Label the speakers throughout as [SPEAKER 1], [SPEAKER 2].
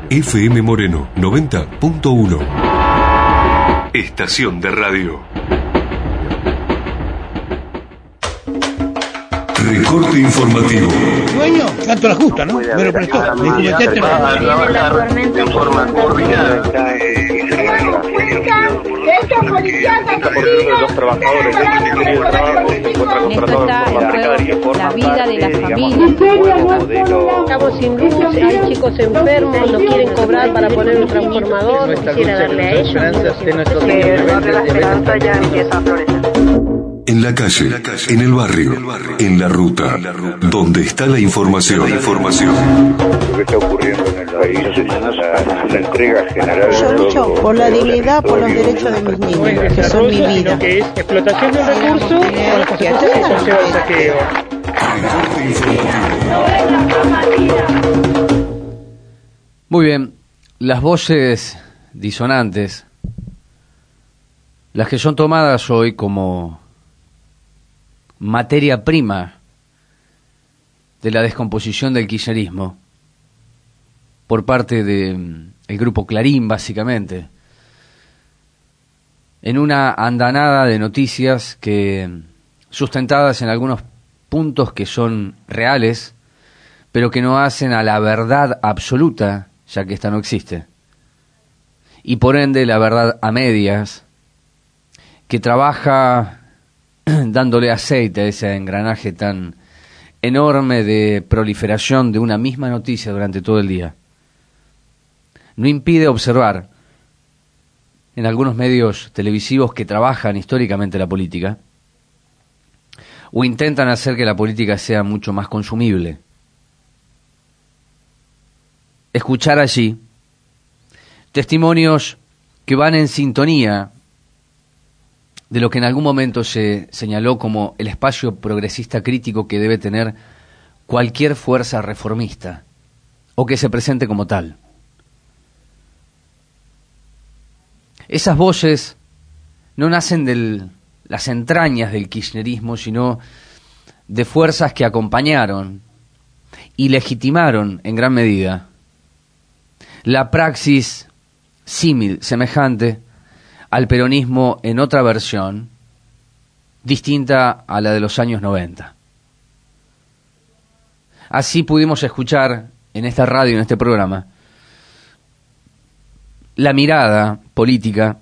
[SPEAKER 1] FM Moreno 90.1. Estación de radio. Recorte informativo.
[SPEAKER 2] Dueño, canto la justa, ¿no? Me lo prestó.
[SPEAKER 3] La tormenta en forma coordinada.
[SPEAKER 4] Estos policías asesinos,
[SPEAKER 3] los trabajadores del Ministerio de Trabajo se encuentran contratados de forma precaria,
[SPEAKER 5] la vida de las familias.
[SPEAKER 6] Estamos sin luz, hay chicos enfermos, no quieren cobrar para poner un transformador, quisiera darle a ellos.
[SPEAKER 3] la esperanza ya empieza a florecer.
[SPEAKER 1] En la calle, en el barrio, en la ruta, donde está la información.
[SPEAKER 7] Lo que está ocurriendo en el país es la entrega general.
[SPEAKER 8] Yo lucho por la dignidad, por los derechos de mis niños, que son mi vida.
[SPEAKER 6] Que es explotación del recurso con las consecuencias que conlleva el saqueo.
[SPEAKER 9] Muy bien, las voces disonantes, las que son tomadas hoy como materia prima de la descomposición del kirchnerismo por parte del grupo Clarín, básicamente, en una andanada de noticias que, sustentadas en algunos puntos que son reales, pero que no hacen a la verdad absoluta, ya que esta no existe, y por ende la verdad a medias, que trabaja dándole aceite a ese engranaje tan enorme de proliferación de una misma noticia durante todo el día. No impide observar en algunos medios televisivos que trabajan históricamente la política o intentan hacer que la política sea mucho más consumible. Escuchar allí testimonios que van en sintonía de lo que en algún momento se señaló como el espacio progresista crítico que debe tener cualquier fuerza reformista, o que se presente como tal. Esas voces no nacen de las entrañas del kirchnerismo, sino de fuerzas que acompañaron y legitimaron en gran medida la praxis símil, semejante al peronismo en otra versión, distinta a la de los años 90. Así pudimos escuchar en esta radio, en este programa, la mirada política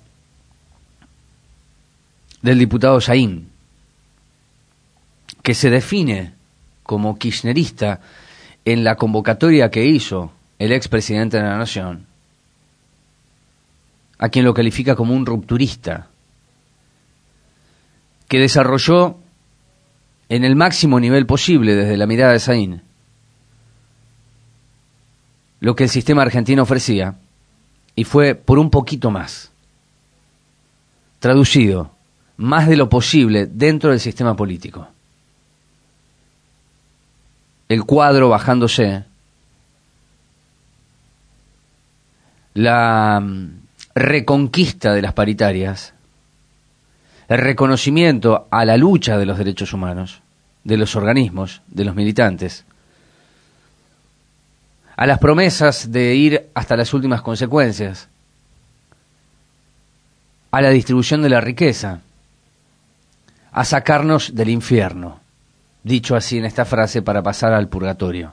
[SPEAKER 9] del diputado Saín, que se define como kirchnerista en la convocatoria que hizo el expresidente de la Nación, a quien lo califica como un rupturista, que desarrolló en el máximo nivel posible desde la mirada de Saín lo que el sistema argentino ofrecía, y fue por un poquito más, traducido más de lo posible dentro del sistema político. El cuadro bajándose, la reconquista de las paritarias, el reconocimiento a la lucha de los derechos humanos, de los organismos, de los militantes, a las promesas de ir hasta las últimas consecuencias, a la distribución de la riqueza, a sacarnos del infierno, dicho así en esta frase para pasar al purgatorio.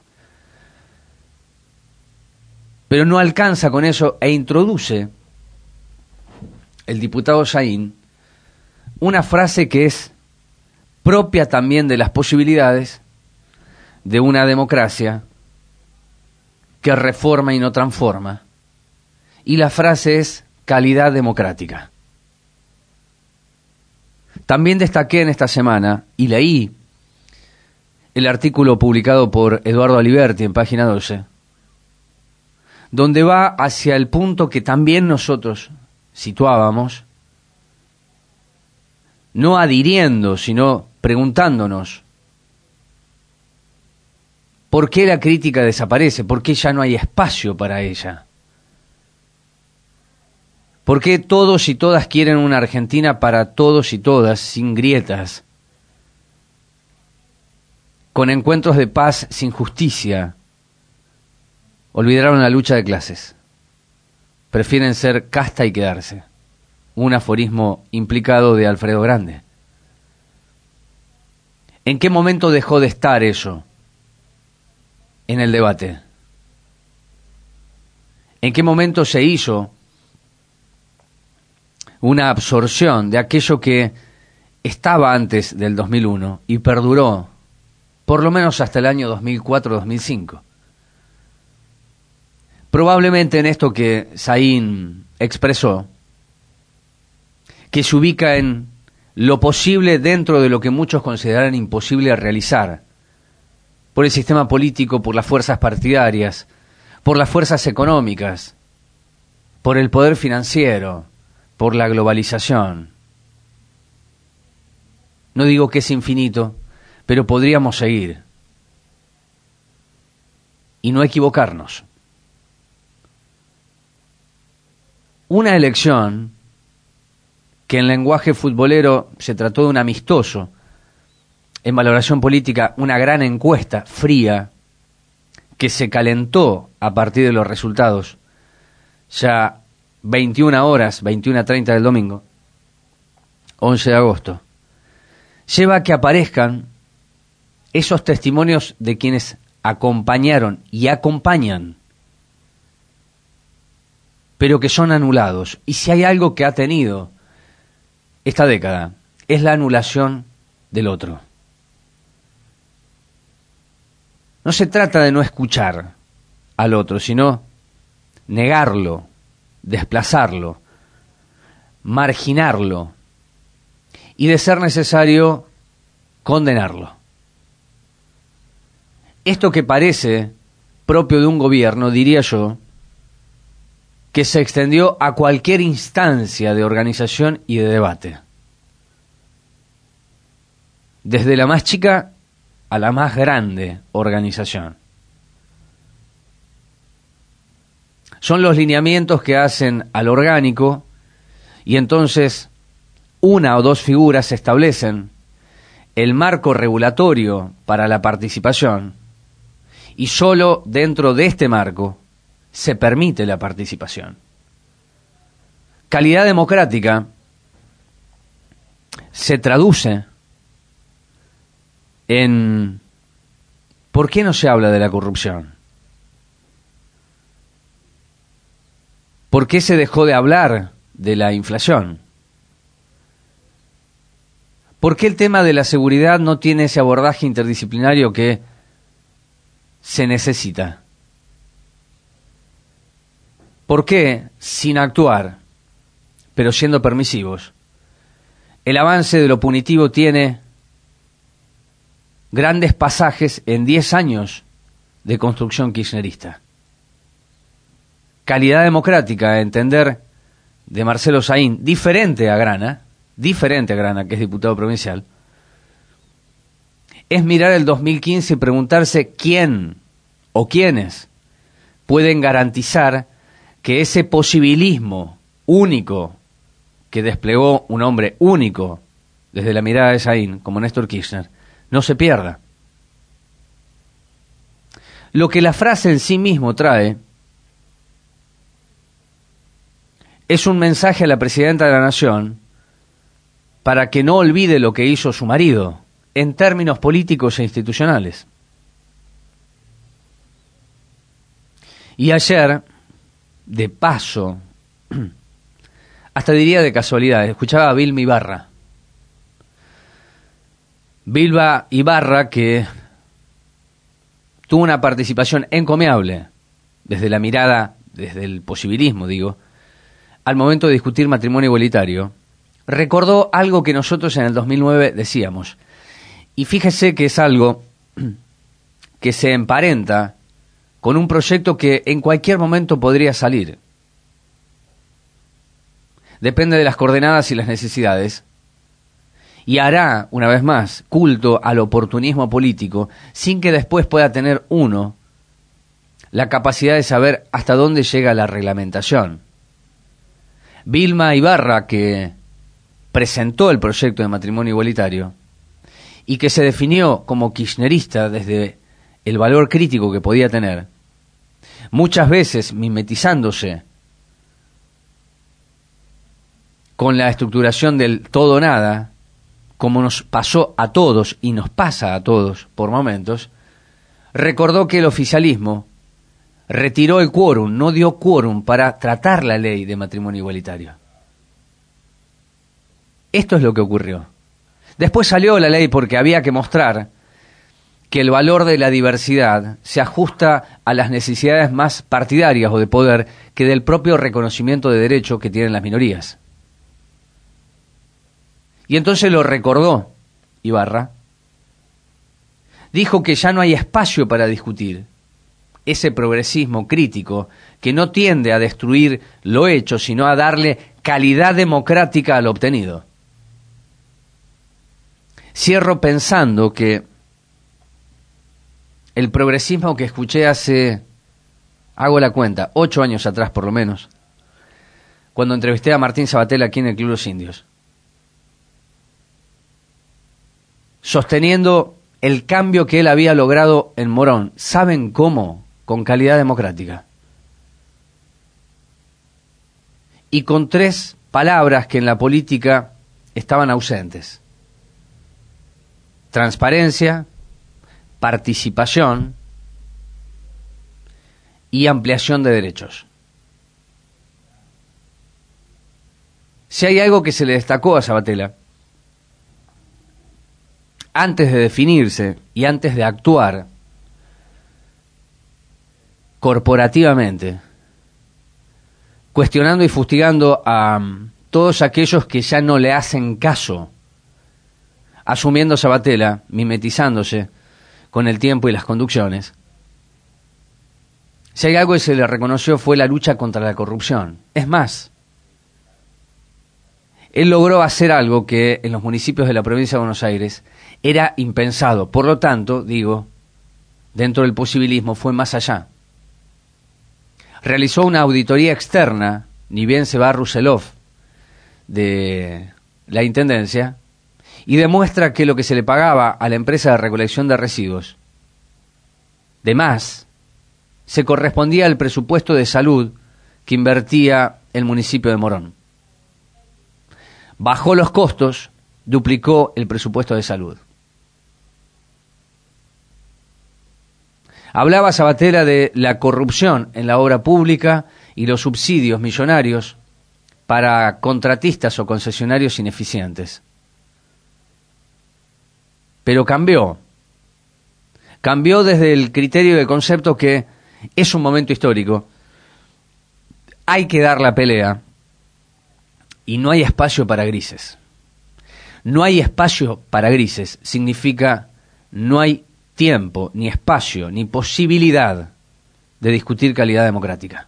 [SPEAKER 9] Pero no alcanza con eso e introduce el diputado Saín una frase que es propia también de las posibilidades de una democracia que reforma y no transforma, y la frase es calidad democrática. También destaqué en esta semana y leí el artículo publicado por Eduardo Aliberti en página 12, donde va hacia el punto que también nosotros situábamos, no adhiriendo, sino preguntándonos ¿por qué la crítica desaparece? ¿Por qué ya no hay espacio para ella? ¿Por qué todos y todas quieren una Argentina para todos y todas, sin grietas, con encuentros de paz sin justicia? Olvidaron la lucha de clases. prefieren ser casta y quedarse. Un aforismo implicado de Alfredo Grande. ¿En qué momento dejó de estar eso en el debate? ¿En qué momento se hizo una absorción de aquello que estaba antes del 2001 y perduró por lo menos hasta el año 2004-2005? Probablemente en esto que Saín expresó, que se ubica en lo posible dentro de lo que muchos consideran imposible realizar, por el sistema político, por las fuerzas partidarias, por las fuerzas económicas, por el poder financiero, por la globalización. No digo que es infinito, pero podríamos seguir y no equivocarnos. Una elección que en lenguaje futbolero se trató de un amistoso, en valoración política una gran encuesta fría que se calentó a partir de los resultados ya 21 horas, 21:30 del domingo, 11 de agosto, lleva a que aparezcan esos testimonios de quienes acompañaron y acompañan, pero que son anulados. Y si hay algo que ha tenido esta década, es la anulación del otro. No se trata de no escuchar al otro, sino negarlo, desplazarlo, marginarlo y, de ser necesario, condenarlo. Esto que parece propio de un gobierno, diría yo, que se extendió a cualquier instancia de organización y de debate, desde la más chica a la más grande organización. Son los lineamientos que hacen al orgánico y entonces una o dos figuras establecen el marco regulatorio para la participación y solo dentro de este marco se permite la participación. Calidad democrática se traduce en ¿por qué no se habla de la corrupción? ¿Por qué se dejó de hablar de la inflación? ¿Por qué el tema de la seguridad no tiene ese abordaje interdisciplinario que se necesita? ¿Por qué, sin actuar, pero siendo permisivos, el avance de lo punitivo tiene grandes pasajes en 10 años de construcción kirchnerista? Calidad democrática, entender, de Marcelo Saín, diferente a Grana, que es diputado provincial, es mirar el 2015 y preguntarse quién o quiénes pueden garantizar que ese posibilismo único que desplegó un hombre único desde la mirada de Saín, como Néstor Kirchner, no se pierda. Lo que la frase en sí mismo trae es un mensaje a la presidenta de la Nación para que no olvide lo que hizo su marido en términos políticos e institucionales. Y ayer, de paso, hasta diría de casualidad, escuchaba a Vilma Ibarra. Vilma Ibarra, que tuvo una participación encomiable desde la mirada, desde el posibilismo, digo, al momento de discutir matrimonio igualitario, recordó algo que nosotros en el 2009 decíamos. Y fíjese que es algo que se emparenta con un proyecto que en cualquier momento podría salir. Depende de las coordenadas y las necesidades. Y hará, una vez más, culto al oportunismo político, sin que después pueda tener uno la capacidad de saber hasta dónde llega la reglamentación. Vilma Ibarra, que presentó el proyecto de matrimonio igualitario y que se definió como kirchnerista desde el valor crítico que podía tener, muchas veces mimetizándose con la estructuración del todo o nada, como nos pasó a todos y nos pasa a todos por momentos, recordó que el oficialismo retiró el quórum, no dio quórum para tratar la ley de matrimonio igualitario. Esto es lo que ocurrió. Después salió la ley porque había que mostrar que el valor de la diversidad se ajusta a las necesidades más partidarias o de poder que del propio reconocimiento de derecho que tienen las minorías. Y entonces lo recordó Ibarra, dijo que ya no hay espacio para discutir ese progresismo crítico que no tiende a destruir lo hecho, sino a darle calidad democrática a lo obtenido. Cierro pensando que el progresismo que escuché hace, hago la cuenta, 8 años atrás por lo menos, cuando entrevisté a Martín Sabatel aquí en el Club Los Indios, sosteniendo el cambio que él había logrado en Morón. ¿Saben cómo? Con calidad democrática. Y con 3 palabras que en la política estaban ausentes: transparencia, participación y ampliación de derechos. Si hay algo que se le destacó a Sabatella, antes de definirse y antes de actuar corporativamente, cuestionando y fustigando a todos aquellos que ya no le hacen caso, asumiendo Sabatella, mimetizándose con el tiempo y las conducciones, si hay algo que se le reconoció fue la lucha contra la corrupción. Es más, él logró hacer algo que en los municipios de la provincia de Buenos Aires era impensado. Por lo tanto, digo, dentro del posibilismo fue más allá. Realizó una auditoría externa, ni bien se va Rousselov de la Intendencia, y demuestra que lo que se le pagaba a la empresa de recolección de residuos, de más, se correspondía al presupuesto de salud que invertía el municipio de Morón. Bajó los costos, duplicó el presupuesto de salud. Hablaba Sabatella de la corrupción en la obra pública y los subsidios millonarios para contratistas o concesionarios ineficientes. Pero cambió desde el criterio de concepto que es un momento histórico, hay que dar la pelea y no hay espacio para grises. No hay espacio para grises significa no hay tiempo, ni espacio, ni posibilidad de discutir calidad democrática.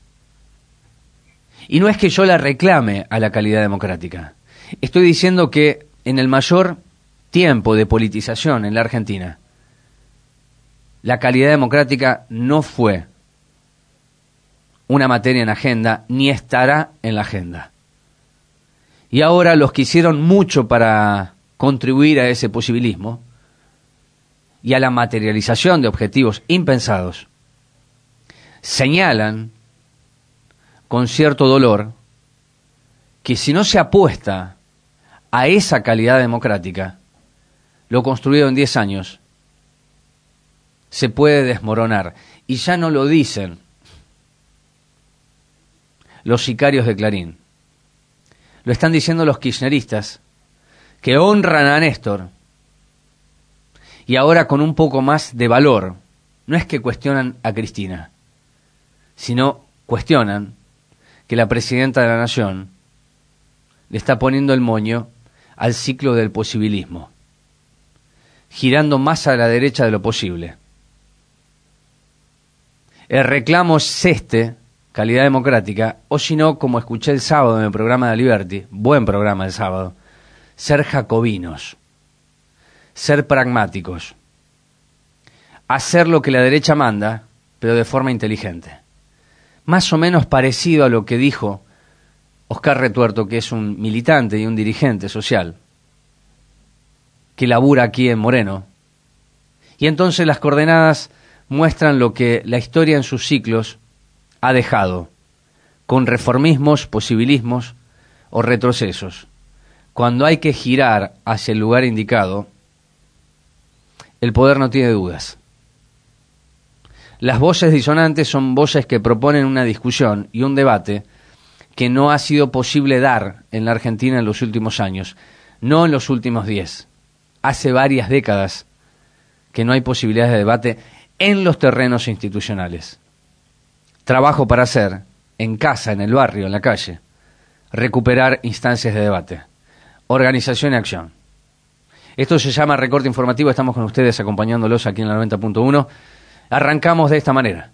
[SPEAKER 9] Y no es que yo la reclame a la calidad democrática. Estoy diciendo que en el mayor tiempo de politización en la Argentina, la calidad democrática no fue una materia en agenda, ni estará en la agenda. Y ahora los que hicieron mucho para contribuir a ese posibilismo y a la materialización de objetivos impensados, señalan con cierto dolor que si no se apuesta a esa calidad democrática, lo construido en 10 años se puede desmoronar. Y ya no lo dicen los sicarios de Clarín, lo están diciendo los kirchneristas que honran a Néstor y ahora con un poco más de valor. No es que cuestionan a Cristina, sino cuestionan que la presidenta de la Nación le está poniendo el moño al ciclo del posibilismo, girando más a la derecha de lo posible. El reclamo es calidad democrática, o si no, como escuché el sábado en el programa de Liberty, buen programa el sábado, ser jacobinos, ser pragmáticos, hacer lo que la derecha manda, pero de forma inteligente. Más o menos parecido a lo que dijo Oscar Retuerto, que es un militante y un dirigente social, que labura aquí en Moreno. Y entonces las coordenadas muestran lo que la historia en sus ciclos ha dejado, con reformismos, posibilismos o retrocesos, cuando hay que girar hacia el lugar indicado, el poder no tiene dudas. Las voces disonantes son voces que proponen una discusión y un debate que no ha sido posible dar en la Argentina en los últimos años, no en los últimos 10. Hace varias décadas que no hay posibilidades de debate en los terrenos institucionales. Trabajo para hacer, en casa, en el barrio, en la calle, recuperar instancias de debate, organización y acción. Esto se llama Recorte Informativo, estamos con ustedes acompañándolos aquí en la 90.1. Arrancamos de esta manera.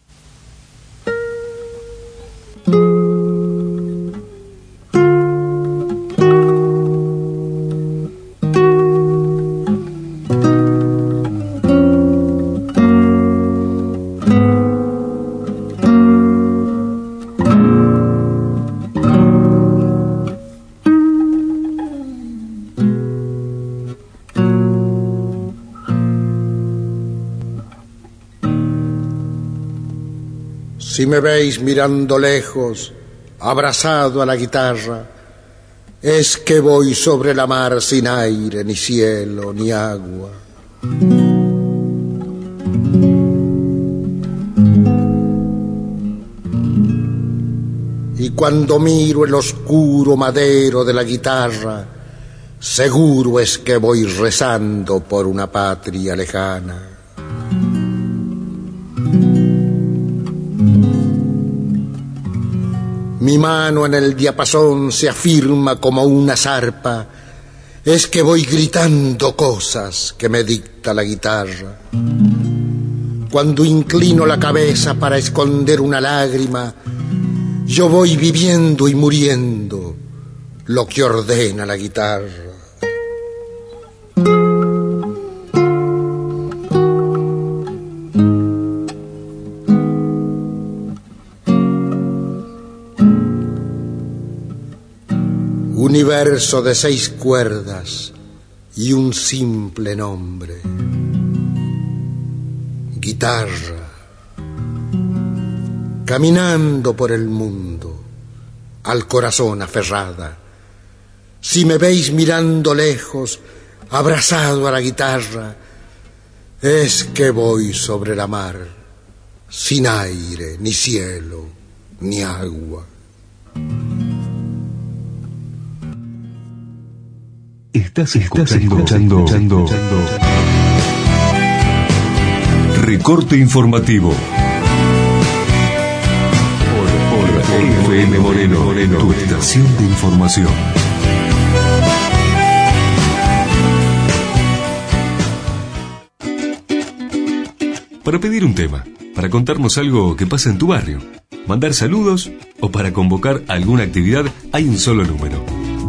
[SPEAKER 10] Si me veis mirando lejos, abrazado a la guitarra, es que voy sobre la mar sin aire, ni cielo, ni agua. Y cuando miro el oscuro madero de la guitarra, seguro es que voy rezando por una patria lejana. Mi mano en el diapasón se afirma como una zarpa, es que voy gritando cosas que me dicta la guitarra. Cuando inclino la cabeza para esconder una lágrima, yo voy viviendo y muriendo lo que ordena la guitarra. Universo de 6 cuerdas y un simple nombre: guitarra. Caminando por el mundo, al corazón aferrada. Si me veis mirando lejos, abrazado a la guitarra, es que voy sobre la mar, sin aire, ni cielo, ni agua.
[SPEAKER 1] Estás escuchando Recorte Informativo por FM Moreno, tu estación de información. Para pedir un tema, para contarnos algo que pasa en tu barrio, mandar saludos o para convocar alguna actividad, hay un solo número: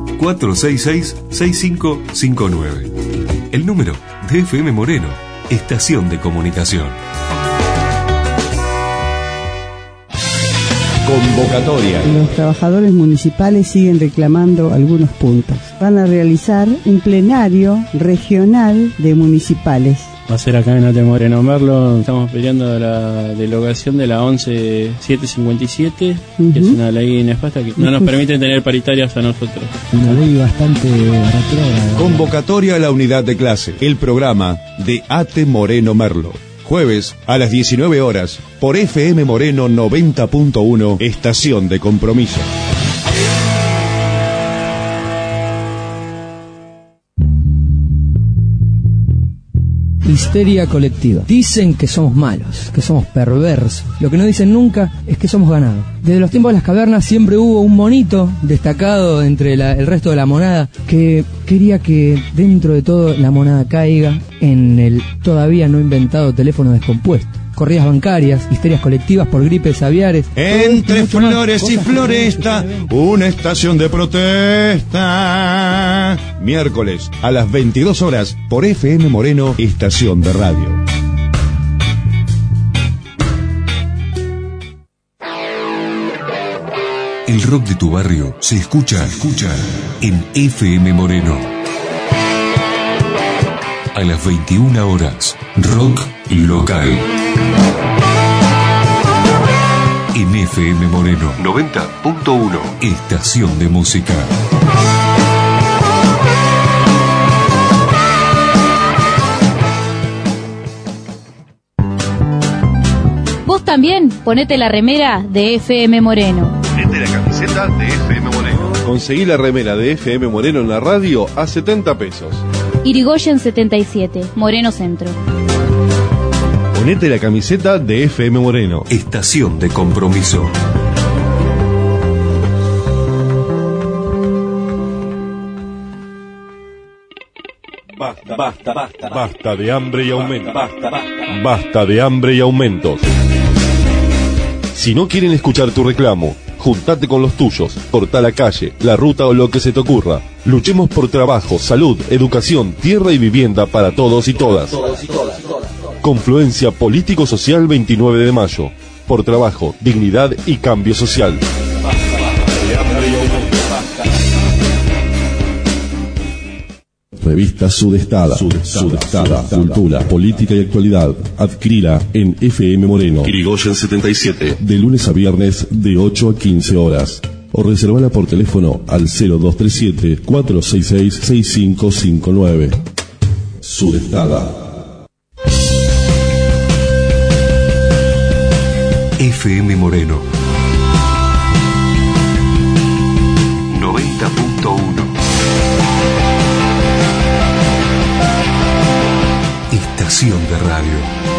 [SPEAKER 1] 466-6559. El número de FM Moreno, estación de comunicación.
[SPEAKER 11] Convocatoria.
[SPEAKER 8] Los trabajadores municipales siguen reclamando algunos puntos. Van a realizar un plenario regional de municipales.
[SPEAKER 12] Va a ser acá en AT Moreno Merlo. Estamos peleando la derogación de la 11757, que es una ley nefasta que no nos permite tener paritarias a nosotros.
[SPEAKER 13] Una ley bastante retrógrada.
[SPEAKER 11] Convocatoria a la unidad de clase. El programa de AT Moreno Merlo. Jueves a las 19 horas por FM Moreno 90.1, estación de compromiso.
[SPEAKER 13] Histeria colectiva. Dicen que somos malos, que somos perversos. Lo que no dicen nunca es que somos ganados. Desde los tiempos de las cavernas siempre hubo un monito destacado entre el resto de la monada que quería que dentro de todo la monada caiga en el todavía no inventado teléfono descompuesto. Corridas bancarias, histerias colectivas por gripes aviares.
[SPEAKER 11] Entre flores y floresta, una estación de protesta. Miércoles a las 22 horas por FM Moreno, estación de radio.
[SPEAKER 1] El rock de tu barrio se escucha en FM Moreno. A las 21 horas, rock local. en FM Moreno 90.1, estación de música.
[SPEAKER 5] Vos también ponete la remera de FM Moreno.
[SPEAKER 14] Ponete la camiseta de FM Moreno. Conseguí la remera de FM Moreno en la radio a 70 pesos.
[SPEAKER 5] Irigoyen 77, Moreno Centro.
[SPEAKER 14] Ponete la camiseta de FM Moreno.
[SPEAKER 1] Estación de compromiso.
[SPEAKER 14] Basta de hambre y aumentos. Basta de hambre y aumentos. Si no quieren escuchar tu reclamo, juntate con los tuyos, cortá la calle, la ruta o lo que se te ocurra. Luchemos por trabajo, salud, educación, tierra y vivienda para todos y todas. Confluencia Político-Social 29 de mayo. Por trabajo, dignidad y cambio social. Revista Sudestada. Sudestada. Cultura, política y actualidad. Adquirila en FM Moreno. Irigoyen 77. De lunes a viernes de 8 a 15 horas. O reservala por teléfono al 0237-466-6559. Sudestada.
[SPEAKER 1] FM Moreno 90.1, estación de radio.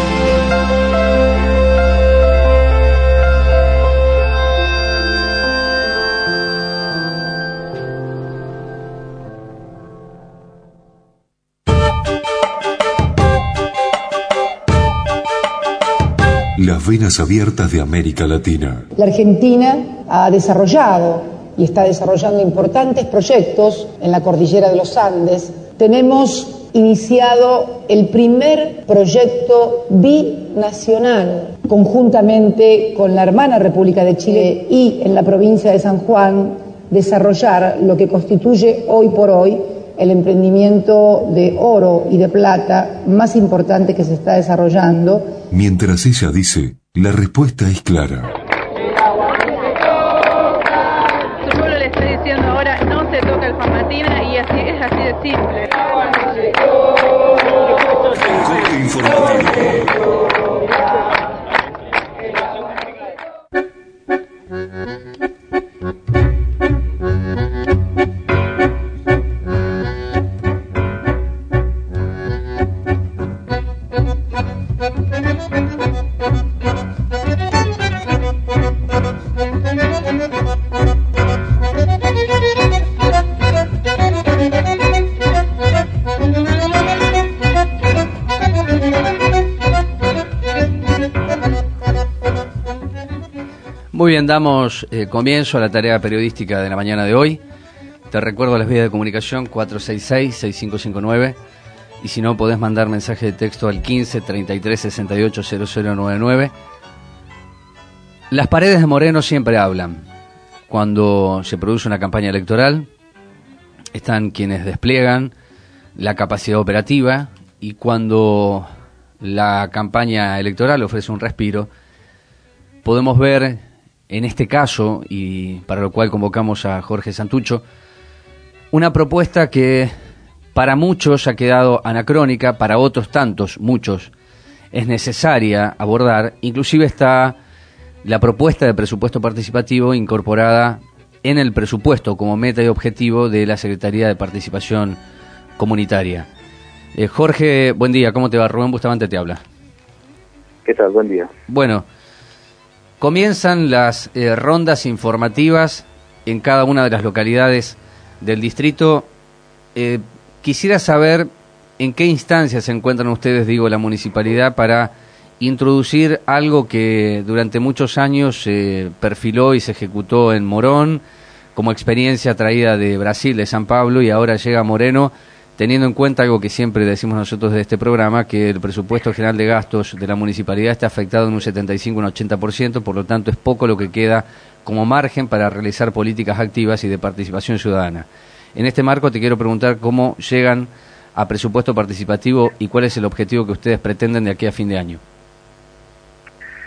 [SPEAKER 1] Las venas abiertas de América Latina.
[SPEAKER 15] La Argentina ha desarrollado y está desarrollando importantes proyectos en la cordillera de los Andes. Tenemos iniciado el primer proyecto binacional conjuntamente con la hermana República de Chile y en la provincia de San Juan desarrollar lo que constituye hoy por hoy el emprendimiento de oro y de plata más importante que se está desarrollando.
[SPEAKER 1] Mientras ella dice, la respuesta es clara.
[SPEAKER 16] Su pueblo le está diciendo ahora no se toca el Famatina y así es así de simple.
[SPEAKER 1] Corte informativo.
[SPEAKER 9] Muy bien, damos comienzo a la tarea periodística de la mañana de hoy. Te recuerdo las vías de comunicación 466-6559 y si no podés mandar mensaje de texto al 15 33 68 0099. Las paredes de Moreno siempre hablan. Cuando se produce una campaña electoral están quienes despliegan la capacidad operativa y cuando la campaña electoral ofrece un respiro podemos ver en este caso, y para lo cual convocamos a Jorge Santucho, una propuesta que para muchos ha quedado anacrónica, para otros tantos, muchos, es necesaria abordar. Inclusive está la propuesta de presupuesto participativo incorporada en el presupuesto como meta y objetivo de la Secretaría de Participación Comunitaria. Jorge, buen día, ¿cómo te va? Rubén Bustamante te habla.
[SPEAKER 7] ¿Qué tal? Buen día.
[SPEAKER 9] Bueno, comienzan las rondas informativas en cada una de las localidades del distrito. Quisiera saber en qué instancias se encuentran ustedes, la municipalidad, para introducir algo que durante muchos años se perfiló y se ejecutó en Morón como experiencia traída de Brasil, de San Pablo, y ahora llega a Moreno, teniendo en cuenta algo que siempre decimos nosotros de este programa, que el presupuesto general de gastos de la municipalidad está afectado en un 75, un 80%, por lo tanto es poco lo que queda como margen para realizar políticas activas y de participación ciudadana. En este marco te quiero preguntar cómo llegan a presupuesto participativo y cuál es el objetivo que ustedes pretenden de aquí a fin de año.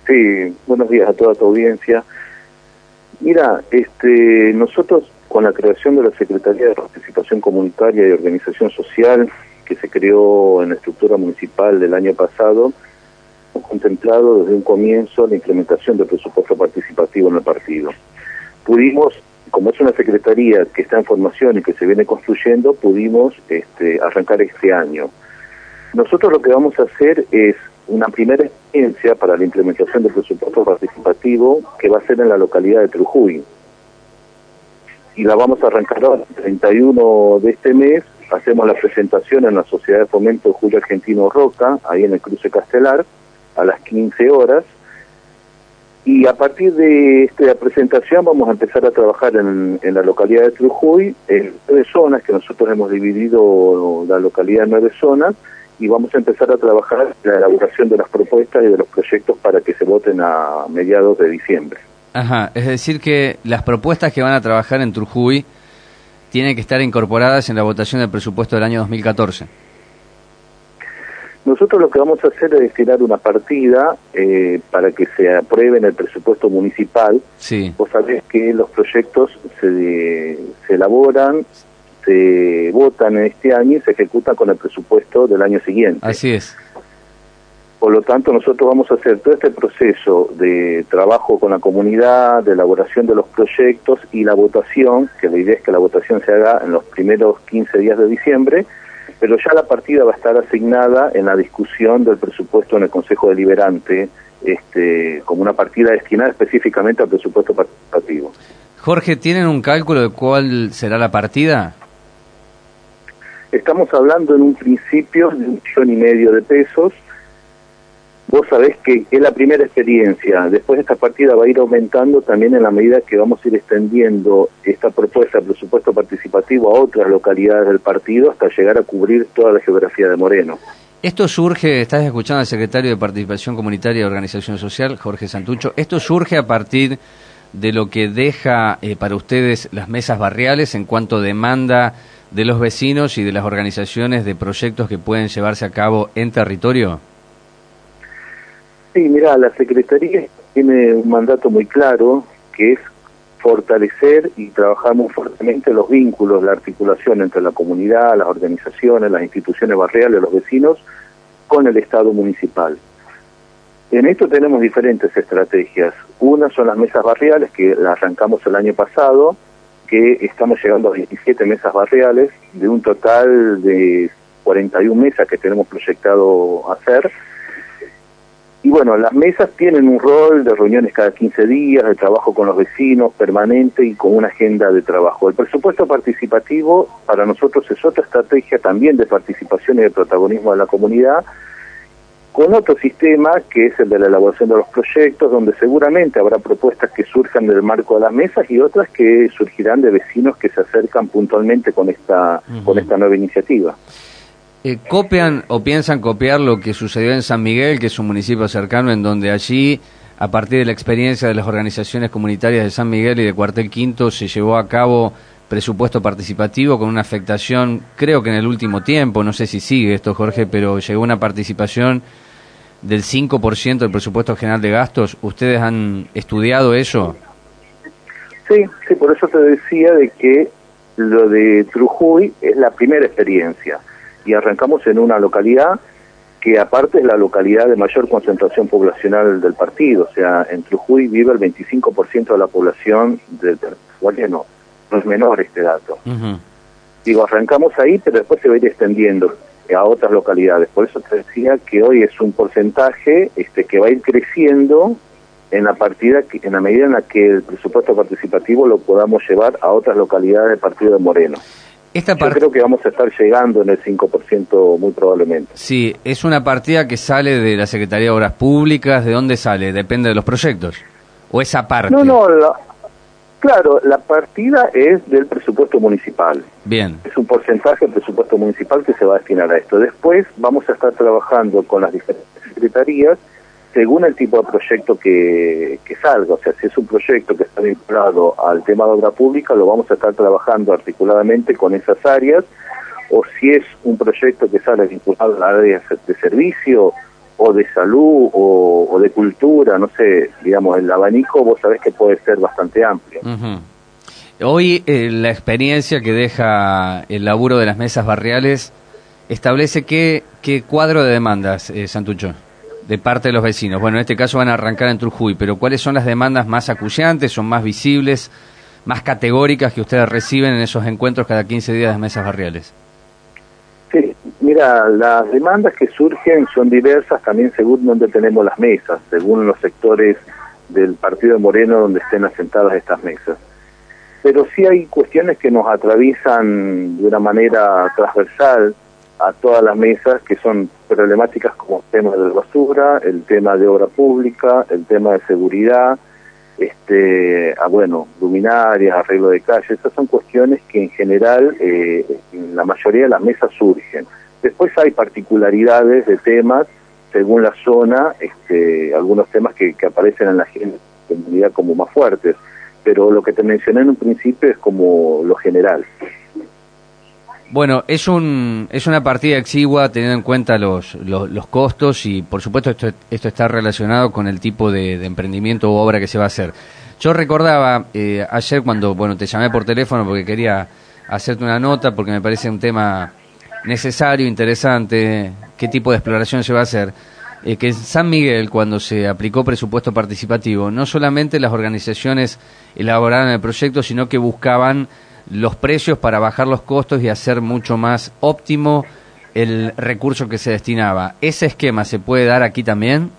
[SPEAKER 3] Sí, buenos días a toda tu audiencia. Mira, nosotros con la creación de la Secretaría de Participación Comunitaria y Organización Social, que se creó en la estructura municipal del año pasado, hemos contemplado desde un comienzo la implementación del presupuesto participativo en el partido. Pudimos, como es una secretaría que está en formación y que se viene construyendo, pudimos arrancar este año. Nosotros lo que vamos a hacer es una primera experiencia para la implementación del presupuesto participativo que va a ser en la localidad de Trujuy. Y la vamos a arrancar el 31 de este mes. Hacemos la presentación en la Sociedad de Fomento Julio Argentino Roca, ahí en el Cruce Castelar, a las 15 horas. Y a partir de esta presentación vamos a empezar a trabajar en la localidad de Trujuy, en 9 zonas, que nosotros hemos dividido la localidad en 9 zonas, y vamos a empezar a trabajar en la elaboración de las propuestas y de los proyectos para que se voten a mediados de diciembre.
[SPEAKER 9] Ajá, es decir que las propuestas que van a trabajar en Trujuy tienen que estar incorporadas en la votación del presupuesto del año 2014.
[SPEAKER 3] Nosotros lo que vamos a hacer es destinar una partida para que se apruebe en el presupuesto municipal.
[SPEAKER 9] Sí.
[SPEAKER 3] Vos sabés que los proyectos se elaboran, se votan en este año y se ejecutan con el presupuesto del año siguiente.
[SPEAKER 9] Así es.
[SPEAKER 3] Por lo tanto, nosotros vamos a hacer todo este proceso de trabajo con la comunidad, de elaboración de los proyectos y la votación, que la idea es que la votación se haga en los primeros 15 días de diciembre, pero ya la partida va a estar asignada en la discusión del presupuesto en el Consejo Deliberante, como una partida destinada específicamente al presupuesto participativo.
[SPEAKER 9] Jorge, ¿tienen un cálculo de cuál será la partida?
[SPEAKER 3] Estamos hablando en un principio de 1,5 millones de pesos. Vos sabés que es la primera experiencia. Después esta partida va a ir aumentando también en la medida que vamos a ir extendiendo esta propuesta de presupuesto participativo a otras localidades del partido hasta llegar a cubrir toda la geografía de Moreno.
[SPEAKER 9] Esto surge, estás escuchando al secretario de Participación Comunitaria y Organización Social, Jorge Santucho, esto surge a partir de lo que deja para ustedes las mesas barriales en cuanto a demanda de los vecinos y de las organizaciones de proyectos que pueden llevarse a cabo en territorio.
[SPEAKER 3] Sí, mira, la Secretaría tiene un mandato muy claro, que es fortalecer y trabajar muy fuertemente los vínculos, la articulación entre la comunidad, las organizaciones, las instituciones barriales, los vecinos, con el Estado municipal. En esto tenemos diferentes estrategias. Una son las mesas barriales, que las arrancamos el año pasado, que estamos llegando a 27 mesas barriales, de un total de 41 mesas que tenemos proyectado hacer. Y bueno, las mesas tienen un rol de reuniones cada 15 días, de trabajo con los vecinos permanente y con una agenda de trabajo. El presupuesto participativo para nosotros es otra estrategia también de participación y de protagonismo de la comunidad, con otro sistema que es el de la elaboración de los proyectos, donde seguramente habrá propuestas que surjan del marco de las mesas y otras que surgirán de vecinos que se acercan puntualmente con esta nueva iniciativa.
[SPEAKER 9] ¿Copian o piensan copiar lo que sucedió en San Miguel, que es un municipio cercano, en donde allí, a partir de la experiencia de las organizaciones comunitarias de San Miguel y de Cuartel Quinto, se llevó a cabo presupuesto participativo con una afectación, creo que en el último tiempo, no sé si sigue esto, Jorge, pero llegó una participación del 5% del presupuesto general de gastos? ¿Ustedes han estudiado eso?
[SPEAKER 3] Sí, por eso te decía de que lo de Trujuy es la primera experiencia. Y arrancamos en una localidad que aparte es la localidad de mayor concentración poblacional del partido, o sea, en Trujuy vive el 25% de la población del territorio, no es menor este dato. Digo, arrancamos ahí, pero después se va a ir extendiendo a otras localidades, por eso te decía que hoy es un porcentaje que va a ir creciendo en la partida, en la medida en la que el presupuesto participativo lo podamos llevar a otras localidades del partido de Moreno. Yo creo que vamos a estar llegando en el 5% muy probablemente.
[SPEAKER 9] Sí, es una partida que sale de la Secretaría de Obras Públicas. ¿De dónde sale? ¿Depende de los proyectos? ¿O esa parte?
[SPEAKER 3] No, claro, la partida es del presupuesto municipal.
[SPEAKER 9] Bien.
[SPEAKER 3] Es un porcentaje del presupuesto municipal que se va a destinar a esto. Después vamos a estar trabajando con las diferentes secretarías según el tipo de proyecto que salga. O sea, si es un proyecto que está vinculado al tema de obra pública, lo vamos a estar trabajando articuladamente con esas áreas, o si es un proyecto que sale vinculado al área de servicio o de salud, o de cultura, no sé, digamos, el abanico vos sabés que puede ser bastante amplio.
[SPEAKER 9] Hoy la experiencia que deja el laburo de las mesas barriales establece qué cuadro de demandas, Santucho, de parte de los vecinos. Bueno, en este caso van a arrancar en Trujillo, pero ¿cuáles son las demandas más acuciantes, son más visibles, más categóricas que ustedes reciben en esos encuentros cada 15 días de mesas barriales?
[SPEAKER 3] Sí, mira, las demandas que surgen son diversas también según donde tenemos las mesas, según los sectores del partido de Moreno donde estén asentadas estas mesas. Pero sí hay cuestiones que nos atraviesan de una manera transversal a todas las mesas, que son problemáticas como el tema de la basura, el tema de obra pública, el tema de seguridad, luminarias, arreglo de calles. Esas son cuestiones que en general en la mayoría de las mesas surgen. Después hay particularidades de temas según la zona, algunos temas que aparecen en la comunidad como más fuertes, pero lo que te mencioné en un principio es como lo general.
[SPEAKER 9] Bueno, es una partida exigua teniendo en cuenta los costos y por supuesto esto está relacionado con el tipo de emprendimiento o obra que se va a hacer. Yo recordaba ayer cuando te llamé por teléfono porque quería hacerte una nota porque me parece un tema necesario, interesante, qué tipo de exploración se va a hacer, que en San Miguel cuando se aplicó presupuesto participativo no solamente las organizaciones elaboraron el proyecto sino que buscaban los precios para bajar los costos y hacer mucho más óptimo el recurso que se destinaba. ¿Ese esquema se puede dar aquí también?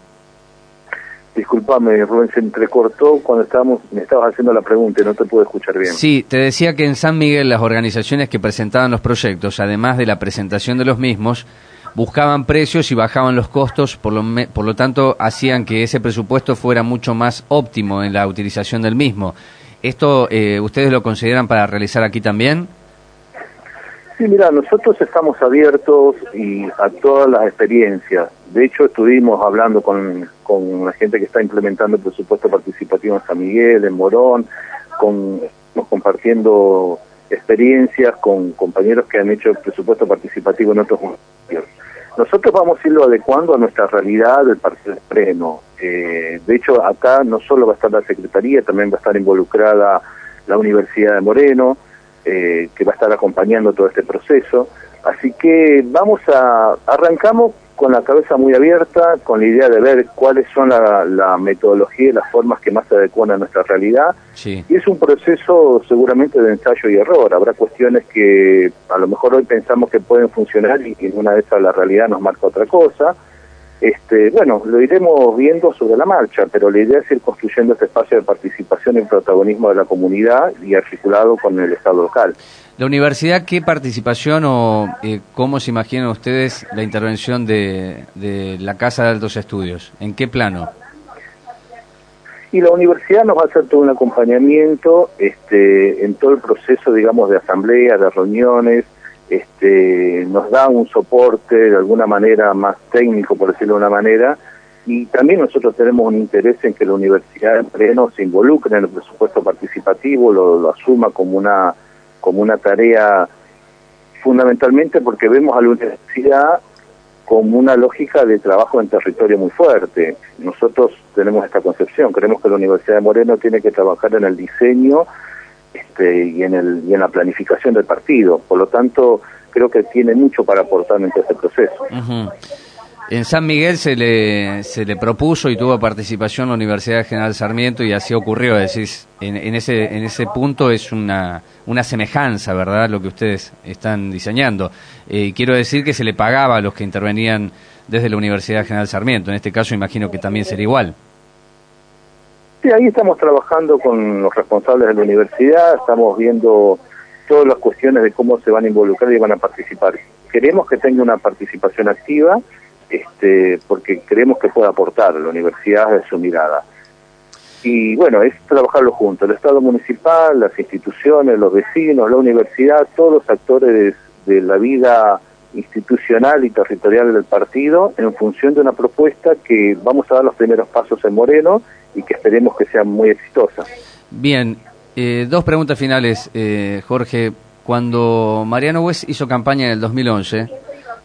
[SPEAKER 3] Disculpame, Rubén, se entrecortó cuando me estabas haciendo la pregunta y no te pude escuchar bien.
[SPEAKER 9] Sí, te decía que en San Miguel las organizaciones que presentaban los proyectos, además de la presentación de los mismos, buscaban precios y bajaban los costos, por lo tanto hacían que ese presupuesto fuera mucho más óptimo en la utilización del mismo. ¿Esto ustedes lo consideran para realizar aquí también?
[SPEAKER 3] Sí, mira, nosotros estamos abiertos a todas las experiencias. De hecho, estuvimos hablando con la gente que está implementando el presupuesto participativo en San Miguel, en Morón, compartiendo experiencias con compañeros que han hecho el presupuesto participativo en otros municipios. Nosotros vamos a irlo adecuando a nuestra realidad del partido de Moreno. De hecho, acá no solo va a estar la Secretaría, también va a estar involucrada la Universidad de Moreno, que va a estar acompañando todo este proceso. Así que arrancamos con la cabeza muy abierta, con la idea de ver cuáles son la metodología y las formas que más se adecuan a nuestra realidad.
[SPEAKER 9] Sí.
[SPEAKER 3] Y es un proceso seguramente de ensayo y error. Habrá cuestiones que a lo mejor hoy pensamos que pueden funcionar y en una de esas la realidad nos marca otra cosa. Lo iremos viendo sobre la marcha, pero la idea es ir construyendo este espacio de participación y protagonismo de la comunidad y articulado con el Estado local.
[SPEAKER 9] ¿La universidad qué participación o cómo se imaginan ustedes la intervención de la Casa de Altos Estudios? ¿En qué plano?
[SPEAKER 3] Y la universidad nos va a hacer todo un acompañamiento en todo el proceso, digamos, de asamblea, de reuniones. Nos da un soporte de alguna manera más técnico, por decirlo de una manera, y también nosotros tenemos un interés en que la Universidad de Moreno se involucre en el presupuesto participativo, lo asuma como una tarea fundamentalmente porque vemos a la universidad como una lógica de trabajo en territorio muy fuerte. Nosotros tenemos esta concepción, creemos que la Universidad de Moreno tiene que trabajar en el diseño y en la planificación del partido. Por lo tanto, creo que tiene mucho para aportar en todo este proceso.
[SPEAKER 9] Uh-huh. En San Miguel se le propuso y tuvo participación la Universidad General Sarmiento y así ocurrió. Es decir, en ese punto es una semejanza, ¿verdad?, lo que ustedes están diseñando. Quiero decir que se le pagaba a los que intervenían desde la Universidad General Sarmiento. En este caso imagino que también sería igual.
[SPEAKER 3] Sí, ahí estamos trabajando con los responsables de la universidad, estamos viendo todas las cuestiones de cómo se van a involucrar y van a participar. Queremos que tenga una participación activa, porque creemos que puede aportar a la universidad de su mirada. Y bueno, es trabajarlo juntos, el Estado municipal, las instituciones, los vecinos, la universidad, todos los actores de la vida institucional y territorial del partido en función de una propuesta que vamos a dar los primeros pasos en Moreno y que esperemos que sea muy exitosa.
[SPEAKER 9] Bien, dos preguntas finales, Jorge. Cuando Mariano West hizo campaña en el 2011,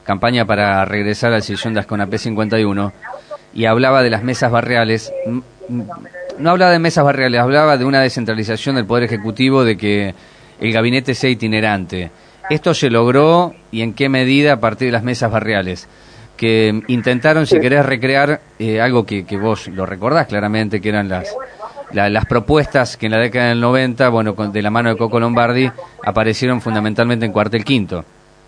[SPEAKER 9] campaña para regresar al sillón de Asconapé 51, y hablaba de las mesas barriales. No hablaba de mesas barriales, hablaba de una descentralización del Poder Ejecutivo, de que el gabinete sea itinerante. ¿Esto se logró y en qué medida a partir de las mesas barriales? Que intentaron, si querés, recrear algo que vos lo recordás claramente, que eran las propuestas que en la década del 90, bueno, de la mano de Coco Lombardi, aparecieron fundamentalmente en Cuartel Quinto.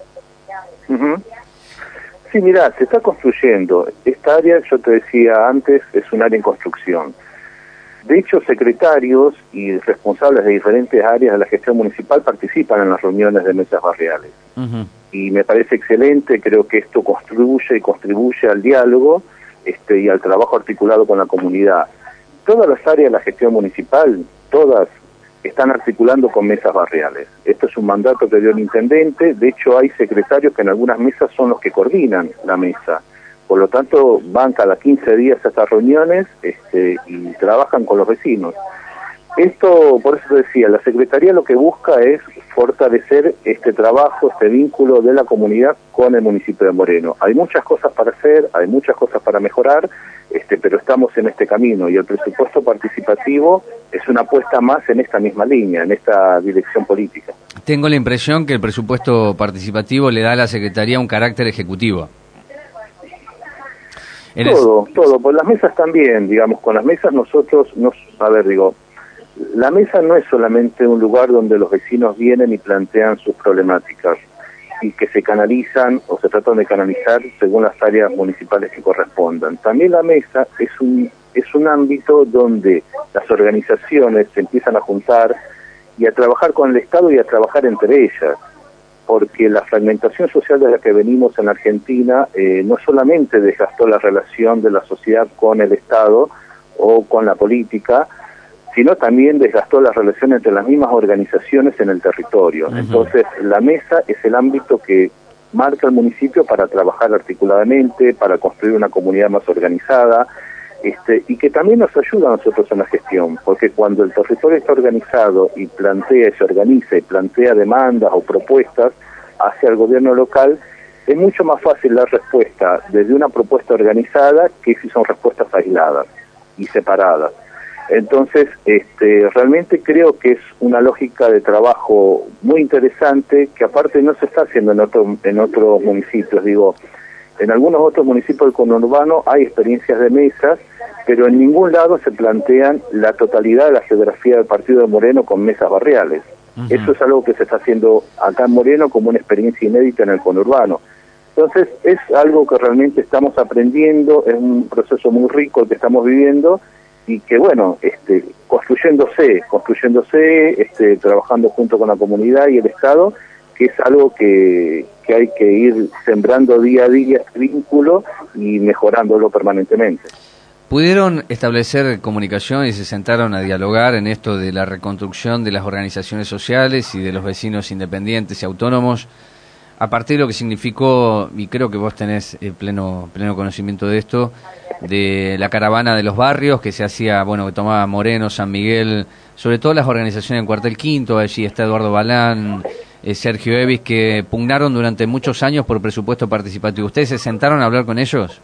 [SPEAKER 3] Sí, mirá, se está construyendo. Esta área, yo te decía antes, es un área en construcción. De hecho, secretarios y responsables de diferentes áreas de la gestión municipal participan en las reuniones de mesas barriales. Y me parece excelente, creo que esto construye y contribuye al diálogo y al trabajo articulado con la comunidad. Todas las áreas de la gestión municipal, todas, están articulando con mesas barriales. Esto es un mandato que dio el intendente. De hecho, hay secretarios que en algunas mesas son los que coordinan la mesa. Por lo tanto, van cada 15 días a estas reuniones y trabajan con los vecinos. Esto, por eso te decía, la Secretaría lo que busca es fortalecer este trabajo, este vínculo de la comunidad con el municipio de Moreno. Hay muchas cosas para hacer, hay muchas cosas para mejorar, pero estamos en este camino, y el presupuesto participativo es una apuesta más en esta misma línea, en esta dirección política.
[SPEAKER 9] Tengo la impresión que el presupuesto participativo le da a la Secretaría un carácter ejecutivo.
[SPEAKER 3] Todo, pues las mesas también, digamos, con las mesas nosotros, la mesa no es solamente un lugar donde los vecinos vienen y plantean sus problemáticas y que se canalizan o se tratan de canalizar según las áreas municipales que correspondan. También la mesa es un ámbito donde las organizaciones se empiezan a juntar y a trabajar con el Estado y a trabajar entre ellas, porque la fragmentación social de la que venimos en Argentina no solamente desgastó la relación de la sociedad con el Estado o con la política, sino también desgastó la relación entre las mismas organizaciones en el territorio. Entonces, la mesa es el ámbito que marca el municipio para trabajar articuladamente, para construir una comunidad más organizada, y que también nos ayuda a nosotros en la gestión, porque cuando el territorio está organizado y plantea y se organiza y plantea demandas o propuestas hacia el gobierno local, es mucho más fácil dar respuesta desde una propuesta organizada que si son respuestas aisladas y separadas. Entonces, realmente creo que es una lógica de trabajo muy interesante, que aparte no se está haciendo en otros municipios. Digo, en algunos otros municipios del conurbano hay experiencias de mesas, pero en ningún lado se plantean la totalidad de la geografía del partido de Moreno con mesas barriales. Eso es algo que se está haciendo acá en Moreno como una experiencia inédita en el conurbano. Entonces, es algo que realmente estamos aprendiendo, es un proceso muy rico el que estamos viviendo, y que bueno, construyéndose, trabajando junto con la comunidad y el Estado, que es algo que hay que ir sembrando día a día este vínculo y mejorándolo permanentemente.
[SPEAKER 9] ¿Pudieron establecer comunicación y se sentaron a dialogar en esto de la reconstrucción de las organizaciones sociales y de los vecinos independientes y autónomos, a partir de lo que significó, y creo que vos tenés pleno conocimiento de esto, de la caravana de los barrios que se hacía, que tomaba Moreno, San Miguel, sobre todo las organizaciones en Cuartel Quinto? Allí está Eduardo Balán, Sergio Evis, que pugnaron durante muchos años por presupuesto participativo. ¿Ustedes se sentaron a hablar con ellos?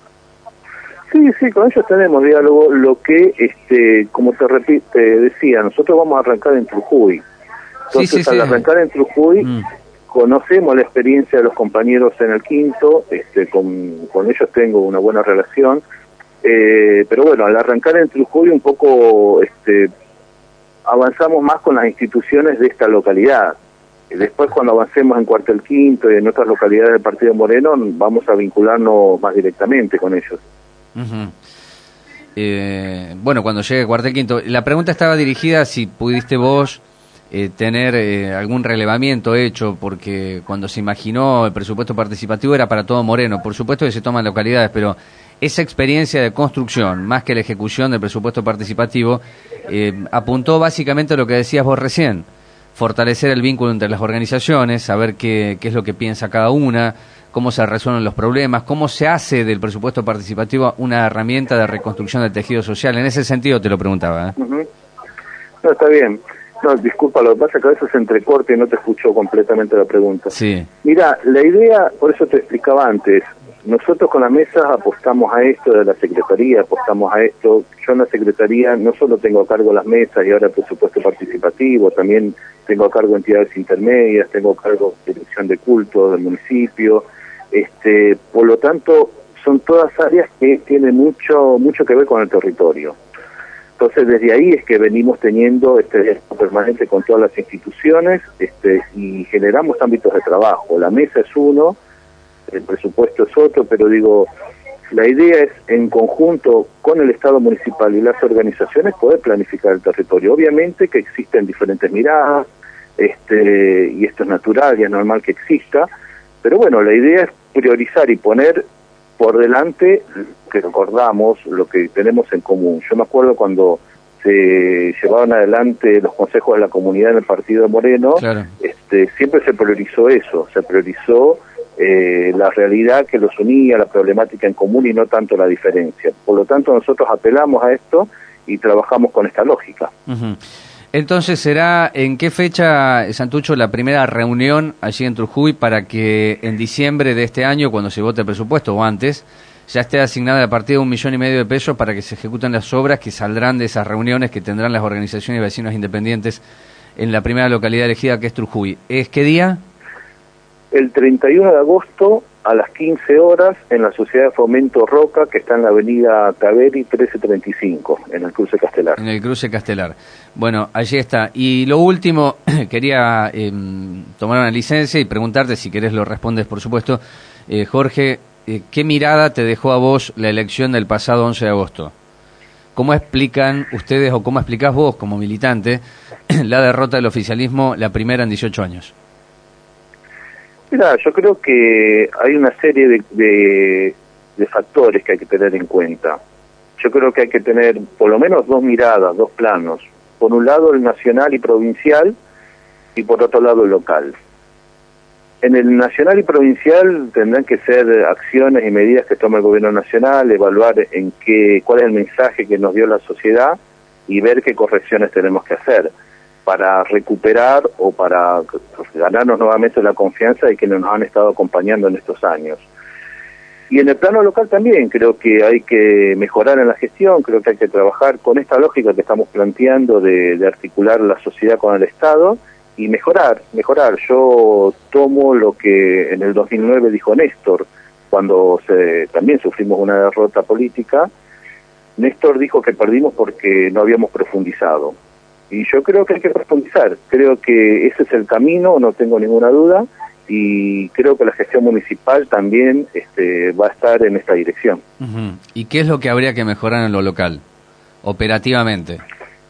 [SPEAKER 3] Sí, con ellos tenemos diálogo. Lo que, como te decía, nosotros vamos a arrancar en Trujuy. Entonces, al arrancar en Trujuy, conocemos la experiencia de los compañeros en el Quinto, con ellos tengo una buena relación, pero bueno, al arrancar en Trujuy un poco avanzamos más con las instituciones de esta localidad. Después, cuando avancemos en Cuartel Quinto y en otras localidades del partido Moreno, vamos a vincularnos más directamente con ellos.
[SPEAKER 9] Cuando llegue Cuartel Quinto, la pregunta estaba dirigida si pudiste vos tener algún relevamiento hecho, porque cuando se imaginó el presupuesto participativo era para todo Moreno. Por supuesto que se toman localidades, pero esa experiencia de construcción, más que la ejecución del presupuesto participativo, apuntó básicamente a lo que decías vos recién: fortalecer el vínculo entre las organizaciones, saber qué es lo que piensa cada una, cómo se resuelven los problemas, cómo se hace del presupuesto participativo una herramienta de reconstrucción del tejido social. En ese sentido te lo preguntaba.
[SPEAKER 3] No, está bien. No, disculpa, lo que pasa es que a veces se entrecorta y no te escucho completamente la pregunta.
[SPEAKER 9] Sí.
[SPEAKER 3] Mira, la idea, por eso te explicaba antes, nosotros con la mesa apostamos a esto de la Secretaría, apostamos a esto. Yo en la Secretaría no solo tengo a cargo las mesas y ahora el presupuesto participativo, también tengo a cargo entidades intermedias, tengo a cargo dirección de culto del municipio, por lo tanto son todas áreas que tienen mucho que ver con el territorio. Entonces desde ahí es que venimos teniendo este diálogo permanente con todas las instituciones y generamos ámbitos de trabajo. La mesa es uno, el presupuesto es otro, pero digo, la idea es en conjunto con el Estado municipal y las organizaciones poder planificar el territorio. Obviamente que existen diferentes miradas, y esto es natural y es normal que exista, pero bueno, la idea es priorizar y poner por delante que recordamos, lo que tenemos en común. Yo me acuerdo cuando se llevaban adelante los consejos de la comunidad en el partido de Moreno, claro. Siempre se priorizó eso, se priorizó la realidad que los unía, la problemática en común y no tanto la diferencia. Por lo tanto, nosotros apelamos a esto y trabajamos con esta lógica.
[SPEAKER 9] Uh-huh. Entonces, ¿será en qué fecha, Santucho, la primera reunión allí en Trujillo para que en diciembre de este año, cuando se vote el presupuesto o antes, ya esté asignada la partida de 1,5 millones de pesos para que se ejecuten las obras que saldrán de esas reuniones que tendrán las organizaciones de vecinos independientes en la primera localidad elegida, que es Trujillo? ¿Es qué día?
[SPEAKER 3] El 31 de agosto a las 15 horas en la Sociedad de Fomento Roca, que está en la avenida Taveri 1335, en el cruce Castelar.
[SPEAKER 9] En el cruce Castelar. Bueno, allí está. Y lo último, quería tomar una licencia y preguntarte, si querés lo respondes, por supuesto, Jorge, ¿qué mirada te dejó a vos la elección del pasado 11 de agosto? ¿Cómo explican ustedes o cómo explicás vos como militante la derrota del oficialismo, la primera en 18 años?
[SPEAKER 3] Mira, yo creo que hay una serie de factores que hay que tener en cuenta. Yo creo que hay que tener por lo menos dos miradas, dos planos. Por un lado el nacional y provincial y por otro lado el local. En el nacional y provincial tendrán que ser acciones y medidas que tome el gobierno nacional, evaluar cuál es el mensaje que nos dio la sociedad y ver qué correcciones tenemos que hacer para recuperar o para ganarnos nuevamente la confianza de quienes nos han estado acompañando en estos años. Y en el plano local también creo que hay que mejorar en la gestión, creo que hay que trabajar con esta lógica que estamos planteando de articular la sociedad con el Estado y mejorar. Yo tomo lo que en el 2009 dijo Néstor, cuando también sufrimos una derrota política. Néstor dijo que perdimos porque no habíamos profundizado. Y yo creo que hay que profundizar, creo que ese es el camino, no tengo ninguna duda, y creo que la gestión municipal también va a estar en esta dirección.
[SPEAKER 9] Uh-huh. ¿Y qué es lo que habría que mejorar en lo local, operativamente?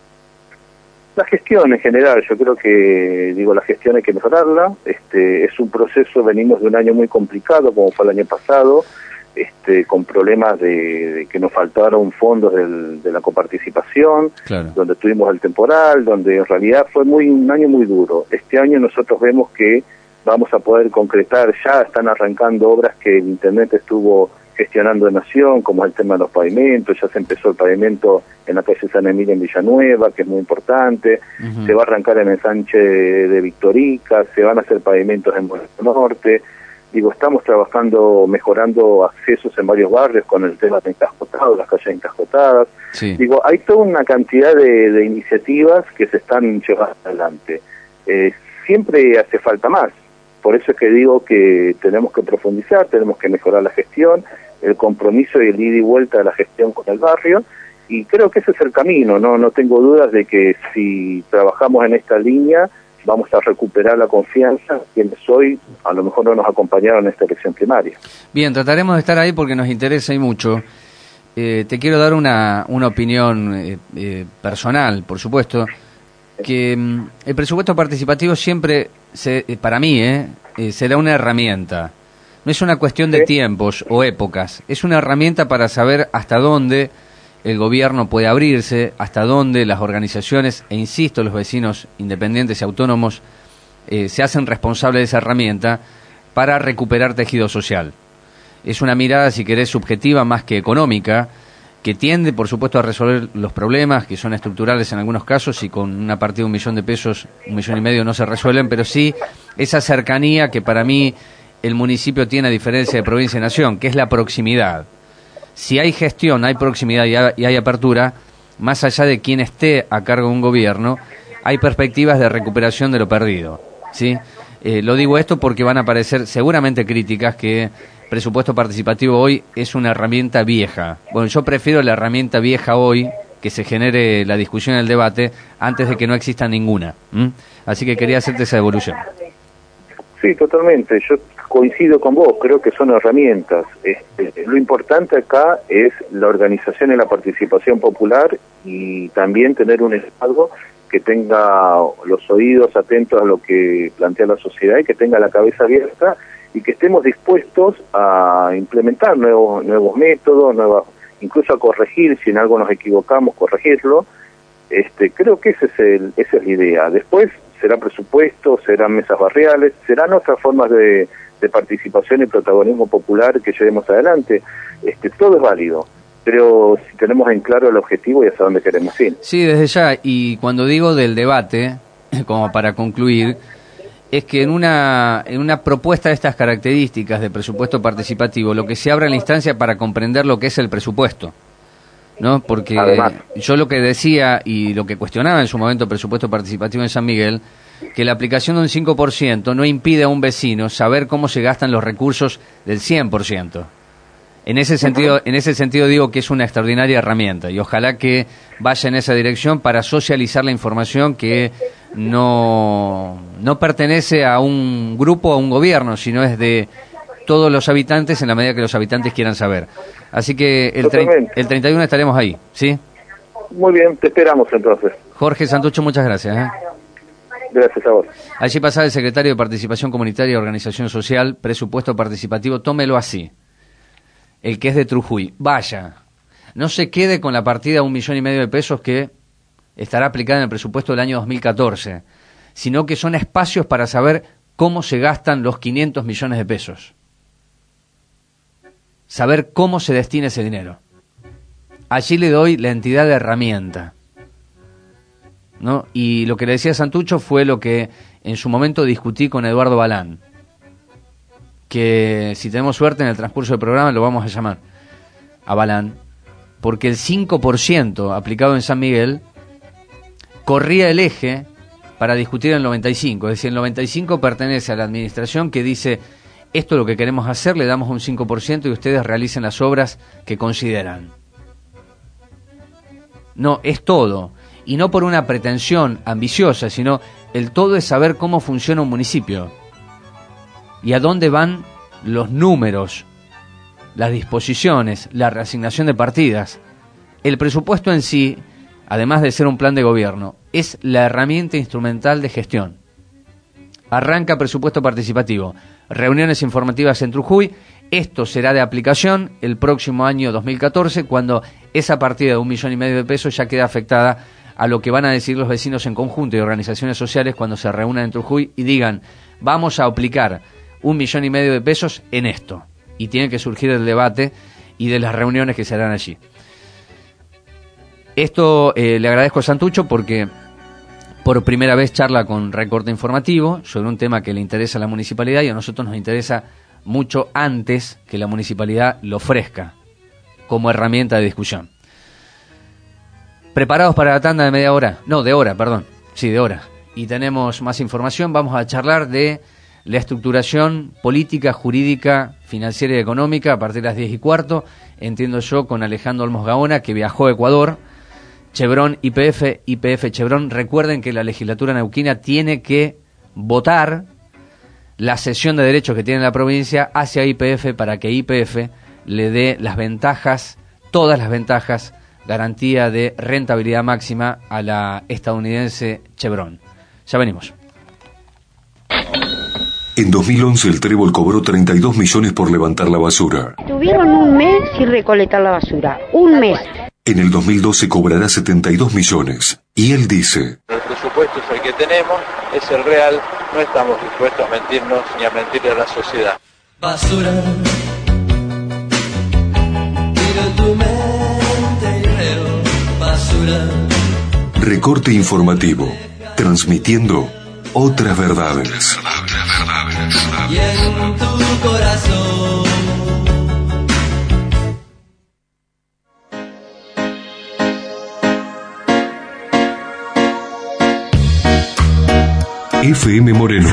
[SPEAKER 3] La gestión en general, yo creo que, la gestión hay que mejorarla, es un proceso, venimos de un año muy complicado, como fue el año pasado, con problemas de que nos faltaron fondos de la coparticipación, claro. Donde tuvimos el temporal, donde en realidad fue un año muy duro. Este año nosotros vemos que vamos a poder concretar, ya están arrancando obras que el intendente estuvo gestionando en Nación, como el tema de los pavimentos, ya se empezó el pavimento en la calle San Emilio en Villanueva, que es muy importante, uh-huh. Se va a arrancar en el ensanche de Victorica, se van a hacer pavimentos en Buenos Norte. Estamos trabajando, mejorando accesos en varios barrios con el tema de encascotados, las calles encascotadas. Sí. Hay toda una cantidad de iniciativas que se están llevando adelante. Siempre hace falta más. Por eso es que digo que tenemos que profundizar, tenemos que mejorar la gestión, el compromiso y el ida y vuelta de la gestión con el barrio. Y creo que ese es el camino. No tengo dudas de que si trabajamos en esta línea vamos a recuperar la confianza. Quienes hoy a lo mejor no nos acompañaron en esta elección primaria.
[SPEAKER 9] Bien, trataremos de estar ahí porque nos interesa y mucho. Te quiero dar una opinión personal, por supuesto, que el presupuesto participativo siempre, para mí, será una herramienta. No es una cuestión de tiempos o épocas, es una herramienta para saber hasta dónde el gobierno puede abrirse, hasta dónde las organizaciones, e insisto, los vecinos independientes y autónomos, se hacen responsables de esa herramienta para recuperar tejido social. Es una mirada, si querés, subjetiva más que económica, que tiende, por supuesto, a resolver los problemas, que son estructurales en algunos casos, y con una partida de $1 millón, $1,5 millones no se resuelven, pero sí esa cercanía que para mí el municipio tiene a diferencia de provincia y nación, que es la proximidad. Si hay gestión, hay proximidad y hay apertura, más allá de quien esté a cargo de un gobierno, hay perspectivas de recuperación de lo perdido, ¿sí? Lo digo esto porque van a aparecer seguramente críticas que presupuesto participativo hoy es una herramienta vieja. Bueno, yo prefiero la herramienta vieja hoy, que se genere la discusión y el debate, antes de que no exista ninguna. Así que quería hacerte esa devolución.
[SPEAKER 3] Sí, totalmente. Yo coincido con vos, creo que son herramientas. Lo importante acá es la organización y la participación popular, y también tener un Estado que tenga los oídos atentos a lo que plantea la sociedad y que tenga la cabeza abierta, y que estemos dispuestos a implementar nuevos métodos, incluso a corregir, si en algo nos equivocamos, corregirlo. Creo que esa es la idea. Después será presupuesto, serán mesas barriales, serán otras formas de participación y protagonismo popular que llevemos adelante. Todo es válido, pero si tenemos en claro el objetivo y hacia dónde queremos ir.
[SPEAKER 9] Sí, desde ya, y cuando digo del debate, como para concluir, es que en una propuesta de estas características de presupuesto participativo, lo que se abre en la instancia para comprender lo que es el presupuesto, ¿no? Porque además, yo lo que decía y lo que cuestionaba en su momento el presupuesto participativo en San Miguel, que la aplicación de un 5% no impide a un vecino saber cómo se gastan los recursos del 100%. En ese sentido digo que es una extraordinaria herramienta, y ojalá que vaya en esa dirección para socializar la información que no pertenece a un grupo o a un gobierno, sino es de todos los habitantes en la medida que los habitantes quieran saber. Así que el 31 estaremos ahí, ¿sí?
[SPEAKER 3] Muy bien, te esperamos entonces.
[SPEAKER 9] Jorge Santucho, muchas gracias.
[SPEAKER 3] Gracias a vos.
[SPEAKER 9] Allí pasaba el secretario de Participación Comunitaria y Organización Social, presupuesto participativo, tómelo así. El que es de Trujuy, vaya, no se quede con la partida de $1,5 millones que estará aplicada en el presupuesto del año 2014, sino que son espacios para saber cómo se gastan los 500 millones de pesos. Saber cómo se destina ese dinero. Allí le doy la entidad de herramienta, ¿no? Y lo que le decía Santucho fue lo que en su momento discutí con Eduardo Balán, que si tenemos suerte en el transcurso del programa lo vamos a llamar a Balán, porque el 5% aplicado en San Miguel corría el eje para discutir el 95%, es decir, el 95% pertenece a la administración que dice, esto es lo que queremos hacer, le damos un 5% y ustedes realicen las obras que consideran. No, es todo, y no por una pretensión ambiciosa, sino el todo es saber cómo funciona un municipio y a dónde van los números, las disposiciones, la reasignación de partidas. El presupuesto en sí, además de ser un plan de gobierno, es la herramienta instrumental de gestión. Arranca presupuesto participativo, reuniones informativas en Trujuy. Esto será de aplicación el próximo año 2014, cuando esa partida de $1,5 millones ya queda afectada a lo que van a decir los vecinos en conjunto y organizaciones sociales cuando se reúnan en Trujuy y digan, vamos a aplicar $1,5 millones en esto. Y tiene que surgir el debate y de las reuniones que se harán allí. Esto le agradezco a Santucho porque por primera vez charla con Recorte Informativo sobre un tema que le interesa a la municipalidad, y a nosotros nos interesa mucho antes que la municipalidad lo ofrezca como herramienta de discusión. ¿Preparados para la tanda de media hora? No, de hora, perdón. Sí, de hora. Y tenemos más información. Vamos a charlar de la estructuración política, jurídica, financiera y económica a partir de las 10:15, entiendo yo, con Alejandro Olmos Gaona, que viajó a Ecuador. Chevron, YPF Chevron. Recuerden que la legislatura neuquina tiene que votar la cesión de derechos que tiene la provincia hacia YPF para que YPF le dé las ventajas, todas las ventajas, garantía de rentabilidad máxima a la estadounidense Chevron. Ya venimos.
[SPEAKER 1] En 2011 el Trébol cobró 32 millones por levantar la basura.
[SPEAKER 6] Tuvieron un mes sin recolectar la basura. Un mes.
[SPEAKER 1] En el 2012 cobrará 72 millones. Y él dice:
[SPEAKER 17] el presupuesto es el que tenemos, es el real, no estamos dispuestos a mentirnos ni a mentirle a la sociedad.
[SPEAKER 18] Basura, tira tu mente.
[SPEAKER 1] Recorte informativo, transmitiendo otras verdades.
[SPEAKER 18] Y en tu corazón.
[SPEAKER 1] FM Moreno.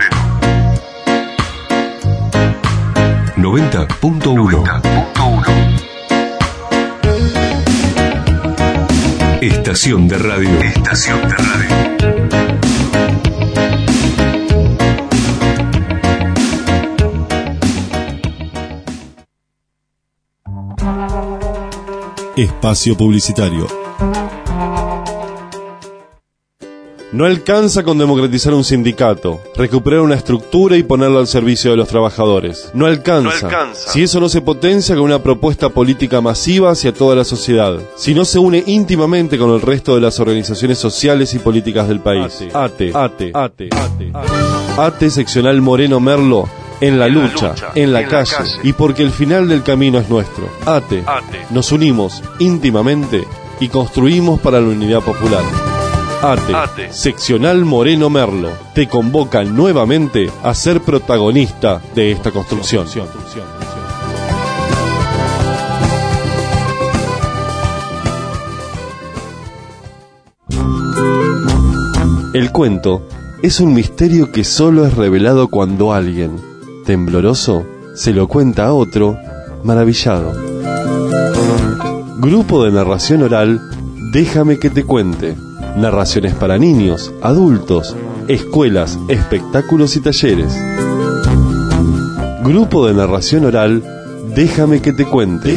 [SPEAKER 1] 90.1. Estación de radio.
[SPEAKER 11] Espacio publicitario.
[SPEAKER 14] No alcanza con democratizar un sindicato, recuperar una estructura y ponerlo al servicio de los trabajadores. No alcanza. Si eso no se potencia con una propuesta política masiva hacia toda la sociedad. Si no se une íntimamente con el resto de las organizaciones sociales y políticas del país. ATE seccional Moreno Merlo. En la lucha, en la calle, y porque el final del camino es nuestro. ATE. Nos unimos íntimamente y construimos para la unidad popular. ATE, seccional Moreno Merlo, te convoca nuevamente a ser protagonista de esta construcción. El cuento es un misterio que solo es revelado cuando alguien, tembloroso, se lo cuenta a otro, maravillado. Grupo de narración oral, déjame que te cuente. Narraciones para niños, adultos, escuelas, espectáculos y talleres. Grupo de narración oral, déjame que te cuente.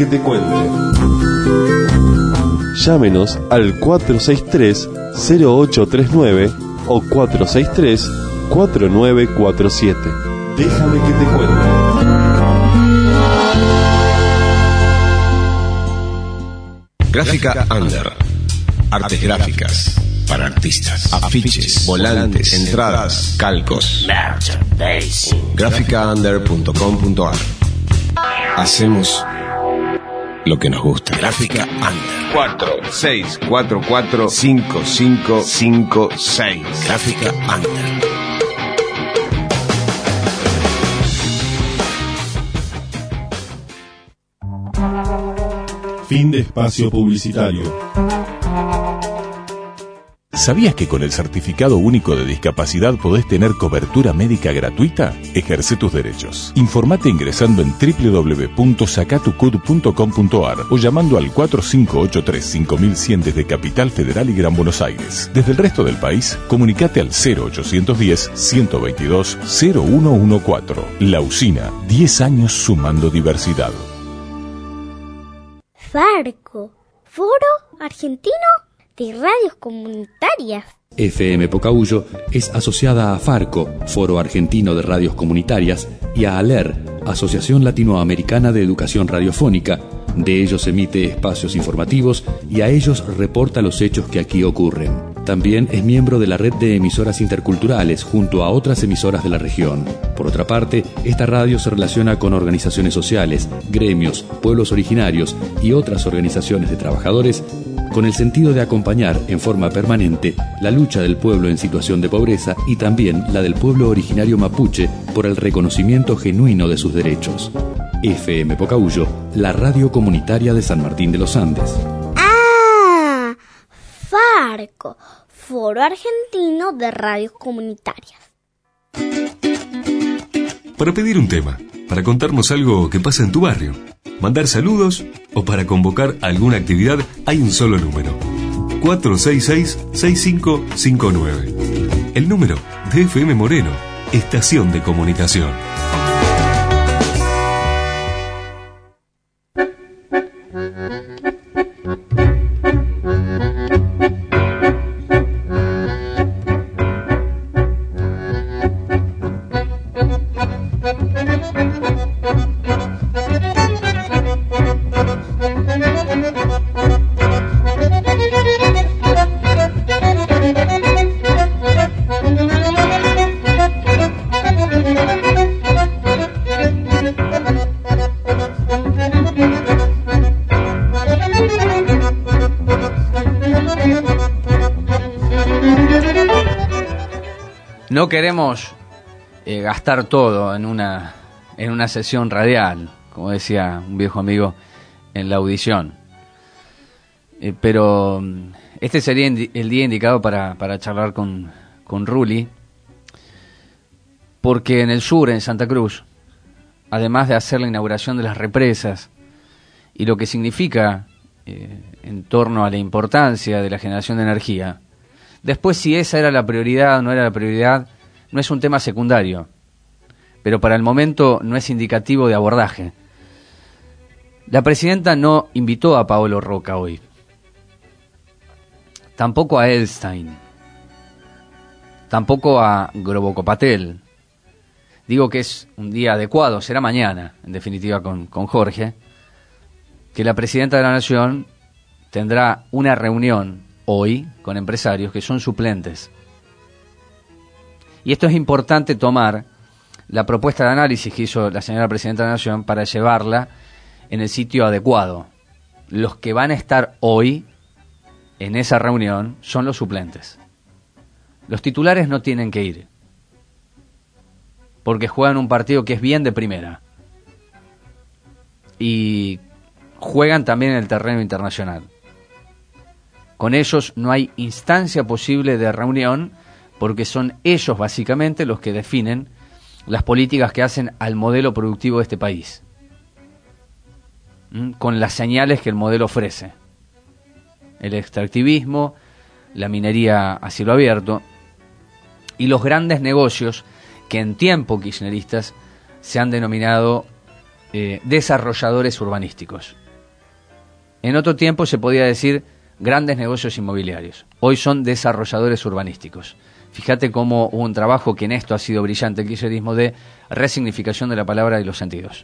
[SPEAKER 14] Llámenos al 463-0839 o 463-4947. Déjame que te cuente.
[SPEAKER 19] Gráfica Under. Artes gráficas para artistas. Afiches, volantes, entradas, calcos. Gráficaunder.com.ar. Hacemos lo que nos gusta. Gráfica Under. 46445556. Gráfica Under.
[SPEAKER 11] Fin de espacio publicitario.
[SPEAKER 20] ¿Sabías que con el Certificado Único de Discapacidad podés tener cobertura médica gratuita? Ejerce tus derechos. Informate ingresando en www.sacatucud.com.ar o llamando al 4583-5100 desde Capital Federal y Gran Buenos Aires. Desde el resto del país, comunicate al 0810-122-0114. La Usina, 10 años sumando diversidad.
[SPEAKER 21] Farco, Foro Argentino de Radios Comunitarias.
[SPEAKER 22] FM Pocahuyo es asociada a Farco, Foro Argentino de Radios Comunitarias, y a ALER, Asociación Latinoamericana de Educación Radiofónica. De ellos emite espacios informativos y a ellos reporta los hechos que aquí ocurren. También es miembro de la red de emisoras interculturales junto a otras emisoras de la región. Por otra parte, esta radio se relaciona con organizaciones sociales, gremios, pueblos originarios y otras organizaciones de trabajadores con el sentido de acompañar en forma permanente la lucha del pueblo en situación de pobreza y también la del pueblo originario mapuche por el reconocimiento genuino de sus derechos. FM Pocahuyo, la radio comunitaria de San Martín de los Andes.
[SPEAKER 21] ¡Ah! Farco, Foro Argentino de Radios Comunitarias.
[SPEAKER 1] Para pedir un tema, para contarnos algo que pasa en tu barrio, mandar saludos o para convocar alguna actividad, hay un solo número: 466-6559. El número de FM Moreno, Estación de Comunicación.
[SPEAKER 9] no queremos gastar todo en una sesión radial, como decía un viejo amigo en la audición. Pero este sería el día indicado para charlar con Ruli, porque en el sur, en Santa Cruz, además de hacer la inauguración de las represas y lo que significa en torno a la importancia de la generación de energía, después si esa era la prioridad o no era la prioridad, no es un tema secundario, pero para el momento no es indicativo de abordaje. La presidenta no invitó a Paolo Roca hoy, tampoco a Elstein, tampoco a Grobocopatel. Digo que es un día adecuado, será mañana, en definitiva, con Jorge, que la presidenta de la Nación tendrá una reunión hoy con empresarios que son suplentes. Y esto es importante tomar la propuesta de análisis que hizo la señora presidenta de la Nación para llevarla en el sitio adecuado. Los que van a estar hoy en esa reunión son los suplentes. Los titulares no tienen que ir, porque juegan un partido que es bien de primera. Y juegan también en el terreno internacional. Con ellos no hay instancia posible de reunión, porque son ellos básicamente los que definen las políticas que hacen al modelo productivo de este país, con las señales que el modelo ofrece: el extractivismo, la minería a cielo abierto y los grandes negocios que en tiempo kirchneristas se han denominado desarrolladores urbanísticos. En otro tiempo se podía decir grandes negocios inmobiliarios. Hoy son desarrolladores urbanísticos. Fíjate cómo hubo un trabajo que en esto ha sido brillante el kirchnerismo de resignificación de la palabra y los sentidos.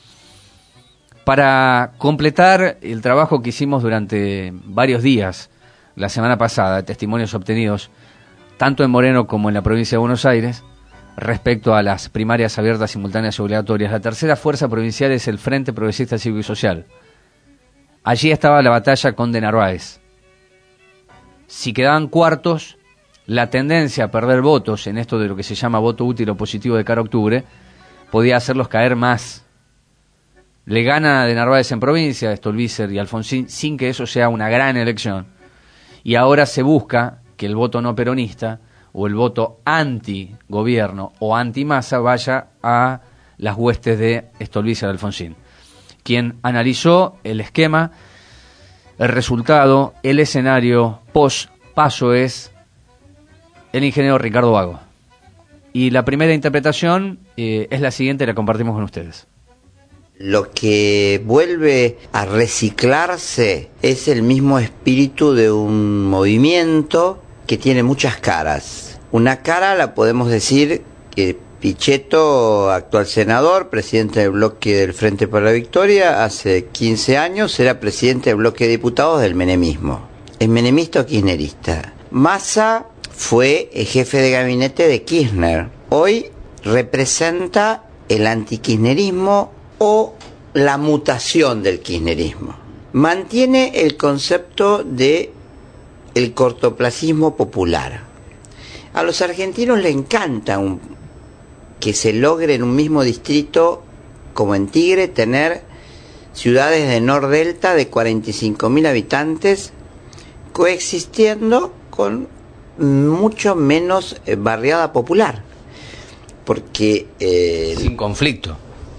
[SPEAKER 9] Para completar el trabajo que hicimos durante varios días la semana pasada, testimonios obtenidos tanto en Moreno como en la provincia de Buenos Aires, respecto a las primarias abiertas, simultáneas y obligatorias, la tercera fuerza provincial es el Frente Progresista Cívico y Social. Allí estaba la batalla con De Narváez. Si quedaban cuartos, la tendencia a perder votos en esto de lo que se llama voto útil o positivo de cara a octubre podía hacerlos caer más. Le gana a De Narváez en provincia, Stolbizer y Alfonsín, sin que eso sea una gran elección. Y ahora se busca que el voto no peronista o el voto anti-gobierno o anti-masa vaya a las huestes de Stolbizer y Alfonsín. Quien analizó el esquema, el resultado, el escenario post-paso es el ingeniero Ricardo Vago. Y la primera interpretación es la siguiente, la compartimos con ustedes.
[SPEAKER 2] Lo que vuelve a reciclarse es el mismo espíritu de un movimiento que tiene muchas caras. Una cara la podemos decir que Pichetto, actual senador, presidente del bloque del Frente para la Victoria, hace 15 años era presidente del bloque de diputados del menemismo. ¿Es menemista o kirchnerista? Massa fue el jefe de gabinete de Kirchner. Hoy representa el antikirchnerismo o la mutación del kirchnerismo. Mantiene el concepto de el cortoplacismo popular. A los argentinos les encanta que se logre en un mismo distrito, como en Tigre, tener ciudades de Nordelta de 45.000 habitantes coexistiendo con mucho menos barriada popular. Porque
[SPEAKER 9] sin conflicto.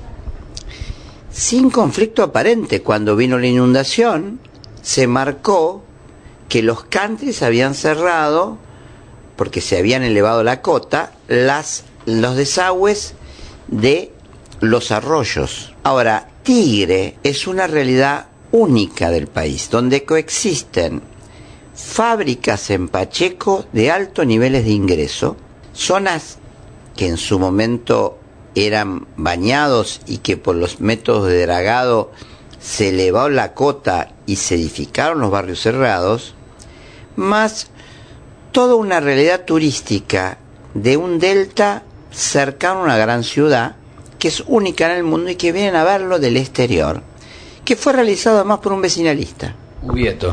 [SPEAKER 2] Sin conflicto aparente. Cuando vino la inundación, se marcó que los countries habían cerrado, porque se habían elevado la cota, los desagües de los arroyos. Ahora, Tigre es una realidad única del país, donde coexisten fábricas en Pacheco de altos niveles de ingreso, zonas que en su momento eran bañados y que por los métodos de dragado se elevó la cota y se edificaron los barrios cerrados, más toda una realidad turística de un delta cercano a una gran ciudad que es única en el mundo y que vienen a verlo del exterior, que fue realizado además por un vecinalista.
[SPEAKER 9] Ubieto.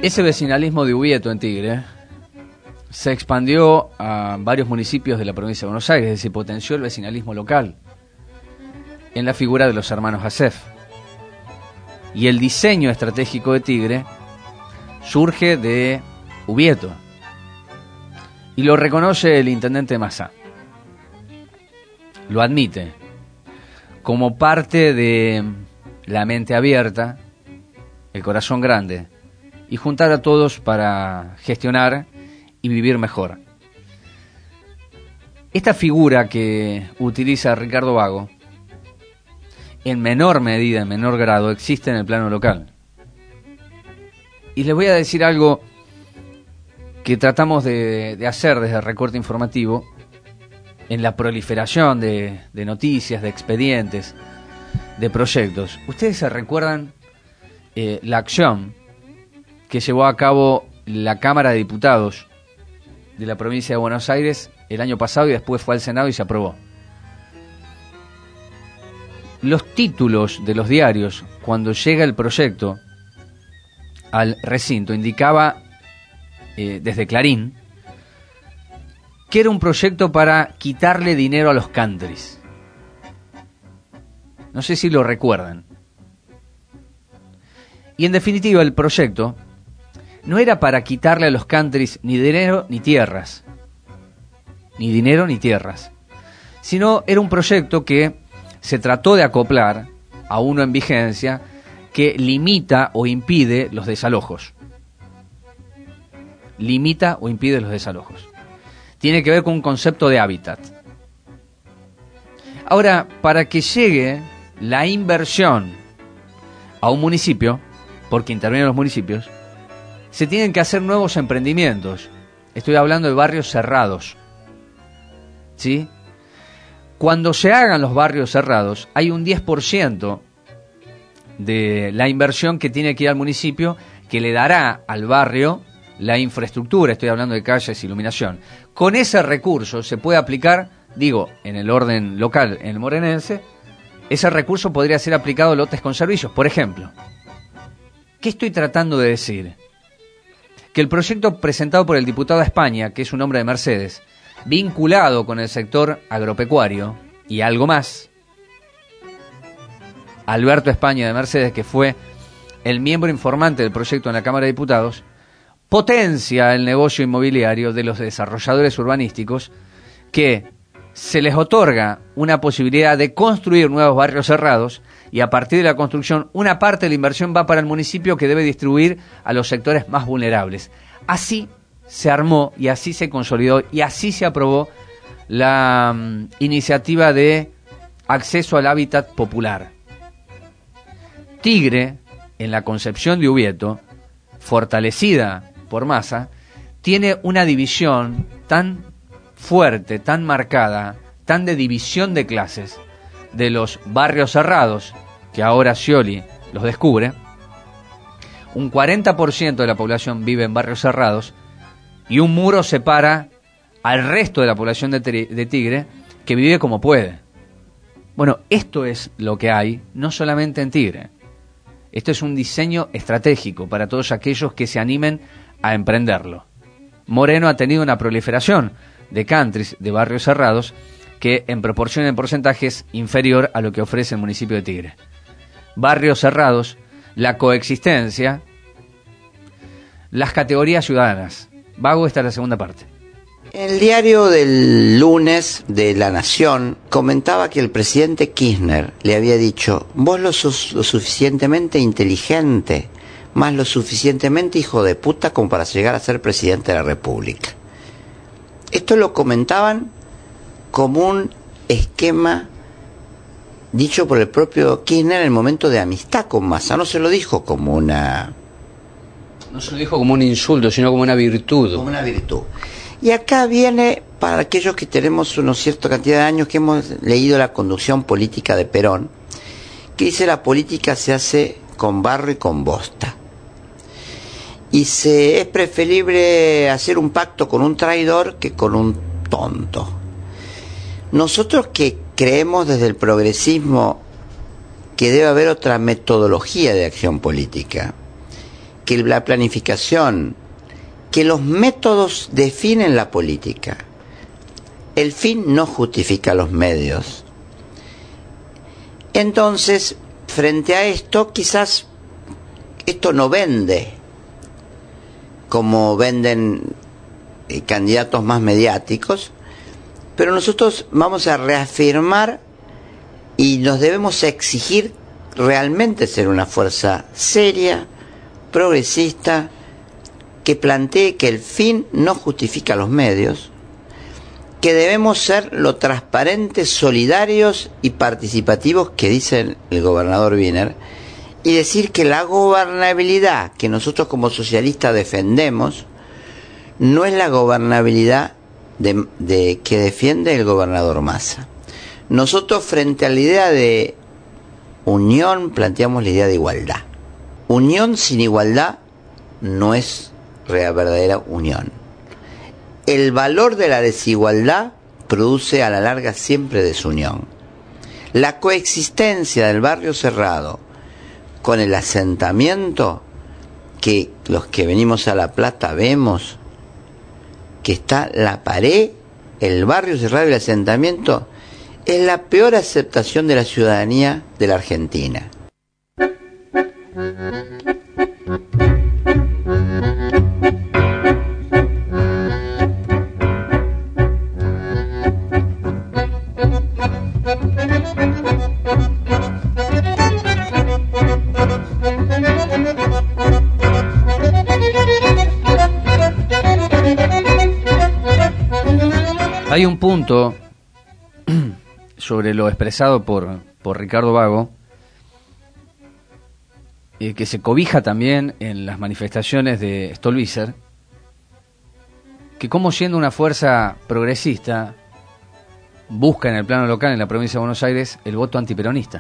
[SPEAKER 9] Ese vecinalismo de Ubieto en Tigre se expandió a varios municipios de la provincia de Buenos Aires, se potenció el vecinalismo local en la figura de los hermanos Acef. Y el diseño estratégico de Tigre surge de Ubieto y lo reconoce el intendente Massa. Lo admite como parte de la mente abierta, el corazón grande, y juntar a todos para gestionar y vivir mejor. Esta figura que utiliza Ricardo Vago, en menor medida, en menor grado, existe en el plano local. Y les voy a decir algo que tratamos de hacer desde el Recorte Informativo, en la proliferación de noticias, de expedientes, de proyectos. ¿Ustedes se recuerdan la acción que llevó a cabo la Cámara de Diputados de la provincia de Buenos Aires el año pasado y después fue al Senado y se aprobó? Los títulos de los diarios, cuando llega el proyecto al recinto, indicaba desde Clarín que era un proyecto para quitarle dinero a los countries. No sé si lo recuerdan. Y en definitiva el proyecto no era para quitarle a los countries ni dinero ni tierras. Ni dinero ni tierras. Sino era un proyecto que se trató de acoplar a uno en vigencia que limita o impide los desalojos. Limita o impide los desalojos. Tiene que ver con un concepto de hábitat. Ahora, para que llegue la inversión a un municipio, porque intervienen los municipios, se tienen que hacer nuevos emprendimientos. Estoy hablando de barrios cerrados. ¿Sí? Cuando se hagan los barrios cerrados, hay un 10% de la inversión que tiene que ir al municipio, que le dará al barrio la infraestructura, estoy hablando de calles, iluminación. Con ese recurso se puede aplicar, digo, en el orden local, en el morenense, ese recurso podría ser aplicado a lotes con servicios. Por ejemplo, ¿qué estoy tratando de decir? Que el proyecto presentado por el diputado de España, que es un hombre de Mercedes, vinculado con el sector agropecuario y algo más, Alberto España de Mercedes, que fue el miembro informante del proyecto en la Cámara de Diputados, potencia el negocio inmobiliario de los desarrolladores urbanísticos, que se les otorga una posibilidad de construir nuevos barrios cerrados y a partir de la construcción una parte de la inversión va para el municipio, que debe distribuir a los sectores más vulnerables. Así se armó y así se consolidó y así se aprobó la iniciativa de acceso al hábitat popular. Tigre, en la concepción de Ubieto, fortalecida por Massa, tiene una división tan fuerte, tan marcada, tan de división de clases, de los barrios cerrados, que ahora Scioli los descubre. Un 40% de la población vive en barrios cerrados y un muro separa al resto de la población de Tigre, que vive como puede. Bueno, esto es lo que hay, no solamente en Tigre. Esto es un diseño estratégico para todos aquellos que se animen a emprenderlo. Moreno ha tenido una proliferación de countries, de barrios cerrados, que en proporción y en porcentaje es inferior a lo que ofrece el municipio de Tigre. Barrios cerrados, la coexistencia, las categorías ciudadanas. Vago, esta es la segunda parte.
[SPEAKER 2] En el diario del lunes de La Nación comentaba que el presidente Kirchner le había dicho: vos lo suficientemente inteligente, más lo suficientemente hijo de puta como para llegar a ser presidente de la República. Esto lo comentaban como un esquema dicho por el propio Kirchner en el momento de amistad con Massa. No se lo dijo como una...
[SPEAKER 9] No se lo dijo como un insulto, sino como una virtud.
[SPEAKER 2] Como una virtud. Y acá viene, para aquellos que tenemos una cierta cantidad de años que hemos leído la conducción política de Perón, que dice: la política se hace con barro y con bosta. Y es preferible hacer un pacto con un traidor que con un tonto. Nosotros que creemos desde el progresismo que debe haber otra metodología de acción política, que la planificación, que los métodos definen la política. El fin no justifica los medios. Entonces, frente a esto, quizás esto no vende como venden candidatos más mediáticos, pero nosotros vamos a reafirmar y nos debemos exigir realmente ser una fuerza seria, progresista, que plantee que el fin no justifica los medios, que debemos ser lo transparentes, solidarios y participativos que dice el gobernador Wiener, y decir que la gobernabilidad que nosotros como socialistas defendemos no es la gobernabilidad que defiende el gobernador Massa. Nosotros, frente a la idea de unión, planteamos la idea de igualdad. Unión sin igualdad no es verdadera unión. El valor de la desigualdad produce a la larga siempre desunión. La coexistencia del barrio cerrado con el asentamiento, que los que venimos a La Plata vemos que está la pared, el barrio cerrado y el asentamiento, es la peor aceptación de la ciudadanía de la Argentina.
[SPEAKER 9] Hay un punto sobre lo expresado por Ricardo Vago, que se cobija también en las manifestaciones de Stolbizer, que como siendo una fuerza progresista busca en el plano local, en la provincia de Buenos Aires, el voto antiperonista.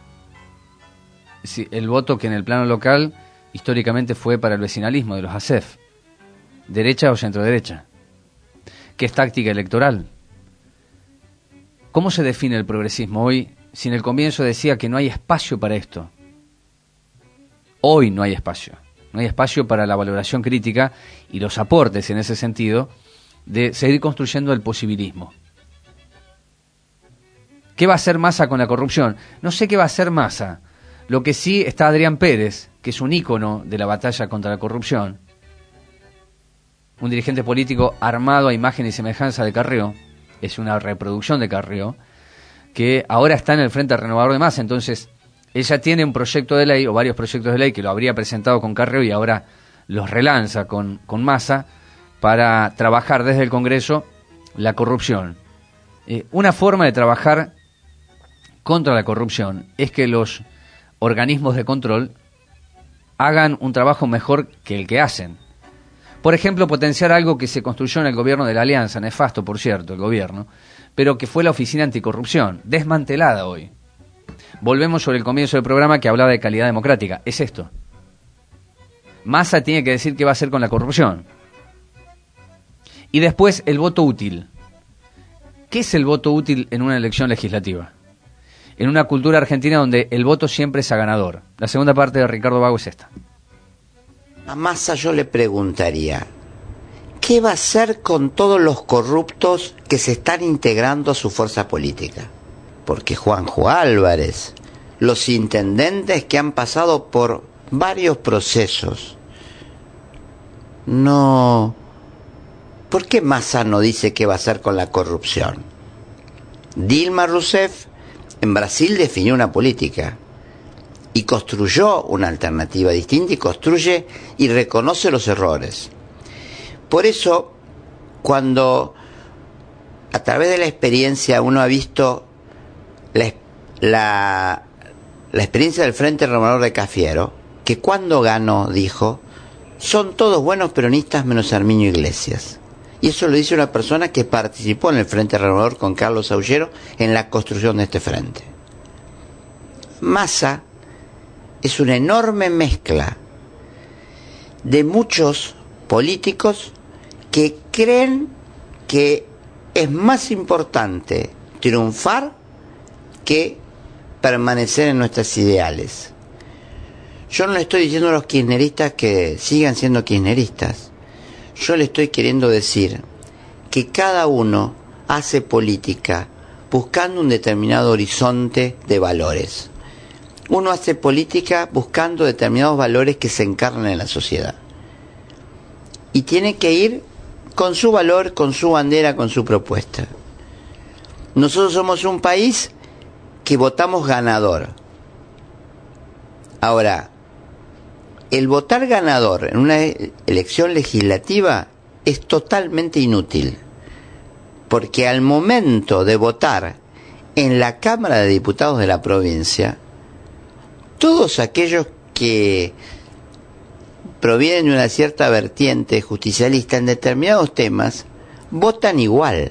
[SPEAKER 9] Es decir, el voto que en el plano local históricamente fue para el vecinalismo de los ASEF, derecha o centro-derecha, que es táctica electoral. ¿Cómo se define el progresismo hoy si en el comienzo decía que no hay espacio para esto? Hoy no hay espacio. No hay espacio para la valoración crítica y los aportes en ese sentido de seguir construyendo el posibilismo. ¿Qué va a hacer Massa con la corrupción? No sé qué va a hacer Massa. Lo que sí está Adrián Pérez, que es un ícono de la batalla contra la corrupción, un dirigente político armado a imagen y semejanza de Carrió, es una reproducción de Carrió, que ahora está en el Frente Renovador de Massa. Entonces, ella tiene un proyecto de ley, o varios proyectos de ley, que lo habría presentado con Carrió y ahora los relanza con Massa, para trabajar desde el Congreso la corrupción. Una forma de trabajar contra la corrupción es que los organismos de control hagan un trabajo mejor que el que hacen. Por ejemplo, potenciar algo que se construyó en el gobierno de la Alianza, nefasto por cierto el gobierno, pero que fue la Oficina Anticorrupción, desmantelada hoy. Volvemos sobre el comienzo del programa que hablaba de calidad democrática. Es esto. Massa tiene que decir qué va a hacer con la corrupción. Y después el voto útil. ¿Qué es el voto útil en una elección legislativa? En una cultura argentina donde el voto siempre es a ganador. La segunda parte de Ricardo Vago es esta.
[SPEAKER 2] A Massa yo le preguntaría, ¿qué va a hacer con todos los corruptos que se están integrando a su fuerza política? Porque Juanjo Álvarez, los intendentes que han pasado por varios procesos, no... ¿Por qué Massa no dice qué va a hacer con la corrupción? Dilma Rousseff en Brasil definió una política y construyó una alternativa distinta y construye y reconoce los errores. Por eso, cuando a través de la experiencia uno ha visto la experiencia del Frente Renovador de Cafiero, que cuando ganó dijo, son todos buenos peronistas menos Arminio Iglesias. Y eso lo dice una persona que participó en el Frente Renovador con Carlos Aullero en la construcción de este frente. Massa es una enorme mezcla de muchos políticos que creen que es más importante triunfar que permanecer en nuestros ideales. Yo no le estoy diciendo a los kirchneristas que sigan siendo kirchneristas. Yo le estoy queriendo decir que cada uno hace política buscando un determinado horizonte de valores. Uno hace política buscando determinados valores que se encarnan en la sociedad. Y tiene que ir con su valor, con su bandera, con su propuesta. Nosotros somos un país que votamos ganador. Ahora, el votar ganador en una elección legislativa es totalmente inútil, porque al momento de votar en la Cámara de Diputados de la provincia, todos aquellos que provienen de una cierta vertiente justicialista en determinados temas, votan igual.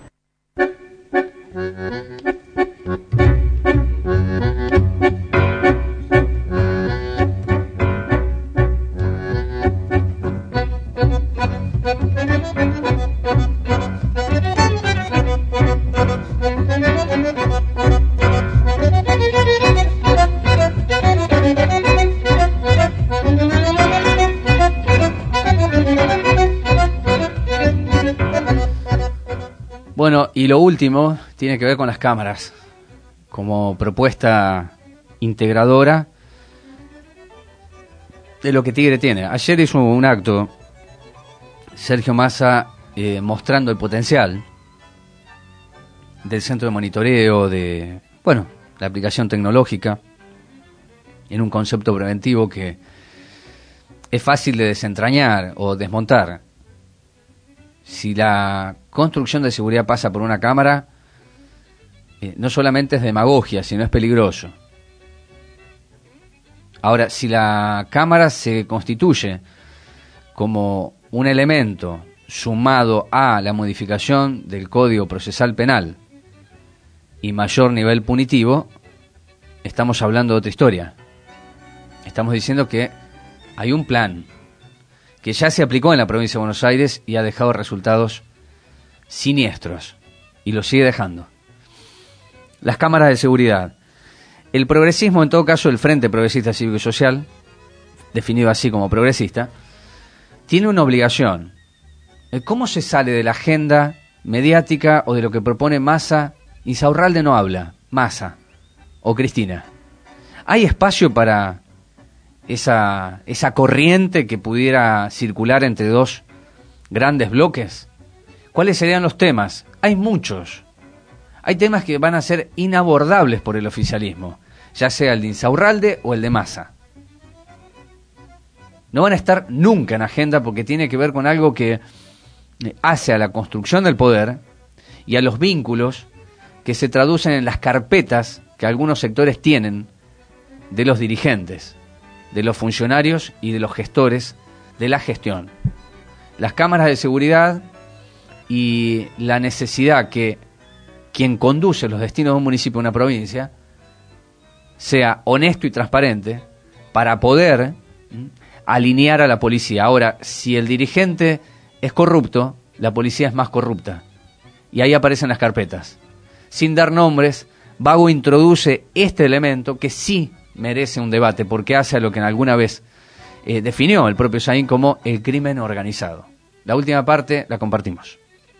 [SPEAKER 9] Bueno, y lo último tiene que ver con las cámaras, como propuesta integradora de lo que Tigre tiene. Ayer hizo un acto Sergio Massa mostrando el potencial del centro de monitoreo, de, bueno, la aplicación tecnológica en un concepto preventivo que es fácil de desentrañar o desmontar. Si la construcción de seguridad pasa por una cámara, no solamente es demagogia, sino es peligroso. Ahora, si la cámara se constituye como un elemento sumado a la modificación del Código Procesal Penal y mayor nivel punitivo, estamos hablando de otra historia. Estamos diciendo que hay un plan que ya se aplicó en la provincia de Buenos Aires y ha dejado resultados siniestros, y lo sigue dejando. Las cámaras de seguridad. El progresismo, en todo caso el Frente Progresista Cívico y Social, definido así como progresista, tiene una obligación. ¿Cómo se sale de la agenda mediática o de lo que propone Massa? Insaurralde no habla, Massa o Cristina. ¿Hay espacio para esa corriente que pudiera circular entre dos grandes bloques? ¿Cuáles serían los temas? Hay muchos. Hay temas que van a ser inabordables por el oficialismo, ya sea el de Insaurralde o el de Massa. No van a estar nunca en agenda porque tiene que ver con algo que hace a la construcción del poder y a los vínculos que se traducen en las carpetas que algunos sectores tienen de los dirigentes, de los funcionarios y de los gestores de la gestión. Las cámaras de seguridad y la necesidad que quien conduce los destinos de un municipio o una provincia sea honesto y transparente para poder alinear a la policía. Ahora, si el dirigente es corrupto, la policía es más corrupta. Y ahí aparecen las carpetas. Sin dar nombres, Vago introduce este elemento que sí merece un debate, porque hace a lo que alguna vez definió el propio Saín como el crimen organizado. La última parte la compartimos.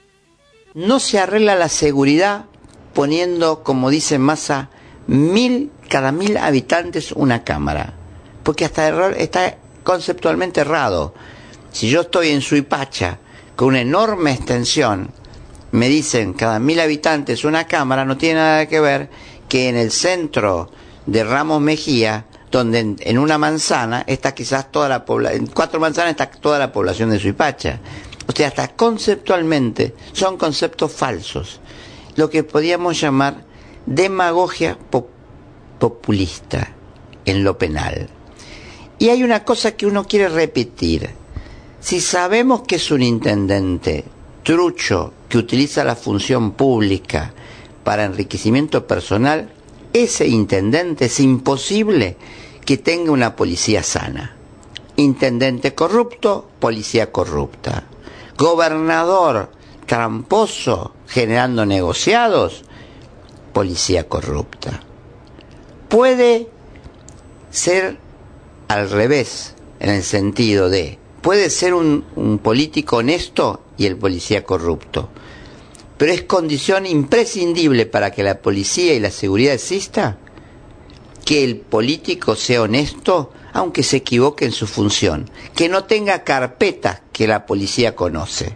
[SPEAKER 2] No se arregla la seguridad poniendo, como dice Massa, cada 1000 habitantes una cámara, porque está conceptualmente errado. Si yo estoy en Suipacha con una enorme extensión, me dicen cada 1000 habitantes una cámara, no tiene nada que ver que en el centro de Ramos Mejía, donde en una manzana está quizás toda la población, en 4 manzanas está toda la población de Suipacha. O sea, hasta conceptualmente son conceptos falsos, lo que podríamos llamar demagogia populista en lo penal. Y hay una cosa que uno quiere repetir. Si sabemos que es un intendente trucho que utiliza la función pública para enriquecimiento personal, ese intendente es imposible que tenga una policía sana. Intendente corrupto, policía corrupta. Gobernador tramposo generando negociados, policía corrupta. Puede ser al revés, en el sentido de, puede ser un político honesto y el policía corrupto, pero es condición imprescindible para que la policía y la seguridad exista que el político sea honesto, aunque se equivoque en su función, que no tenga carpetas que la policía conoce.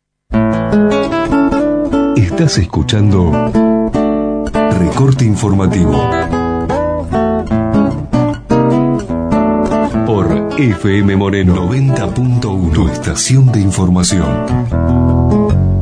[SPEAKER 1] Estás escuchando Recorte Informativo por FM Moreno 90.1, tu estación de información.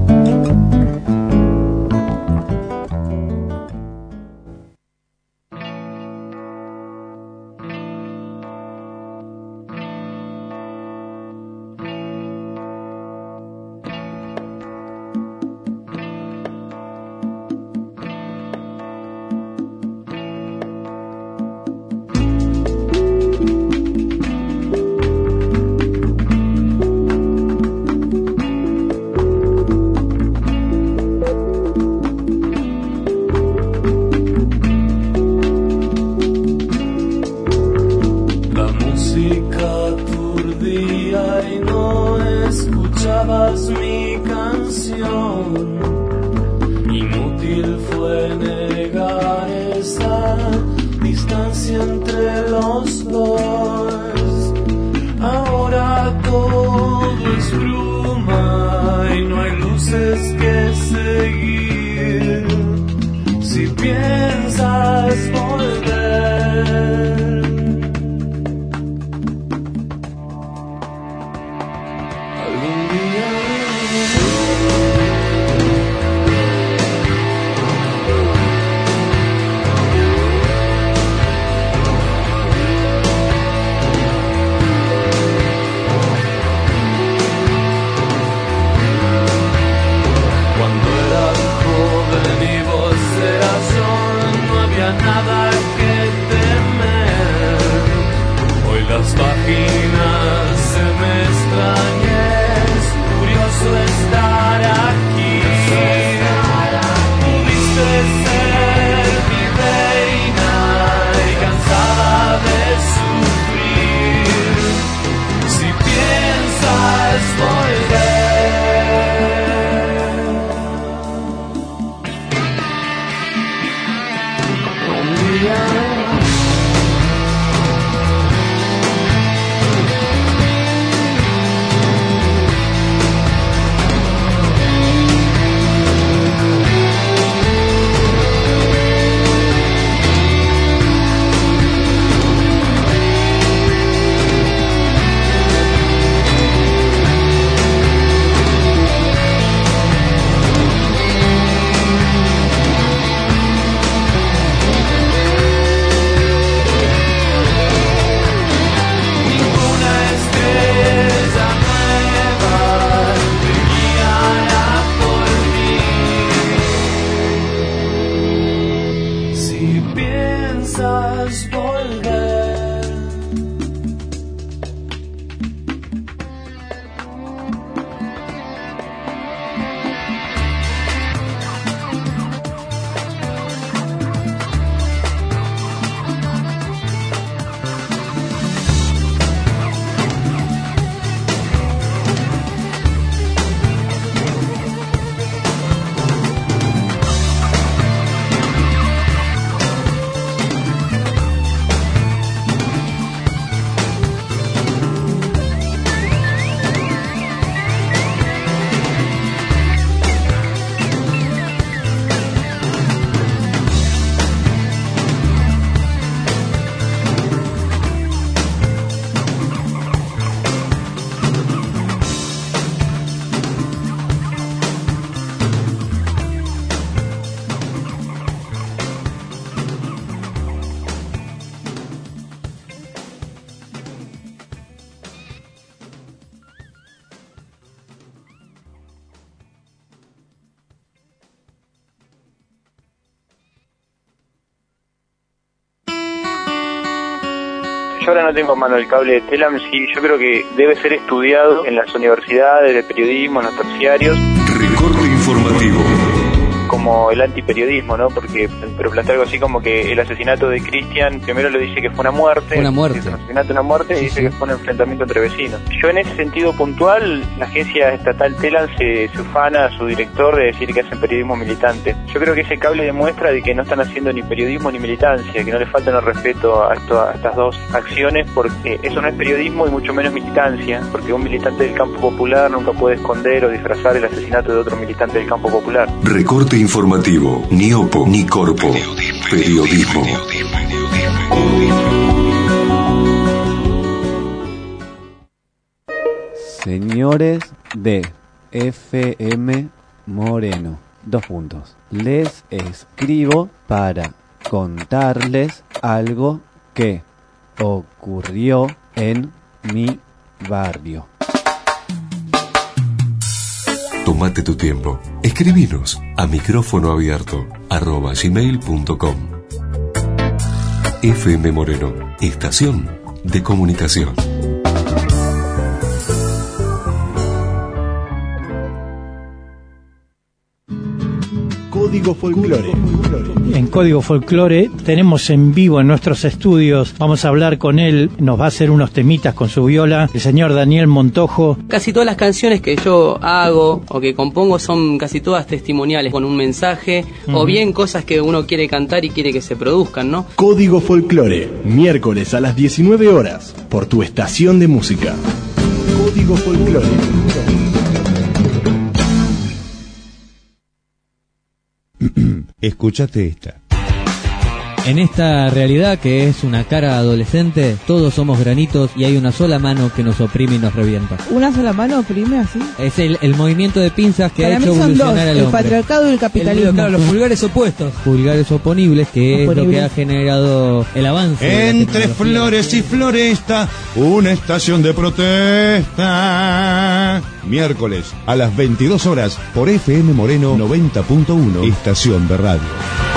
[SPEAKER 4] Yo ahora no tengo mano el cable de Telam, sí, yo creo que debe ser estudiado en las universidades de periodismo, en los terciarios.
[SPEAKER 1] Recorte informativo.
[SPEAKER 4] Como como el antiperiodismo, ¿no? Pero plantea algo así como que el asesinato de Cristian, primero le dice que fue una muerte.
[SPEAKER 9] Una muerte.
[SPEAKER 4] El asesinato, una muerte, y dice que fue un enfrentamiento entre vecinos. Yo en ese sentido puntual, la agencia estatal TELAN se ufana a su director de decir que hacen periodismo militante. Yo creo que ese cable demuestra de que no están haciendo ni periodismo ni militancia, que no le faltan el respeto a estas dos acciones, porque eso no es periodismo y mucho menos militancia, porque un militante del campo popular nunca puede esconder o disfrazar el asesinato de otro militante del campo popular.
[SPEAKER 1] Recorte informativo, ni OPO, ni Corpo. Periodismo.
[SPEAKER 8] Señores de FM Moreno, les escribo para contarles algo que ocurrió en mi barrio.
[SPEAKER 1] Tómate tu tiempo. Escribinos a micrófonoabierto@gmail.com. FM Moreno, estación de comunicación.
[SPEAKER 10] Código Folclore.
[SPEAKER 23] En Código Folclore tenemos en vivo en nuestros estudios, vamos a hablar con él, nos va a hacer unos temitas con su viola, el señor Daniel Montojo.
[SPEAKER 24] Casi todas las canciones que yo hago o que compongo son casi todas testimoniales, con un mensaje, o bien cosas que uno quiere cantar y quiere que se produzcan, ¿no?
[SPEAKER 10] Código Folclore, miércoles a las 19 horas, por tu estación de música. Código Folclore.
[SPEAKER 11] Escúchate esta.
[SPEAKER 25] En esta realidad que es una cara adolescente, todos somos granitos y hay una sola mano que nos oprime y nos revienta.
[SPEAKER 26] ¿Una sola mano oprime así?
[SPEAKER 25] Es el movimiento de pinzas que
[SPEAKER 26] para
[SPEAKER 25] ha hecho evolucionar al hombre.
[SPEAKER 26] El patriarcado y el capitalismo.
[SPEAKER 25] Claro, los pulgares opuestos. Pulgares oponibles, que es lo que ha generado el avance.
[SPEAKER 11] Entre flores y floresta, una estación de protesta. Miércoles a las 22 horas por FM Moreno 90.1, estación de radio.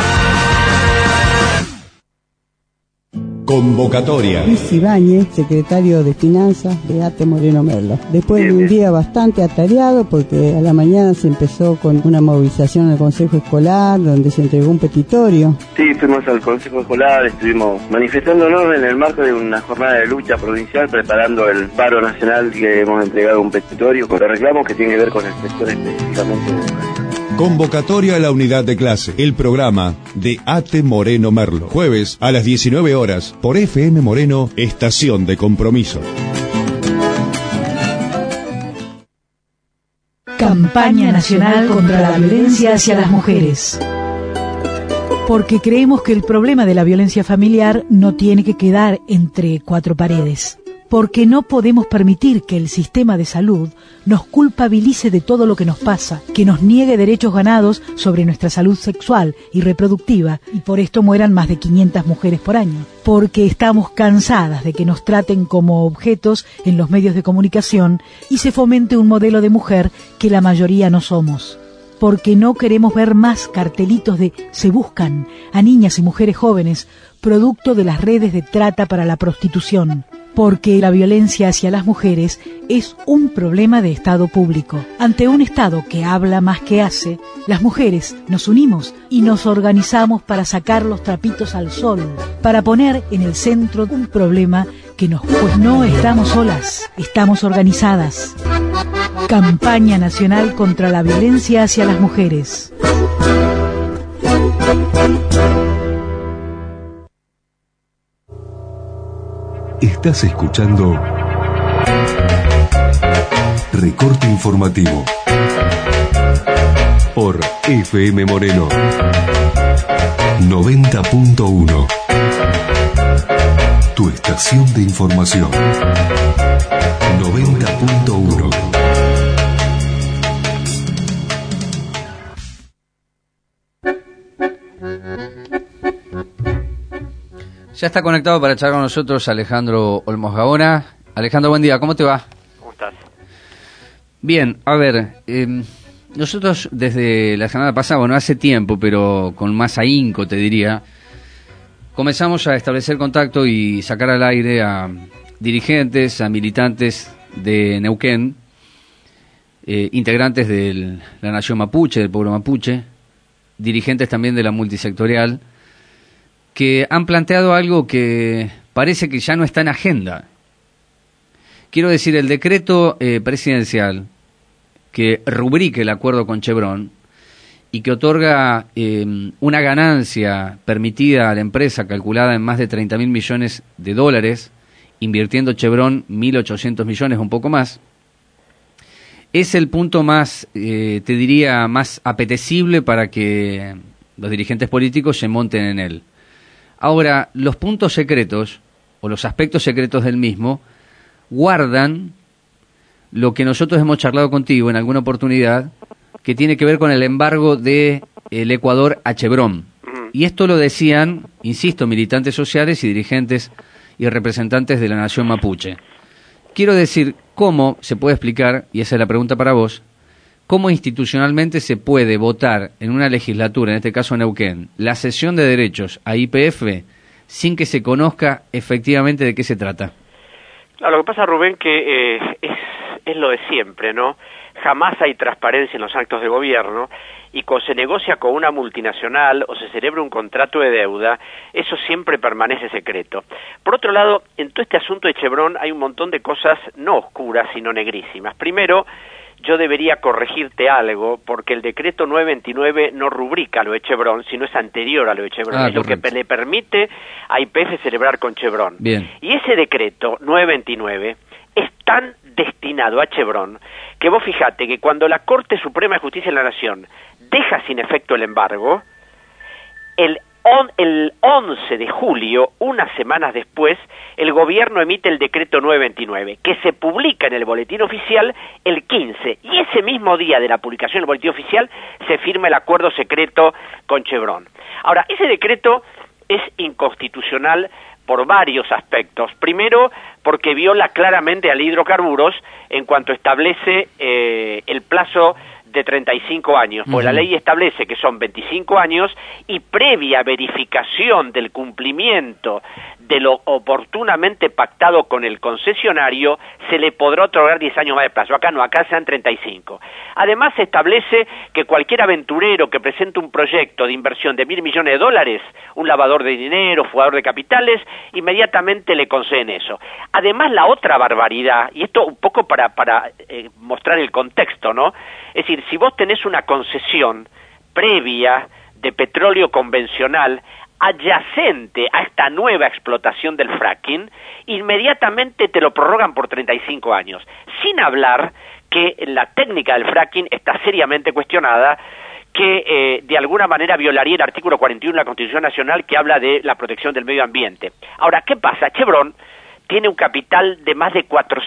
[SPEAKER 11] Convocatoria.
[SPEAKER 27] Luis Ibáñez, secretario de Finanzas de ATE Moreno Merlo. Después de un día bastante atareado, porque a la mañana se empezó con una movilización en el Consejo Escolar, donde se entregó un petitorio.
[SPEAKER 28] Sí, fuimos al Consejo Escolar, estuvimos manifestándonos en el marco de una jornada de lucha provincial, preparando el paro nacional, que hemos entregado un petitorio con los reclamos que tienen que ver con el sector específicamente de educación.
[SPEAKER 11] Convocatoria a la unidad de clase, el programa de ATE Moreno Merlo. Jueves a las 19 horas por FM Moreno, estación de compromiso.
[SPEAKER 29] Campaña Nacional contra la Violencia hacia las Mujeres. Porque creemos que el problema de la violencia familiar no tiene que quedar entre cuatro paredes. Porque no podemos permitir que el sistema de salud nos culpabilice de todo lo que nos pasa, que nos niegue derechos ganados sobre nuestra salud sexual y reproductiva, y por esto mueran más de 500 mujeres por año. Porque estamos cansadas de que nos traten como objetos en los medios de comunicación y se fomente un modelo de mujer que la mayoría no somos. Porque no queremos ver más cartelitos de "se buscan" a niñas y mujeres jóvenes, producto de las redes de trata para la prostitución. Porque la violencia hacia las mujeres es un problema de Estado público. Ante un Estado que habla más que hace, las mujeres nos unimos y nos organizamos para sacar los trapitos al sol, para poner en el centro un problema que pues no estamos solas, estamos organizadas. Campaña Nacional contra la Violencia hacia las Mujeres.
[SPEAKER 1] Estás escuchando Recorte Informativo por FM Moreno 90.1, tu estación de información. 90.1.
[SPEAKER 9] Ya está conectado para charlar con nosotros Alejandro Olmos Gaona. Alejandro, buen día, ¿cómo te va?
[SPEAKER 4] ¿Cómo estás?
[SPEAKER 9] Bien, a ver, nosotros desde la semana pasada, bueno, hace tiempo, pero con más ahínco te diría, comenzamos a establecer contacto y sacar al aire a dirigentes, a militantes de Neuquén, integrantes de la nación mapuche, del pueblo mapuche, dirigentes también de la multisectorial, que han planteado algo que parece que ya no está en agenda. Quiero decir, el decreto presidencial que rubrique el acuerdo con Chevron y que otorga una ganancia permitida a la empresa calculada en más de 30.000 millones de dólares, invirtiendo Chevron 1.800 millones, un poco más, es el punto más, te diría, más apetecible para que los dirigentes políticos se monten en él. Ahora, los puntos secretos, o los aspectos secretos del mismo, guardan lo que nosotros hemos charlado contigo en alguna oportunidad, que tiene que ver con el embargo de el Ecuador a Chevron. Y esto lo decían, insisto, militantes sociales y dirigentes y representantes de la nación mapuche. Quiero decir, ¿cómo se puede explicar, y esa es la pregunta para vos, cómo institucionalmente se puede votar en una legislatura, en este caso en Neuquén, la cesión de derechos a YPF sin que se conozca efectivamente de qué se trata?
[SPEAKER 3] Claro, lo que pasa, Rubén, que es lo de siempre, ¿no? Jamás hay transparencia en los actos de gobierno, y cuando se negocia con una multinacional o se celebra un contrato de deuda, eso siempre permanece secreto. Por otro lado, en todo este asunto de Chevron hay un montón de cosas no oscuras, sino negrísimas. Primero, yo debería corregirte algo, porque el decreto 929 no rubrica lo de Chevron, sino es anterior a lo de Chevron, es lo que le permite a YPF celebrar con Chevron.
[SPEAKER 9] Bien.
[SPEAKER 3] Y ese decreto 929 es tan destinado a Chevron que vos fijate que cuando la Corte Suprema de Justicia de la Nación deja sin efecto el embargo, el 11 de julio, unas semanas después, el gobierno emite el decreto 929, que se publica en el boletín oficial el 15, y ese mismo día de la publicación del boletín oficial se firma el acuerdo secreto con Chevron. Ahora, ese decreto es inconstitucional por varios aspectos. Primero, porque viola claramente a la ley de hidrocarburos en cuanto establece el plazo de 35 años, pues la ley establece que son 25 años y previa verificación del cumplimiento de lo oportunamente pactado con el concesionario, se le podrá otorgar 10 años más de plazo. Acá no, acá sean 35. Además, se establece que cualquier aventurero que presente un proyecto de inversión de $1.000 millones, un lavador de dinero, fugador de capitales, inmediatamente le conceden eso. Además, la otra barbaridad, y esto un poco para mostrar el contexto, ¿no? Es decir, si vos tenés una concesión previa de petróleo convencional adyacente a esta nueva explotación del fracking, inmediatamente te lo prorrogan por 35 años, sin hablar que la técnica del fracking está seriamente cuestionada, que de alguna manera violaría el artículo 41 de la Constitución Nacional, que habla de la protección del medio ambiente. Ahora, ¿qué pasa? Chevron tiene un capital de más de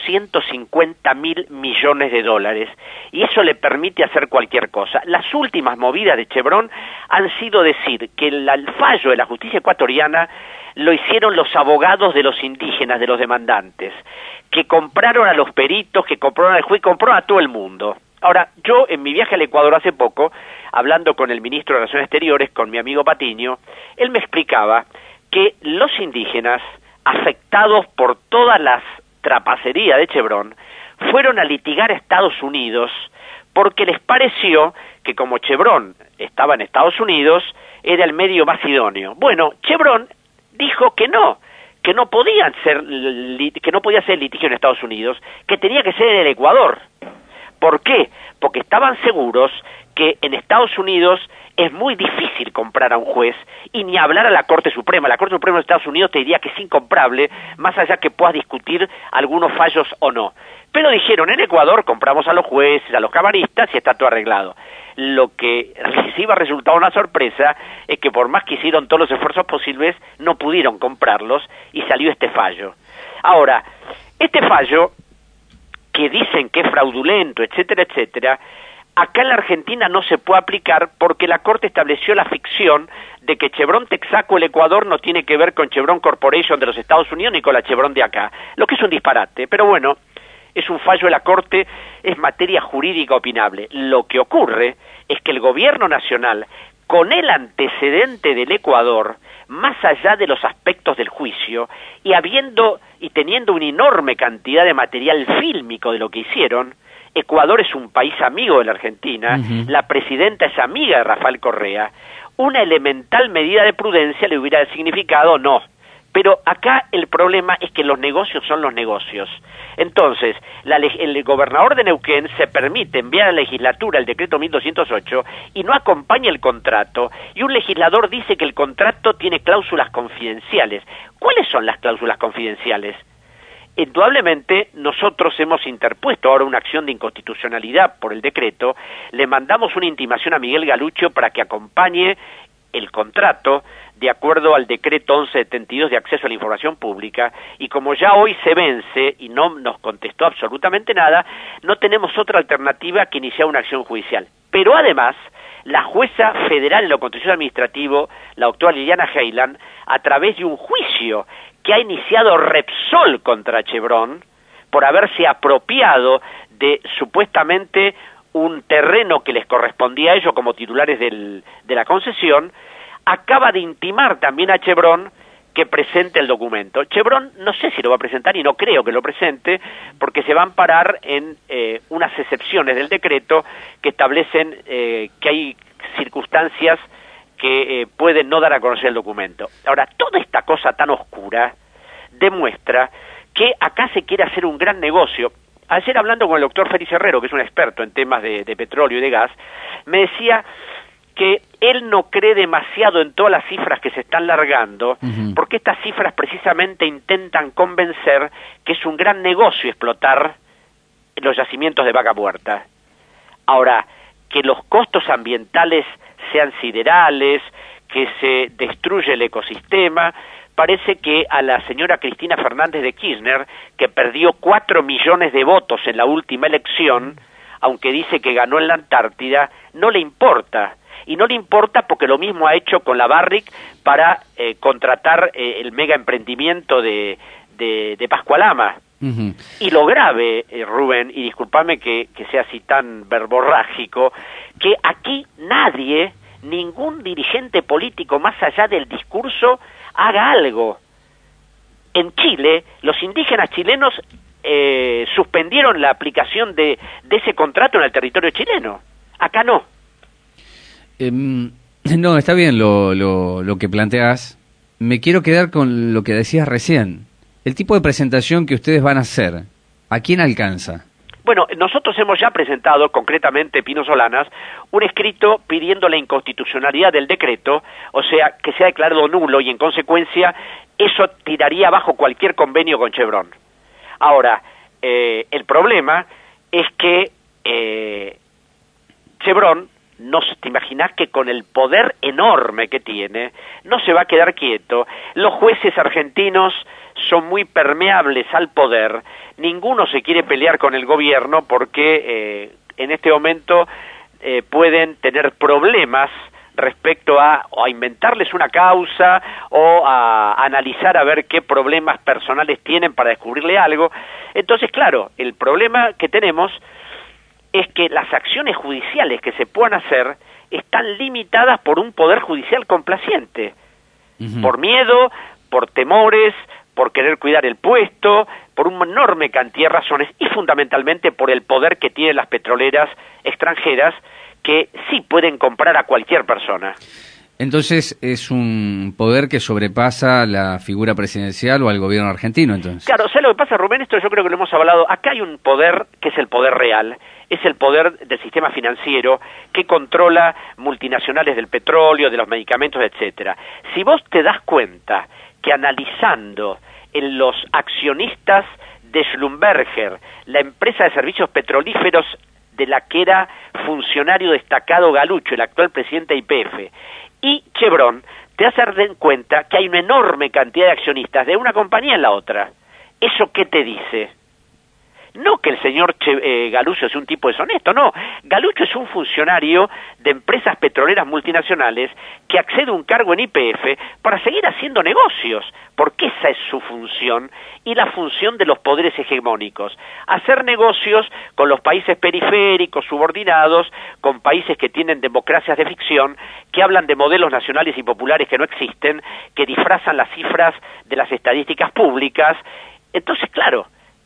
[SPEAKER 3] 450.000 millones de dólares, y eso le permite hacer cualquier cosa. Las últimas movidas de Chevron han sido decir que el fallo de la justicia ecuatoriana lo hicieron los abogados de los indígenas, de los demandantes, que compraron a los peritos, que compraron al juez, compraron a todo el mundo. Ahora, yo en mi viaje al Ecuador hace poco, hablando con el ministro de Relaciones Exteriores, con mi amigo Patiño, él me explicaba que los indígenas, afectados por todas las trapacerías de Chevron, fueron a litigar a Estados Unidos porque les pareció que como Chevron estaba en Estados Unidos, era el medio más idóneo. Bueno, Chevron dijo que no podía ser litigio en Estados Unidos, que tenía que ser en el Ecuador. ¿Por qué? Porque estaban seguros que en Estados Unidos es muy difícil comprar a un juez, y ni hablar a la Corte Suprema. La Corte Suprema de Estados Unidos te diría que es incomprable, más allá que puedas discutir algunos fallos o no. Pero dijeron, en Ecuador compramos a los jueces, a los camaristas, y está todo arreglado. Lo que sí va a resultar una sorpresa es que por más que hicieron todos los esfuerzos posibles, no pudieron comprarlos, y salió este fallo. Ahora, este fallo, que dicen que es fraudulento, etcétera, etcétera, acá en la Argentina no se puede aplicar porque la Corte estableció la ficción de que Chevron Texaco el Ecuador no tiene que ver con Chevron Corporation de los Estados Unidos ni con la Chevron de acá, lo que es un disparate, pero bueno, es un fallo de la Corte, es materia jurídica opinable. Lo que ocurre es que el gobierno nacional, con el antecedente del Ecuador, más allá de los aspectos del juicio, y teniendo una enorme cantidad de material fílmico de lo que hicieron, Ecuador es un país amigo de la Argentina, la presidenta es amiga de Rafael Correa, una elemental medida de prudencia le hubiera significado no. Pero acá el problema es que los negocios son los negocios. Entonces, el gobernador de Neuquén se permite enviar a la legislatura el decreto 1208 y no acompaña el contrato, y un legislador dice que el contrato tiene cláusulas confidenciales. ¿Cuáles son las cláusulas confidenciales? Indudablemente nosotros hemos interpuesto ahora una acción de inconstitucionalidad por el decreto, le mandamos una intimación a Miguel Galuccio para que acompañe el contrato de acuerdo al decreto 1172 de acceso a la información pública, y como ya hoy se vence y no nos contestó absolutamente nada, no tenemos otra alternativa que iniciar una acción judicial. Pero además, la jueza federal en lo contencioso administrativo, la doctora Liliana Heiland, a través de un juicio que ha iniciado Repsol contra Chevron, por haberse apropiado de supuestamente un terreno que les correspondía a ellos como titulares de la concesión, acaba de intimar también a Chevron que presente el documento. Chevron no sé si lo va a presentar y no creo que lo presente porque se va a amparar en unas excepciones del decreto que establecen que hay circunstancias que pueden no dar a conocer el documento. Ahora, toda esta cosa tan oscura demuestra que acá se quiere hacer un gran negocio. Ayer hablando con el doctor Félix Herrero, que es un experto en temas de petróleo y de gas, me decía que él no cree demasiado en todas las cifras que se están largando, porque estas cifras precisamente intentan convencer que es un gran negocio explotar los yacimientos de Vaca Muerta. Ahora, que los costos ambientales sean siderales, que se destruye el ecosistema, parece que a la señora Cristina Fernández de Kirchner, que perdió 4 millones de votos en la última elección, aunque dice que ganó en la Antártida, no le importa. Y no le importa porque lo mismo ha hecho con la Barrick para contratar el mega emprendimiento de Pascualama. Y lo grave, Rubén, y discúlpame que sea así tan verborrágico, que aquí nadie, ningún dirigente político más allá del discurso, haga algo. En Chile, los indígenas chilenos suspendieron la aplicación de ese contrato en el territorio chileno. Acá no.
[SPEAKER 9] No, está bien lo que planteas. Me quiero quedar con lo que decías recién. El tipo de presentación que ustedes van a hacer, ¿a quién alcanza?
[SPEAKER 3] Bueno, nosotros hemos ya presentado, concretamente Pino Solanas, un escrito pidiendo la inconstitucionalidad del decreto, o sea, que sea declarado nulo y en consecuencia eso tiraría abajo cualquier convenio con Chevron. Ahora, el problema es que Chevron, te imaginás que con el poder enorme que tiene, no se va a quedar quieto. Los jueces argentinos son muy permeables al poder, ninguno se quiere pelear con el gobierno porque en este momento pueden tener problemas respecto a inventarles una causa o a analizar a ver qué problemas personales tienen para descubrirle algo. Entonces, claro, el problema que tenemos es que las acciones judiciales que se puedan hacer están limitadas por un poder judicial complaciente, por miedo, por temores, por querer cuidar el puesto, por una enorme cantidad de razones y fundamentalmente por el poder que tienen las petroleras extranjeras que sí pueden comprar a cualquier persona.
[SPEAKER 9] Entonces es un poder que sobrepasa la figura presidencial o al gobierno argentino, entonces.
[SPEAKER 3] Claro, ¿sabes lo que pasa, Rubén? Esto yo creo que lo hemos hablado. Acá hay un poder que es el poder real, es el poder del sistema financiero que controla multinacionales del petróleo, de los medicamentos, etcétera. Si vos te das cuenta que analizando en los accionistas de Schlumberger, la empresa de servicios petrolíferos de la que era funcionario destacado Galuccio, el actual presidente de YPF, y Chevron, te das cuenta que hay una enorme cantidad de accionistas de una compañía en la otra. ¿Eso qué te dice? No que el señor Galuccio es un tipo deshonesto, no. Galuccio es un funcionario de empresas petroleras multinacionales que accede a un cargo en YPF para seguir haciendo negocios, porque esa es su función y la función de los poderes hegemónicos. Hacer negocios con los países periféricos, subordinados, con países que tienen democracias de ficción, que hablan de modelos nacionales y populares que no existen, que disfrazan las cifras de las estadísticas públicas. Entonces, claro,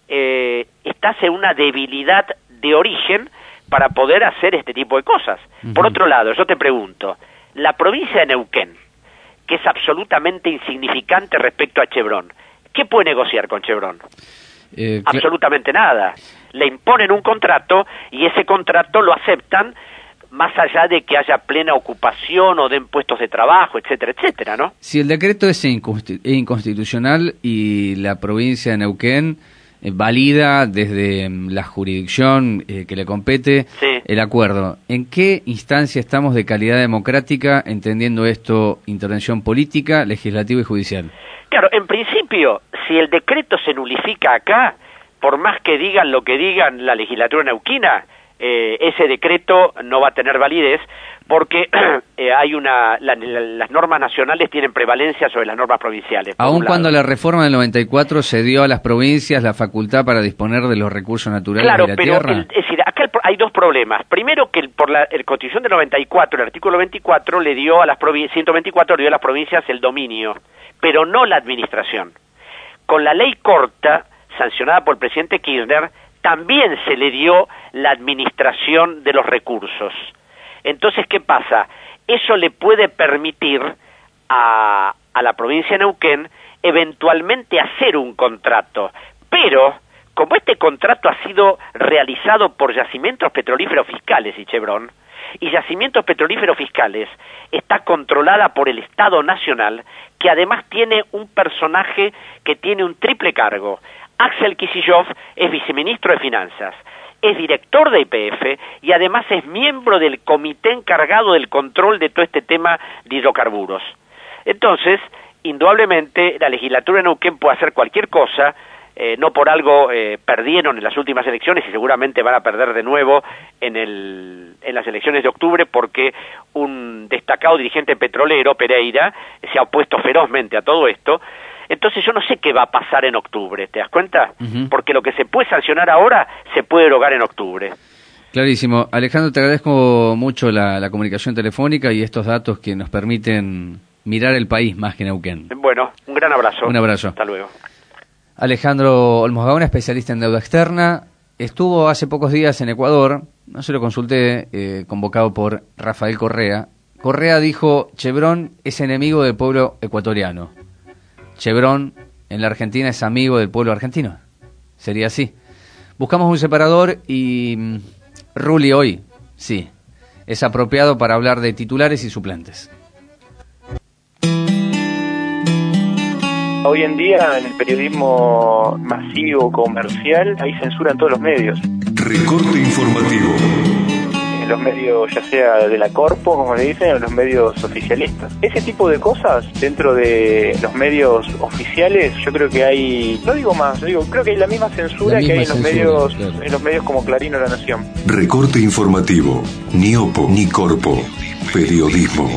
[SPEAKER 3] estás en una debilidad de origen para poder hacer este tipo de cosas. Por otro lado, yo te pregunto, la provincia de Neuquén, que es absolutamente insignificante respecto a Chevron, ¿qué puede negociar con Chevron? Absolutamente nada. Le imponen un contrato y ese contrato lo aceptan más allá de que haya plena ocupación o den puestos de trabajo, etcétera, etcétera, ¿no?
[SPEAKER 9] Si el decreto es inconstitucional y la provincia de Neuquén valida desde la jurisdicción que le compete el acuerdo, ¿en qué instancia estamos de calidad democrática, entendiendo esto, intervención política, legislativa y judicial?
[SPEAKER 3] Claro, en principio, si el decreto se nulifica acá, por más que digan lo que digan la legislatura neuquina, ese decreto no va a tener validez porque hay las normas nacionales tienen prevalencia sobre las normas provinciales.
[SPEAKER 9] Aun cuando la reforma del 94 se dio a las provincias la facultad para disponer de los recursos naturales de la tierra.
[SPEAKER 3] Claro, pero es decir, acá hay dos problemas. Primero, que por la Constitución del 94, el artículo 24 le dio a las 124 le dio a las provincias el dominio, pero no la administración. Con la ley corta, sancionada por el presidente Kirchner, también se le dio la administración de los recursos. Entonces, ¿qué pasa? Eso le puede permitir a la provincia de Neuquén eventualmente hacer un contrato, pero como este contrato ha sido realizado por Yacimientos Petrolíferos Fiscales y Chevron, y Yacimientos Petrolíferos Fiscales está controlada por el Estado Nacional, que además tiene un personaje que tiene un triple cargo. Axel Kicillof es viceministro de Finanzas, es director de YPF y además es miembro del comité encargado del control de todo este tema de hidrocarburos. Entonces, indudablemente, la legislatura de Neuquén puede hacer cualquier cosa, no por algo perdieron en las últimas elecciones y seguramente van a perder de nuevo en las elecciones de octubre porque un destacado dirigente petrolero, Pereira, se ha opuesto ferozmente a todo esto. Entonces yo no sé qué va a pasar en octubre, ¿te das cuenta? Porque lo que se puede sancionar ahora se puede erogar en octubre.
[SPEAKER 9] Clarísimo. Alejandro, te agradezco mucho la comunicación telefónica y estos datos que nos permiten mirar el país más que Neuquén.
[SPEAKER 3] Bueno, un gran abrazo.
[SPEAKER 9] Un abrazo.
[SPEAKER 3] Hasta luego.
[SPEAKER 9] Alejandro Olmos Gaona, especialista en deuda externa, estuvo hace pocos días en Ecuador, no se lo consulté, convocado por Rafael Correa. Correa dijo, Chevron es enemigo del pueblo ecuatoriano. Chevron en la Argentina es amigo del pueblo argentino. Sería así. Buscamos un separador y Ruli hoy, sí, es apropiado para hablar de titulares y suplentes.
[SPEAKER 4] Hoy en día, en el periodismo masivo, comercial, hay censura en todos los medios.
[SPEAKER 1] Recorte informativo.
[SPEAKER 4] En los medios, ya sea de la corpo, como le dicen, o en los medios oficialistas. Ese tipo de cosas, dentro de los medios oficiales, yo creo que hay, no digo más, creo que hay la misma censura que hay en los medios, claro, en los medios como Clarín o La Nación.
[SPEAKER 1] Recorte informativo. Ni opo, ni corpo. Periodismo.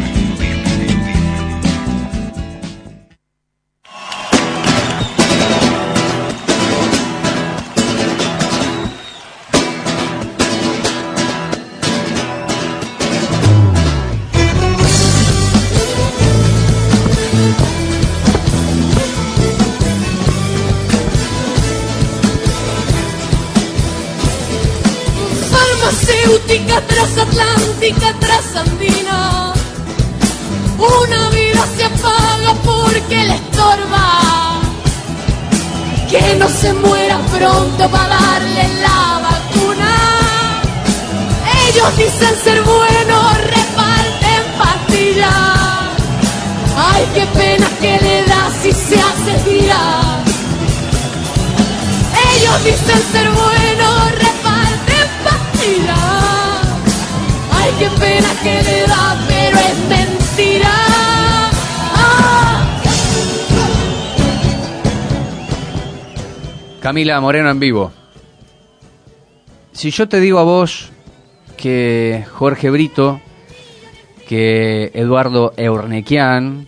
[SPEAKER 5] Transatlántica, trasandina, una vida se apaga porque le estorba, que no se muera pronto para darle la vacuna. Ellos dicen ser buenos, reparten pastillas, ay qué pena que le da si se hace girar. Ellos dicen ser buenos, reparten pastillas, ay, qué pena que le da, pero es mentira.
[SPEAKER 9] Camila Moreno en vivo. Si yo te digo a vos que Jorge Brito, que Eduardo Eurnequian,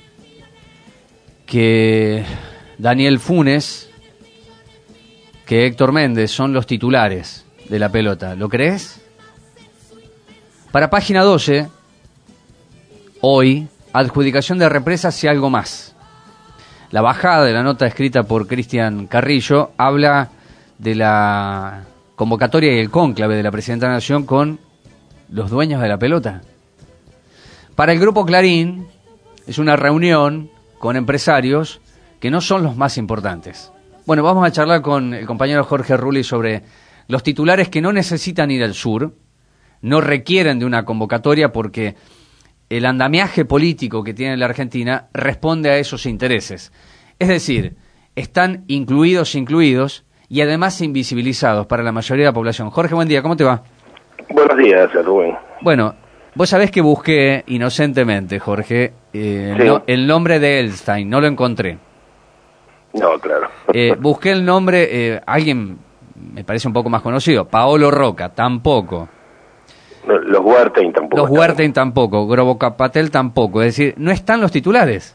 [SPEAKER 9] que Daniel Funes, que Héctor Méndez son los titulares de la pelota, ¿lo crees? Para Página 12, hoy, adjudicación de represas y algo más. La bajada de la nota escrita por Cristian Carrillo habla de la convocatoria y el cónclave de la Presidenta de la Nación con los dueños de la pelota. Para el Grupo Clarín es una reunión con empresarios que no son los más importantes. Bueno, vamos a charlar con el compañero Jorge Rulli sobre los titulares que no necesitan ir al sur, no requieren de una convocatoria porque el andamiaje político que tiene la Argentina responde a esos intereses. Es decir, están incluidos y además invisibilizados para la mayoría de la población. Jorge, buen día, ¿cómo te va?
[SPEAKER 6] Buenos días, Rubén.
[SPEAKER 9] Bueno, vos sabés que busqué inocentemente, Jorge, el nombre de Elstein, no lo encontré.
[SPEAKER 6] No, claro.
[SPEAKER 9] Busqué el nombre, alguien me parece un poco más conocido, Paolo Roca, tampoco.
[SPEAKER 6] No, los Huertain tampoco.
[SPEAKER 9] Los Huertain tampoco, Grobo Capatel tampoco, es decir, no están los titulares.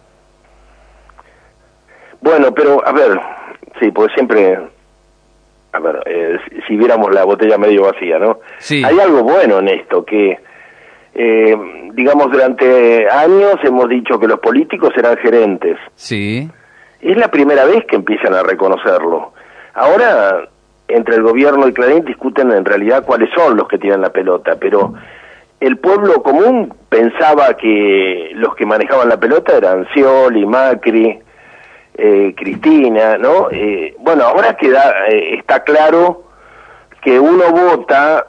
[SPEAKER 6] Bueno, pero, a ver, sí, porque siempre, a ver, si viéramos la botella medio vacía, ¿no?
[SPEAKER 9] Sí.
[SPEAKER 6] Hay algo bueno en esto, que, digamos, durante años hemos dicho que los políticos eran gerentes.
[SPEAKER 9] Sí.
[SPEAKER 6] Es la primera vez que empiezan a reconocerlo. Ahora, entre el gobierno y Clarín discuten en realidad cuáles son los que tienen la pelota, pero el pueblo común pensaba que los que manejaban la pelota eran Scioli, Macri, Cristina, ¿no? Bueno, ahora está claro que uno vota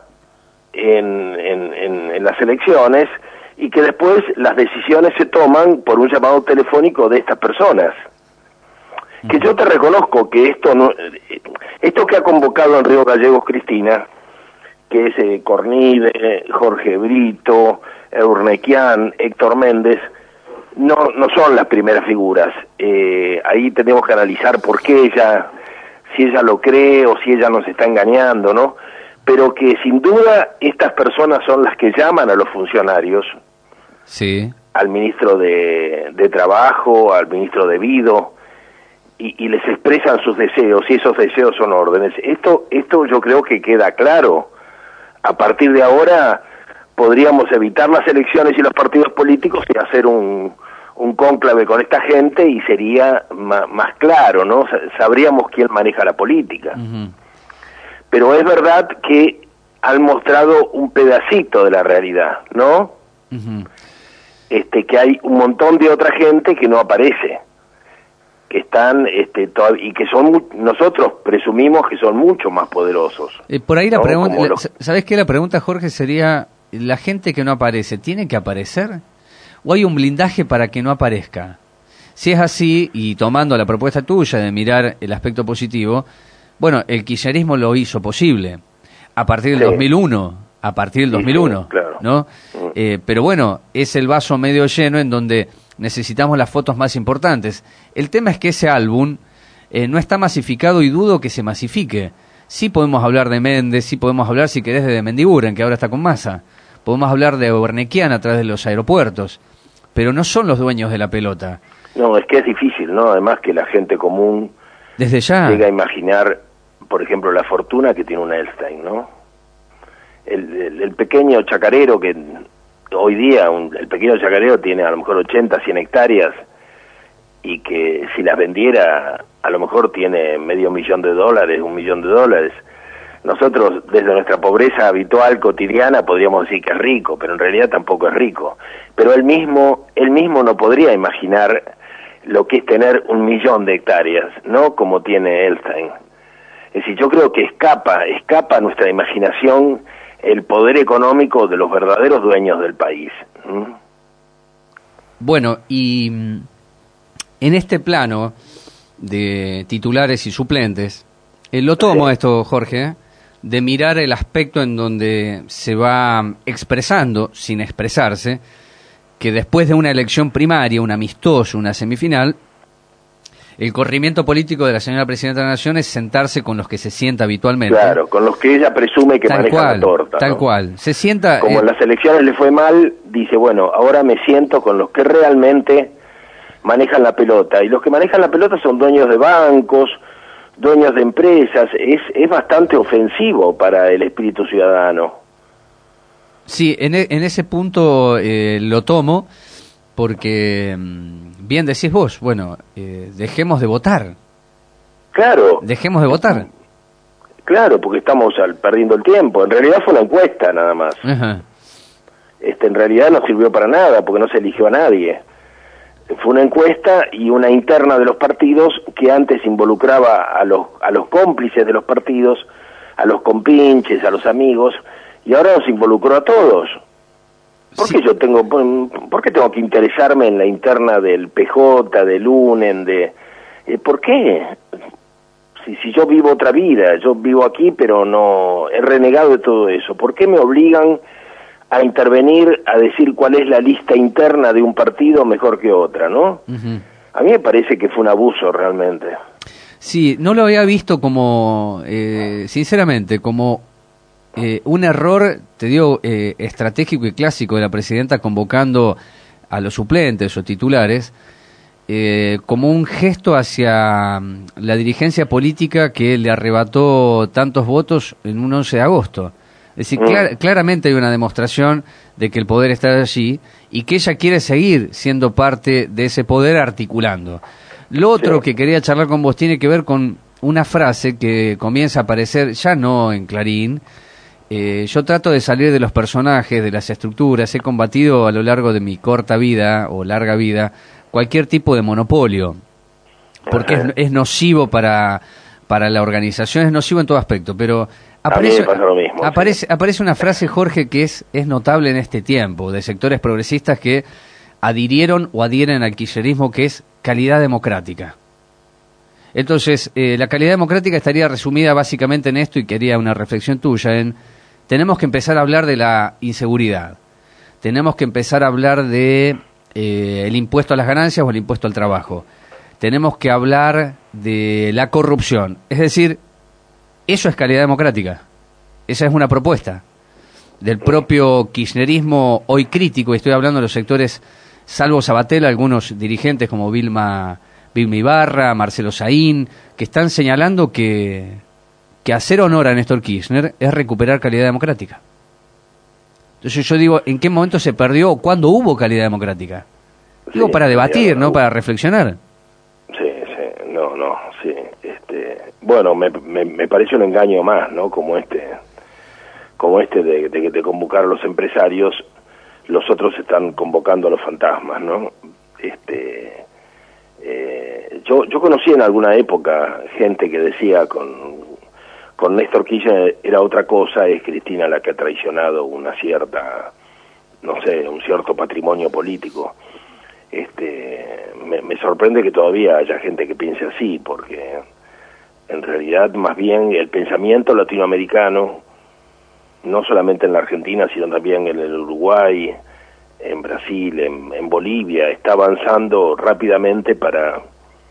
[SPEAKER 6] en las elecciones y que después las decisiones se toman por un llamado telefónico de estas personas. Que yo te reconozco que esto que ha convocado en Río Gallegos Cristina, que es Cornide, Jorge Brito, Urnequian, Héctor Méndez, no son las primeras figuras. Ahí tenemos que analizar por qué si ella lo cree o si ella nos está engañando, ¿no? Pero que sin duda estas personas son las que llaman a los funcionarios,
[SPEAKER 9] sí,
[SPEAKER 6] al ministro de Trabajo, al ministro de Vido, y les expresan sus deseos, y esos deseos son órdenes. Esto yo creo que queda claro. A partir de ahora podríamos evitar las elecciones y los partidos políticos y hacer un cónclave con esta gente y sería más claro, ¿no? Sabríamos quién maneja la política.
[SPEAKER 9] Uh-huh.
[SPEAKER 6] Pero es verdad que han mostrado un pedacito de la realidad, ¿no?
[SPEAKER 9] Uh-huh.
[SPEAKER 6] Que hay un montón de otra gente que no aparece, que están y que nosotros presumimos que son mucho más poderosos.
[SPEAKER 9] Por ahí la
[SPEAKER 6] ¿no?
[SPEAKER 9] pregunta, ¿sabés qué? La pregunta, Jorge, sería, ¿la gente que no aparece tiene que aparecer? ¿O hay un blindaje para que no aparezca? Si es así, y tomando la propuesta tuya de mirar el aspecto positivo, bueno, el kirchnerismo lo hizo posible a partir del 2001,
[SPEAKER 6] claro.
[SPEAKER 9] ¿no? Pero bueno, es el vaso medio lleno en donde necesitamos las fotos más importantes. El tema es que ese álbum no está masificado y dudo que se masifique. Sí podemos hablar de Méndez, sí podemos hablar, si querés, de Mendiguren, que ahora está con Massa. Podemos hablar de Urnequian a través de los aeropuertos, pero no son los dueños de la pelota.
[SPEAKER 6] No, es que es difícil, ¿no? Además que la gente común
[SPEAKER 9] desde ya
[SPEAKER 6] llega a imaginar, por ejemplo, la fortuna que tiene un Elstein, ¿no? El pequeño chacarero que hoy día, el pequeño chacarero tiene a lo mejor 80, 100 hectáreas y que si las vendiera a lo mejor tiene $500,000, $1 millón. Nosotros desde nuestra pobreza habitual, cotidiana, podríamos decir que es rico, pero en realidad tampoco es rico. Pero él mismo no podría imaginar lo que es tener 1 millón de hectáreas, ¿no? Como tiene Elstein. Es decir, yo creo que escapa a nuestra imaginación el poder económico de los verdaderos dueños del país.
[SPEAKER 9] Bueno, y en este plano de titulares y suplentes, lo tomo esto, Jorge, de mirar el aspecto en donde se va expresando, sin expresarse, que después de una elección primaria, un amistoso, una semifinal, el corrimiento político de la señora Presidenta de la Nación es sentarse con los que se sienta habitualmente.
[SPEAKER 6] Claro, con los que ella presume que manejan la torta.
[SPEAKER 9] Tal
[SPEAKER 6] ¿no?
[SPEAKER 9] cual. Se sienta...
[SPEAKER 6] Como en las elecciones le fue mal, dice, bueno, ahora me siento con los que realmente manejan la pelota. Y los que manejan la pelota son dueños de bancos, dueños de empresas. Es bastante ofensivo para el espíritu ciudadano.
[SPEAKER 9] Sí, en ese punto lo tomo porque... bien decís vos, bueno, dejemos de votar.
[SPEAKER 6] Claro.
[SPEAKER 9] Dejemos de votar.
[SPEAKER 6] Claro, porque estamos perdiendo el tiempo. En realidad fue una encuesta nada más.
[SPEAKER 9] Ajá.
[SPEAKER 6] En realidad no sirvió para nada porque no se eligió a nadie. Fue una encuesta y una interna de los partidos que antes involucraba a los cómplices de los partidos, a los compinches, a los amigos, y ahora nos involucró a todos. ¿Por qué por qué tengo que interesarme en la interna del PJ, del UNEN, ¿por qué? Si yo vivo otra vida, yo vivo aquí, pero no he renegado de todo eso. ¿Por qué me obligan a intervenir, a decir cuál es la lista interna de un partido mejor que otra, ¿no? Uh-huh. A mí me parece que fue un abuso realmente.
[SPEAKER 9] Sí, no lo había visto como, sinceramente, como un error, te digo, estratégico y clásico de la presidenta convocando a los suplentes o titulares, como un gesto hacia la dirigencia política que le arrebató tantos votos en un 11 de agosto. Es decir, claramente hay una demostración de que el poder está allí y que ella quiere seguir siendo parte de ese poder articulando. Lo otro que quería charlar con vos tiene que ver con una frase que comienza a aparecer, ya no en Clarín. Yo trato de salir de los personajes, de las estructuras. He combatido a lo largo de mi corta vida o larga vida cualquier tipo de monopolio, porque es nocivo para la organización, es nocivo en todo aspecto, pero aparece una frase, Jorge, que es notable en este tiempo, de sectores progresistas que adhirieron o adhieren al kirchnerismo, que es calidad democrática. Entonces, la calidad democrática estaría resumida básicamente en esto, y quería una reflexión tuya, tenemos que empezar a hablar de la inseguridad, tenemos que empezar a hablar de el impuesto a las ganancias o el impuesto al trabajo, tenemos que hablar de la corrupción, es decir, eso es calidad democrática. Esa es una propuesta del propio kirchnerismo hoy crítico, y estoy hablando de los sectores, salvo Sabatel, algunos dirigentes como Vilma Ibarra, Marcelo Saín, que están señalando que hacer honor a Néstor Kirchner es recuperar calidad democrática. Entonces yo digo, ¿en qué momento se perdió o cuándo hubo calidad democrática? Digo, para debatir, ¿no? Para reflexionar.
[SPEAKER 6] Sí. Bueno, me parece un engaño más, ¿no? Como este de convocar a los empresarios, los otros están convocando a los fantasmas, ¿no? Yo conocí en alguna época gente que decía con Néstor Kirchner era otra cosa, es Cristina la que ha traicionado una cierta, no sé, un cierto patrimonio político. Me sorprende que todavía haya gente que piense así, porque en realidad más bien el pensamiento latinoamericano, no solamente en la Argentina, sino también en el Uruguay, en Brasil, en Bolivia, está avanzando rápidamente para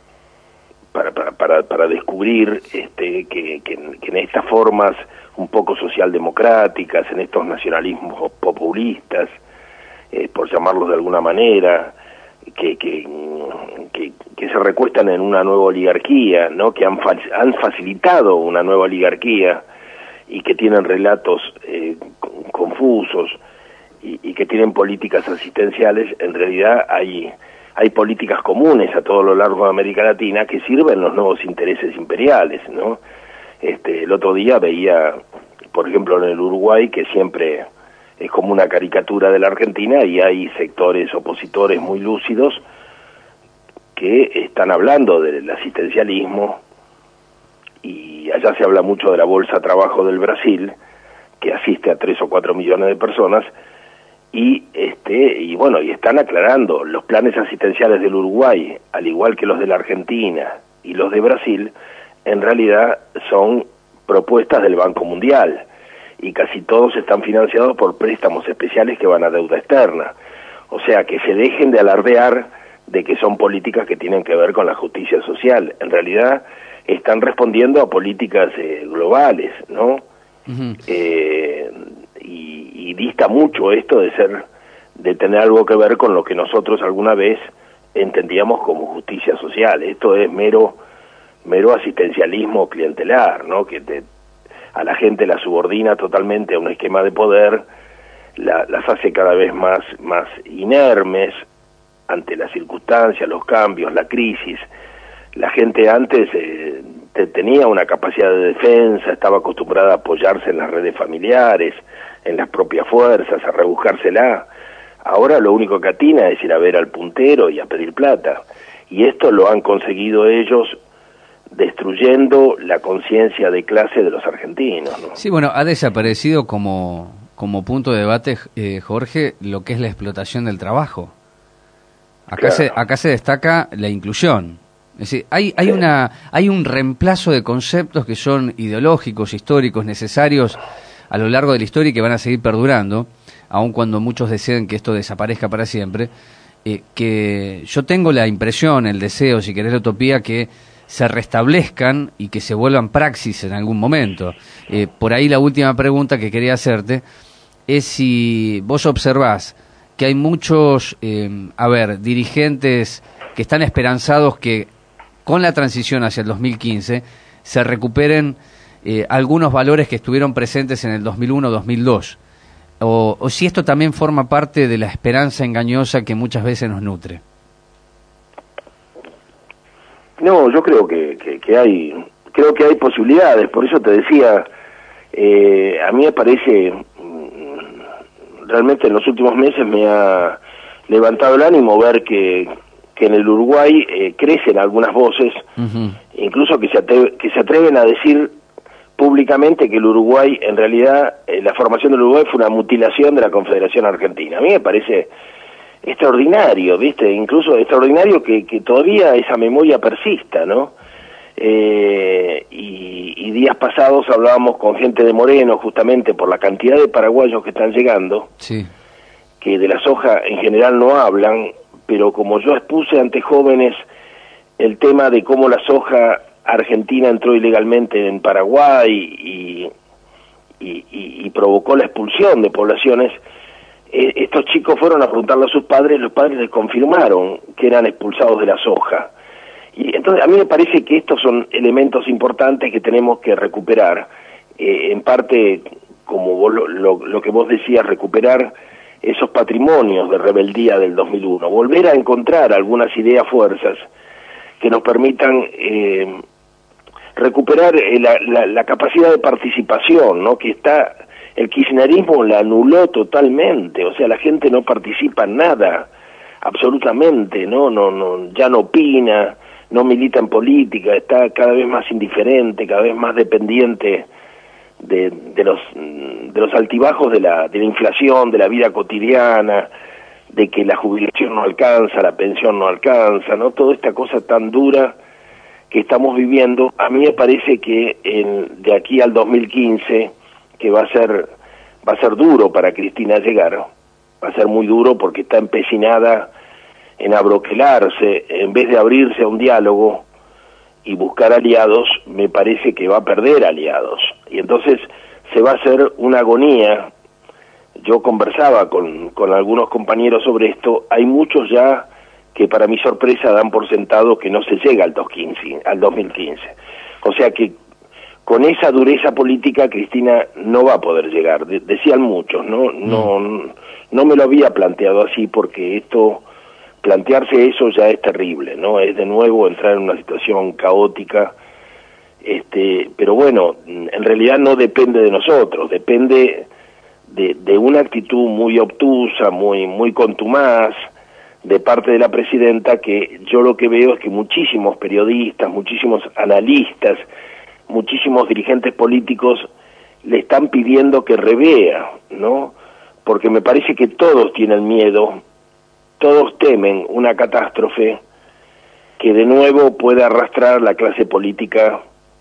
[SPEAKER 6] descubrir que en estas formas un poco socialdemocráticas, en estos nacionalismos populistas, por llamarlos de alguna manera, que se recuestan en una nueva oligarquía, ¿no? Que han facilitado una nueva oligarquía y que tienen relatos confusos y que tienen políticas asistenciales. En realidad hay políticas comunes a todo lo largo de América Latina que sirven los nuevos intereses imperiales, ¿no? El otro día veía, por ejemplo, en el Uruguay, que siempre es como una caricatura de la Argentina, y hay sectores opositores muy lúcidos que están hablando del asistencialismo, y allá se habla mucho de la Bolsa Trabajo del Brasil, que asiste a 3 o 4 millones de personas, y bueno, y están aclarando los planes asistenciales del Uruguay, al igual que los de la Argentina y los de Brasil, en realidad son propuestas del Banco Mundial, y casi todos están financiados por préstamos especiales que van a deuda externa. O sea, que se dejen de alardear de que son políticas que tienen que ver con la justicia social. En realidad están respondiendo a políticas globales, ¿no? Uh-huh. Y dista mucho esto de tener algo que ver con lo que nosotros alguna vez entendíamos como justicia social. Esto es mero asistencialismo clientelar, ¿no? Que a la gente la subordina totalmente a un esquema de poder, las hace cada vez más inermes ante las circunstancias, los cambios, la crisis. La gente antes tenía una capacidad de defensa, estaba acostumbrada a apoyarse en las redes familiares, en las propias fuerzas, a rebuscársela. Ahora lo único que atina es ir a ver al puntero y a pedir plata. Y esto lo han conseguido ellos destruyendo la conciencia de clase de los argentinos, ¿no?
[SPEAKER 9] Sí, bueno, ha desaparecido como punto de debate, Jorge, lo que es la explotación del trabajo. Acá,
[SPEAKER 6] Claro.
[SPEAKER 9] acá se destaca la inclusión. Es decir, hay un reemplazo de conceptos que son ideológicos, históricos, necesarios a lo largo de la historia y que van a seguir perdurando, aun cuando muchos deseen que esto desaparezca para siempre, que yo tengo la impresión, el deseo, si querés la utopía, que se restablezcan y que se vuelvan praxis en algún momento. Por ahí la última pregunta que quería hacerte es si vos observás que hay muchos, dirigentes que están esperanzados que con la transición hacia el 2015 se recuperen algunos valores que estuvieron presentes en el 2001-2002, o si esto también forma parte de la esperanza engañosa que muchas veces nos nutre.
[SPEAKER 6] No, yo creo que hay posibilidades, por eso te decía, a mí me parece, realmente en los últimos meses me ha levantado el ánimo ver que en el Uruguay crecen algunas voces, incluso que se atreven a decir públicamente que el Uruguay, en realidad, la formación del Uruguay fue una mutilación de la Confederación Argentina. A mí me parece extraordinario, ¿viste? Incluso extraordinario que todavía esa memoria persista, ¿no? Y días pasados hablábamos con gente de Moreno, justamente por la cantidad de paraguayos que están llegando,
[SPEAKER 9] sí,
[SPEAKER 6] que de la soja en general no hablan, pero como yo expuse ante jóvenes el tema de cómo la soja argentina entró ilegalmente en Paraguay y provocó la expulsión de poblaciones, estos chicos fueron a preguntarle a sus padres, los padres les confirmaron que eran expulsados de la soja. Y entonces a mí me parece que estos son elementos importantes que tenemos que recuperar, en parte, como vos lo que vos decías, recuperar esos patrimonios de rebeldía del 2001, volver a encontrar algunas ideas, fuerzas que nos permitan recuperar la capacidad de participación, ¿no? Que está, el kirchnerismo la anuló totalmente, o sea, la gente no participa en nada, absolutamente, no, ya no opina, no milita en política, está cada vez más indiferente, cada vez más dependiente de los altibajos de la inflación, de la vida cotidiana, de que la jubilación no alcanza, la pensión no alcanza, ¿no? Toda esta cosa tan dura que estamos viviendo. A mí me parece que de aquí al 2015, que va a ser duro para Cristina llegar, va a ser muy duro porque está empecinada en abroquelarse, en vez de abrirse a un diálogo y buscar aliados, me parece que va a perder aliados. Y entonces se va a hacer una agonía. Yo conversaba con algunos compañeros sobre esto, hay muchos ya que para mi sorpresa dan por sentado que no se llega al 2015. O sea que con esa dureza política Cristina no va a poder llegar, decían muchos, no me lo había planteado así porque plantearse eso ya es terrible, ¿no? Es de nuevo entrar en una situación caótica, pero bueno, en realidad no depende de nosotros, depende de una actitud muy obtusa, muy contumaz, de parte de la presidenta, que yo lo que veo es que muchísimos periodistas, muchísimos analistas, muchísimos dirigentes políticos le están pidiendo que revea, ¿no? Porque me parece que todos tienen miedo, todos temen una catástrofe que de nuevo puede arrastrar la clase política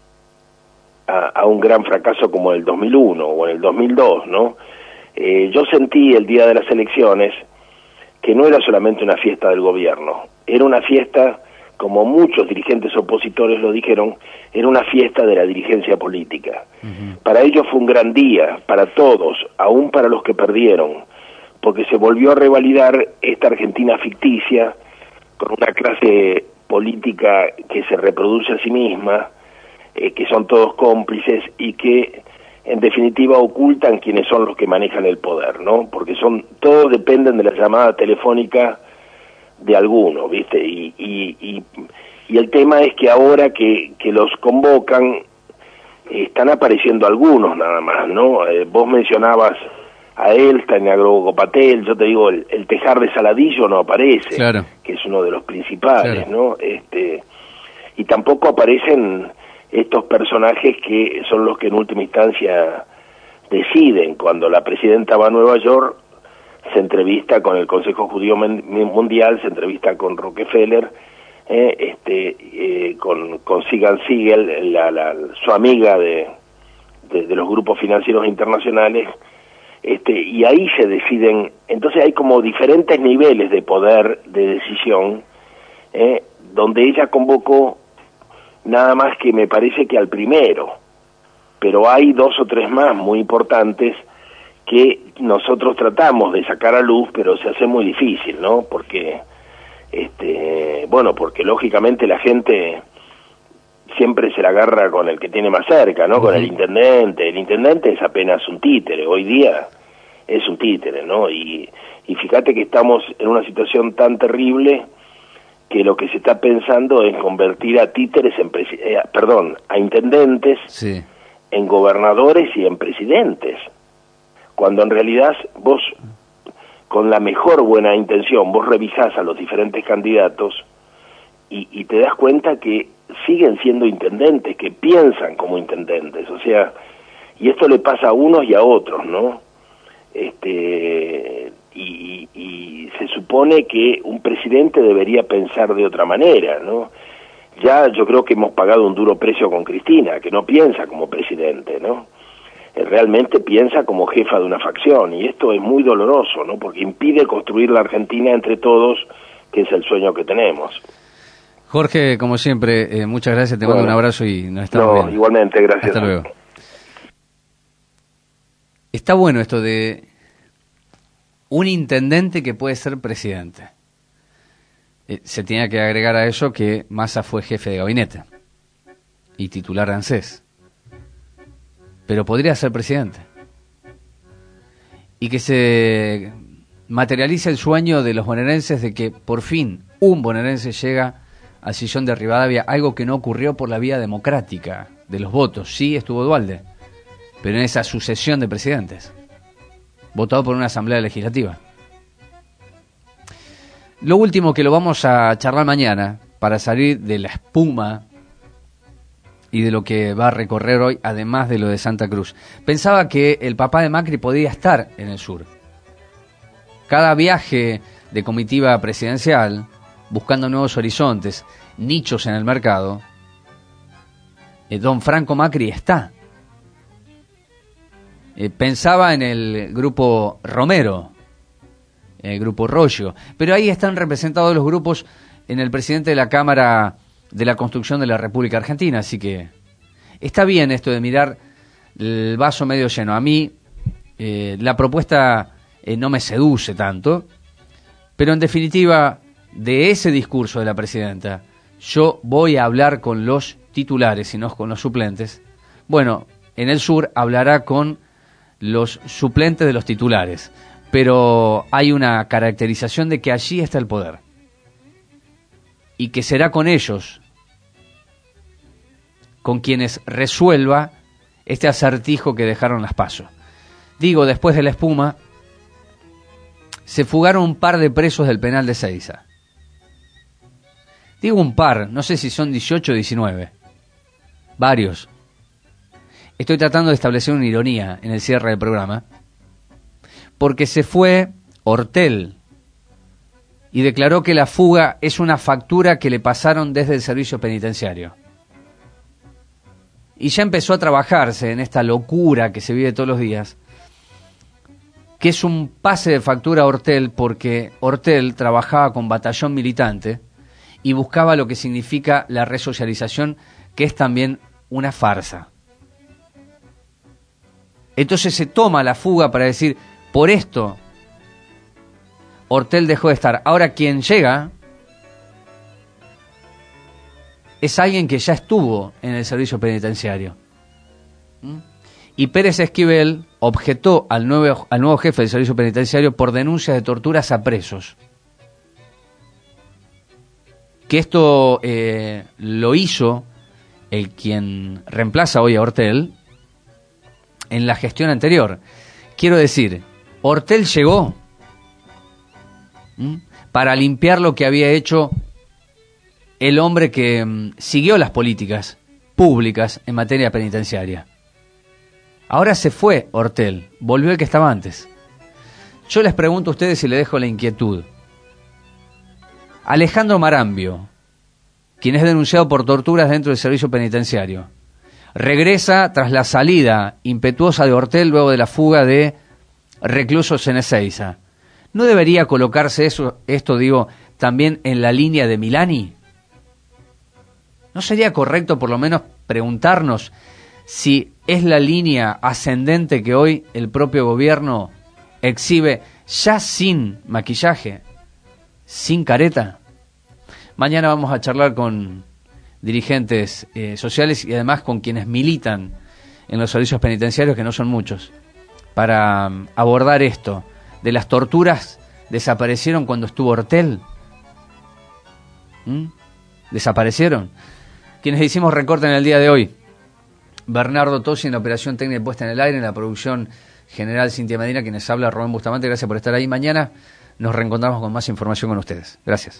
[SPEAKER 6] a un gran fracaso como el 2001 o en el 2002, ¿no? Yo sentí el día de las elecciones que no era solamente una fiesta del gobierno, era una fiesta, como muchos dirigentes opositores lo dijeron, era una fiesta de la dirigencia política. Para ellos fue un gran día, para todos, aún para los que perdieron, porque se volvió a revalidar esta Argentina ficticia, con una clase política que se reproduce a sí misma, que son todos cómplices y que en definitiva ocultan quiénes son los que manejan el poder, ¿no? Porque todos dependen de la llamada telefónica de alguno, ¿viste? Y Y el tema es que ahora que los convocan, están apareciendo algunos nada más, ¿no? Vos mencionabas a Elstine, a Grogo Patel, yo te digo, el Tejar de Saladillo no aparece,
[SPEAKER 9] claro,
[SPEAKER 6] que es uno de los principales,
[SPEAKER 9] claro,
[SPEAKER 6] ¿no? Y tampoco aparecen estos personajes que son los que en última instancia deciden. Cuando la presidenta va a Nueva York, se entrevista con el Consejo Judío Mundial, se entrevista con Rockefeller, con Sigan Siegel, su amiga de los grupos financieros internacionales, y ahí se deciden. Entonces hay como diferentes niveles de poder, de decisión, donde ella convocó nada más que me parece que al primero, pero hay 2 o 3 más muy importantes que nosotros tratamos de sacar a luz, pero se hace muy difícil, ¿no? Porque porque lógicamente la gente siempre se la agarra con el que tiene más cerca, ¿no? Con el intendente. El intendente es apenas un títere, hoy día es un títere, ¿no? Y fíjate que estamos en una situación tan terrible que lo que se está pensando es convertir a títeres a intendentes,
[SPEAKER 9] sí,
[SPEAKER 6] en gobernadores y en presidentes, cuando en realidad vos, con la mejor buena intención, vos revisás a los diferentes candidatos y te das cuenta que siguen siendo intendentes, que piensan como intendentes, o sea, y esto le pasa a unos y a otros, ¿no? Y se supone que un presidente debería pensar de otra manera, ¿no? Ya yo creo que hemos pagado un duro precio con Cristina, que no piensa como presidente, ¿no? Realmente piensa como jefa de una facción, y esto es muy doloroso, ¿no? Porque impide construir la Argentina entre todos, que es el sueño que tenemos.
[SPEAKER 9] Jorge, como siempre, muchas gracias, te mando un abrazo y nos estamos viendo.
[SPEAKER 6] Igualmente, gracias.
[SPEAKER 9] Hasta luego. Está bueno esto de un intendente que puede ser presidente. Se tenía que agregar a eso que Massa fue jefe de gabinete y titular de ANSES, pero podría ser presidente. Y que se materialice el sueño de los bonaerenses de que por fin un bonaerense llega al sillón de Rivadavia, algo que no ocurrió por la vía democrática de los votos. Sí estuvo Duhalde, pero en esa sucesión de presidentes, votado por una asamblea legislativa. Lo último, que lo vamos a charlar mañana para salir de la espuma y de lo que va a recorrer hoy, además de lo de Santa Cruz. Pensaba que el papá de Macri podía estar en el sur. Cada viaje de comitiva presidencial, buscando nuevos horizontes, nichos en el mercado, don Franco Macri está. Pensaba en el grupo Romero, en el grupo Rollo, pero ahí están representados los grupos en el presidente de la Cámara de la Construcción de la República Argentina, así que está bien esto de mirar el vaso medio lleno. A mí la propuesta no me seduce tanto, pero en definitiva, de ese discurso de la presidenta, yo voy a hablar con los titulares y no con los suplentes. Bueno, en el sur hablará con los suplentes de los titulares, pero hay una caracterización de que allí está el poder y que será con ellos con quienes resuelva este acertijo que dejaron las PASO. Digo, después de la espuma, se fugaron un par de presos del penal de Seiza. Digo un par, no sé si son 18 o 19. Varios. Estoy tratando de establecer una ironía en el cierre del programa, porque se fue Ortel y declaró que la fuga es una factura que le pasaron desde el servicio penitenciario. Y ya empezó a trabajarse en esta locura que se vive todos los días, que es un pase de factura a Ortel, porque Ortel trabajaba con batallón militante y buscaba lo que significa la resocialización, que es también una farsa. Entonces se toma la fuga para decir, por esto Ortel dejó de estar. Ahora quien llega es alguien que ya estuvo en el servicio penitenciario. Y Pérez Esquivel objetó al nuevo jefe del servicio penitenciario por denuncias de torturas a presos. que esto lo hizo el quien reemplaza hoy a Ortel en la gestión anterior. Quiero decir, Ortel llegó para limpiar lo que había hecho el hombre que siguió las políticas públicas en materia penitenciaria. Ahora se fue Ortel, volvió el que estaba antes. Yo les pregunto a ustedes y les dejo la inquietud. Alejandro Marambio, quien es denunciado por torturas dentro del servicio penitenciario, regresa tras la salida impetuosa de Ortel luego de la fuga de reclusos en Ezeiza. ¿No debería colocarse esto también en la línea de Milani? ¿No sería correcto por lo menos preguntarnos si es la línea ascendente que hoy el propio gobierno exhibe, ya sin maquillaje, sin careta? Mañana vamos a charlar con dirigentes sociales y además con quienes militan en los servicios penitenciarios, que no son muchos, para abordar esto de las torturas. ¿Desaparecieron cuando estuvo Ortel? ¿Desaparecieron? Quienes hicimos recorte en el día de hoy: Bernardo Tosi en la operación técnica puesta en el aire, en la producción general Cintia Medina, quienes habla Rubén Bustamante. Gracias por estar ahí. Mañana nos reencontramos con más información con ustedes. Gracias.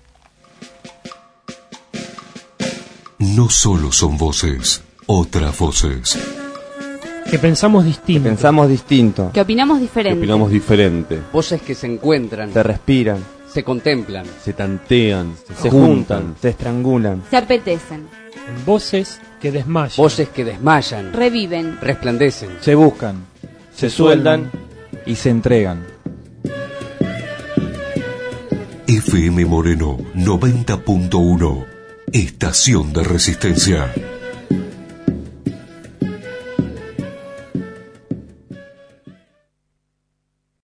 [SPEAKER 1] No solo son voces, otras voces.
[SPEAKER 7] Que pensamos distinto.
[SPEAKER 12] Que opinamos diferente.
[SPEAKER 13] Voces que se encuentran.
[SPEAKER 7] Se respiran.
[SPEAKER 13] Se contemplan.
[SPEAKER 7] Se tantean. Se juntan. Se estrangulan.
[SPEAKER 12] Se apetecen.
[SPEAKER 7] Voces que desmayan.
[SPEAKER 13] Voces que desmayan.
[SPEAKER 12] Reviven.
[SPEAKER 13] Resplandecen.
[SPEAKER 7] Se buscan. Se sueldan. Y se entregan.
[SPEAKER 1] FM Moreno 90.1. Estación de Resistencia.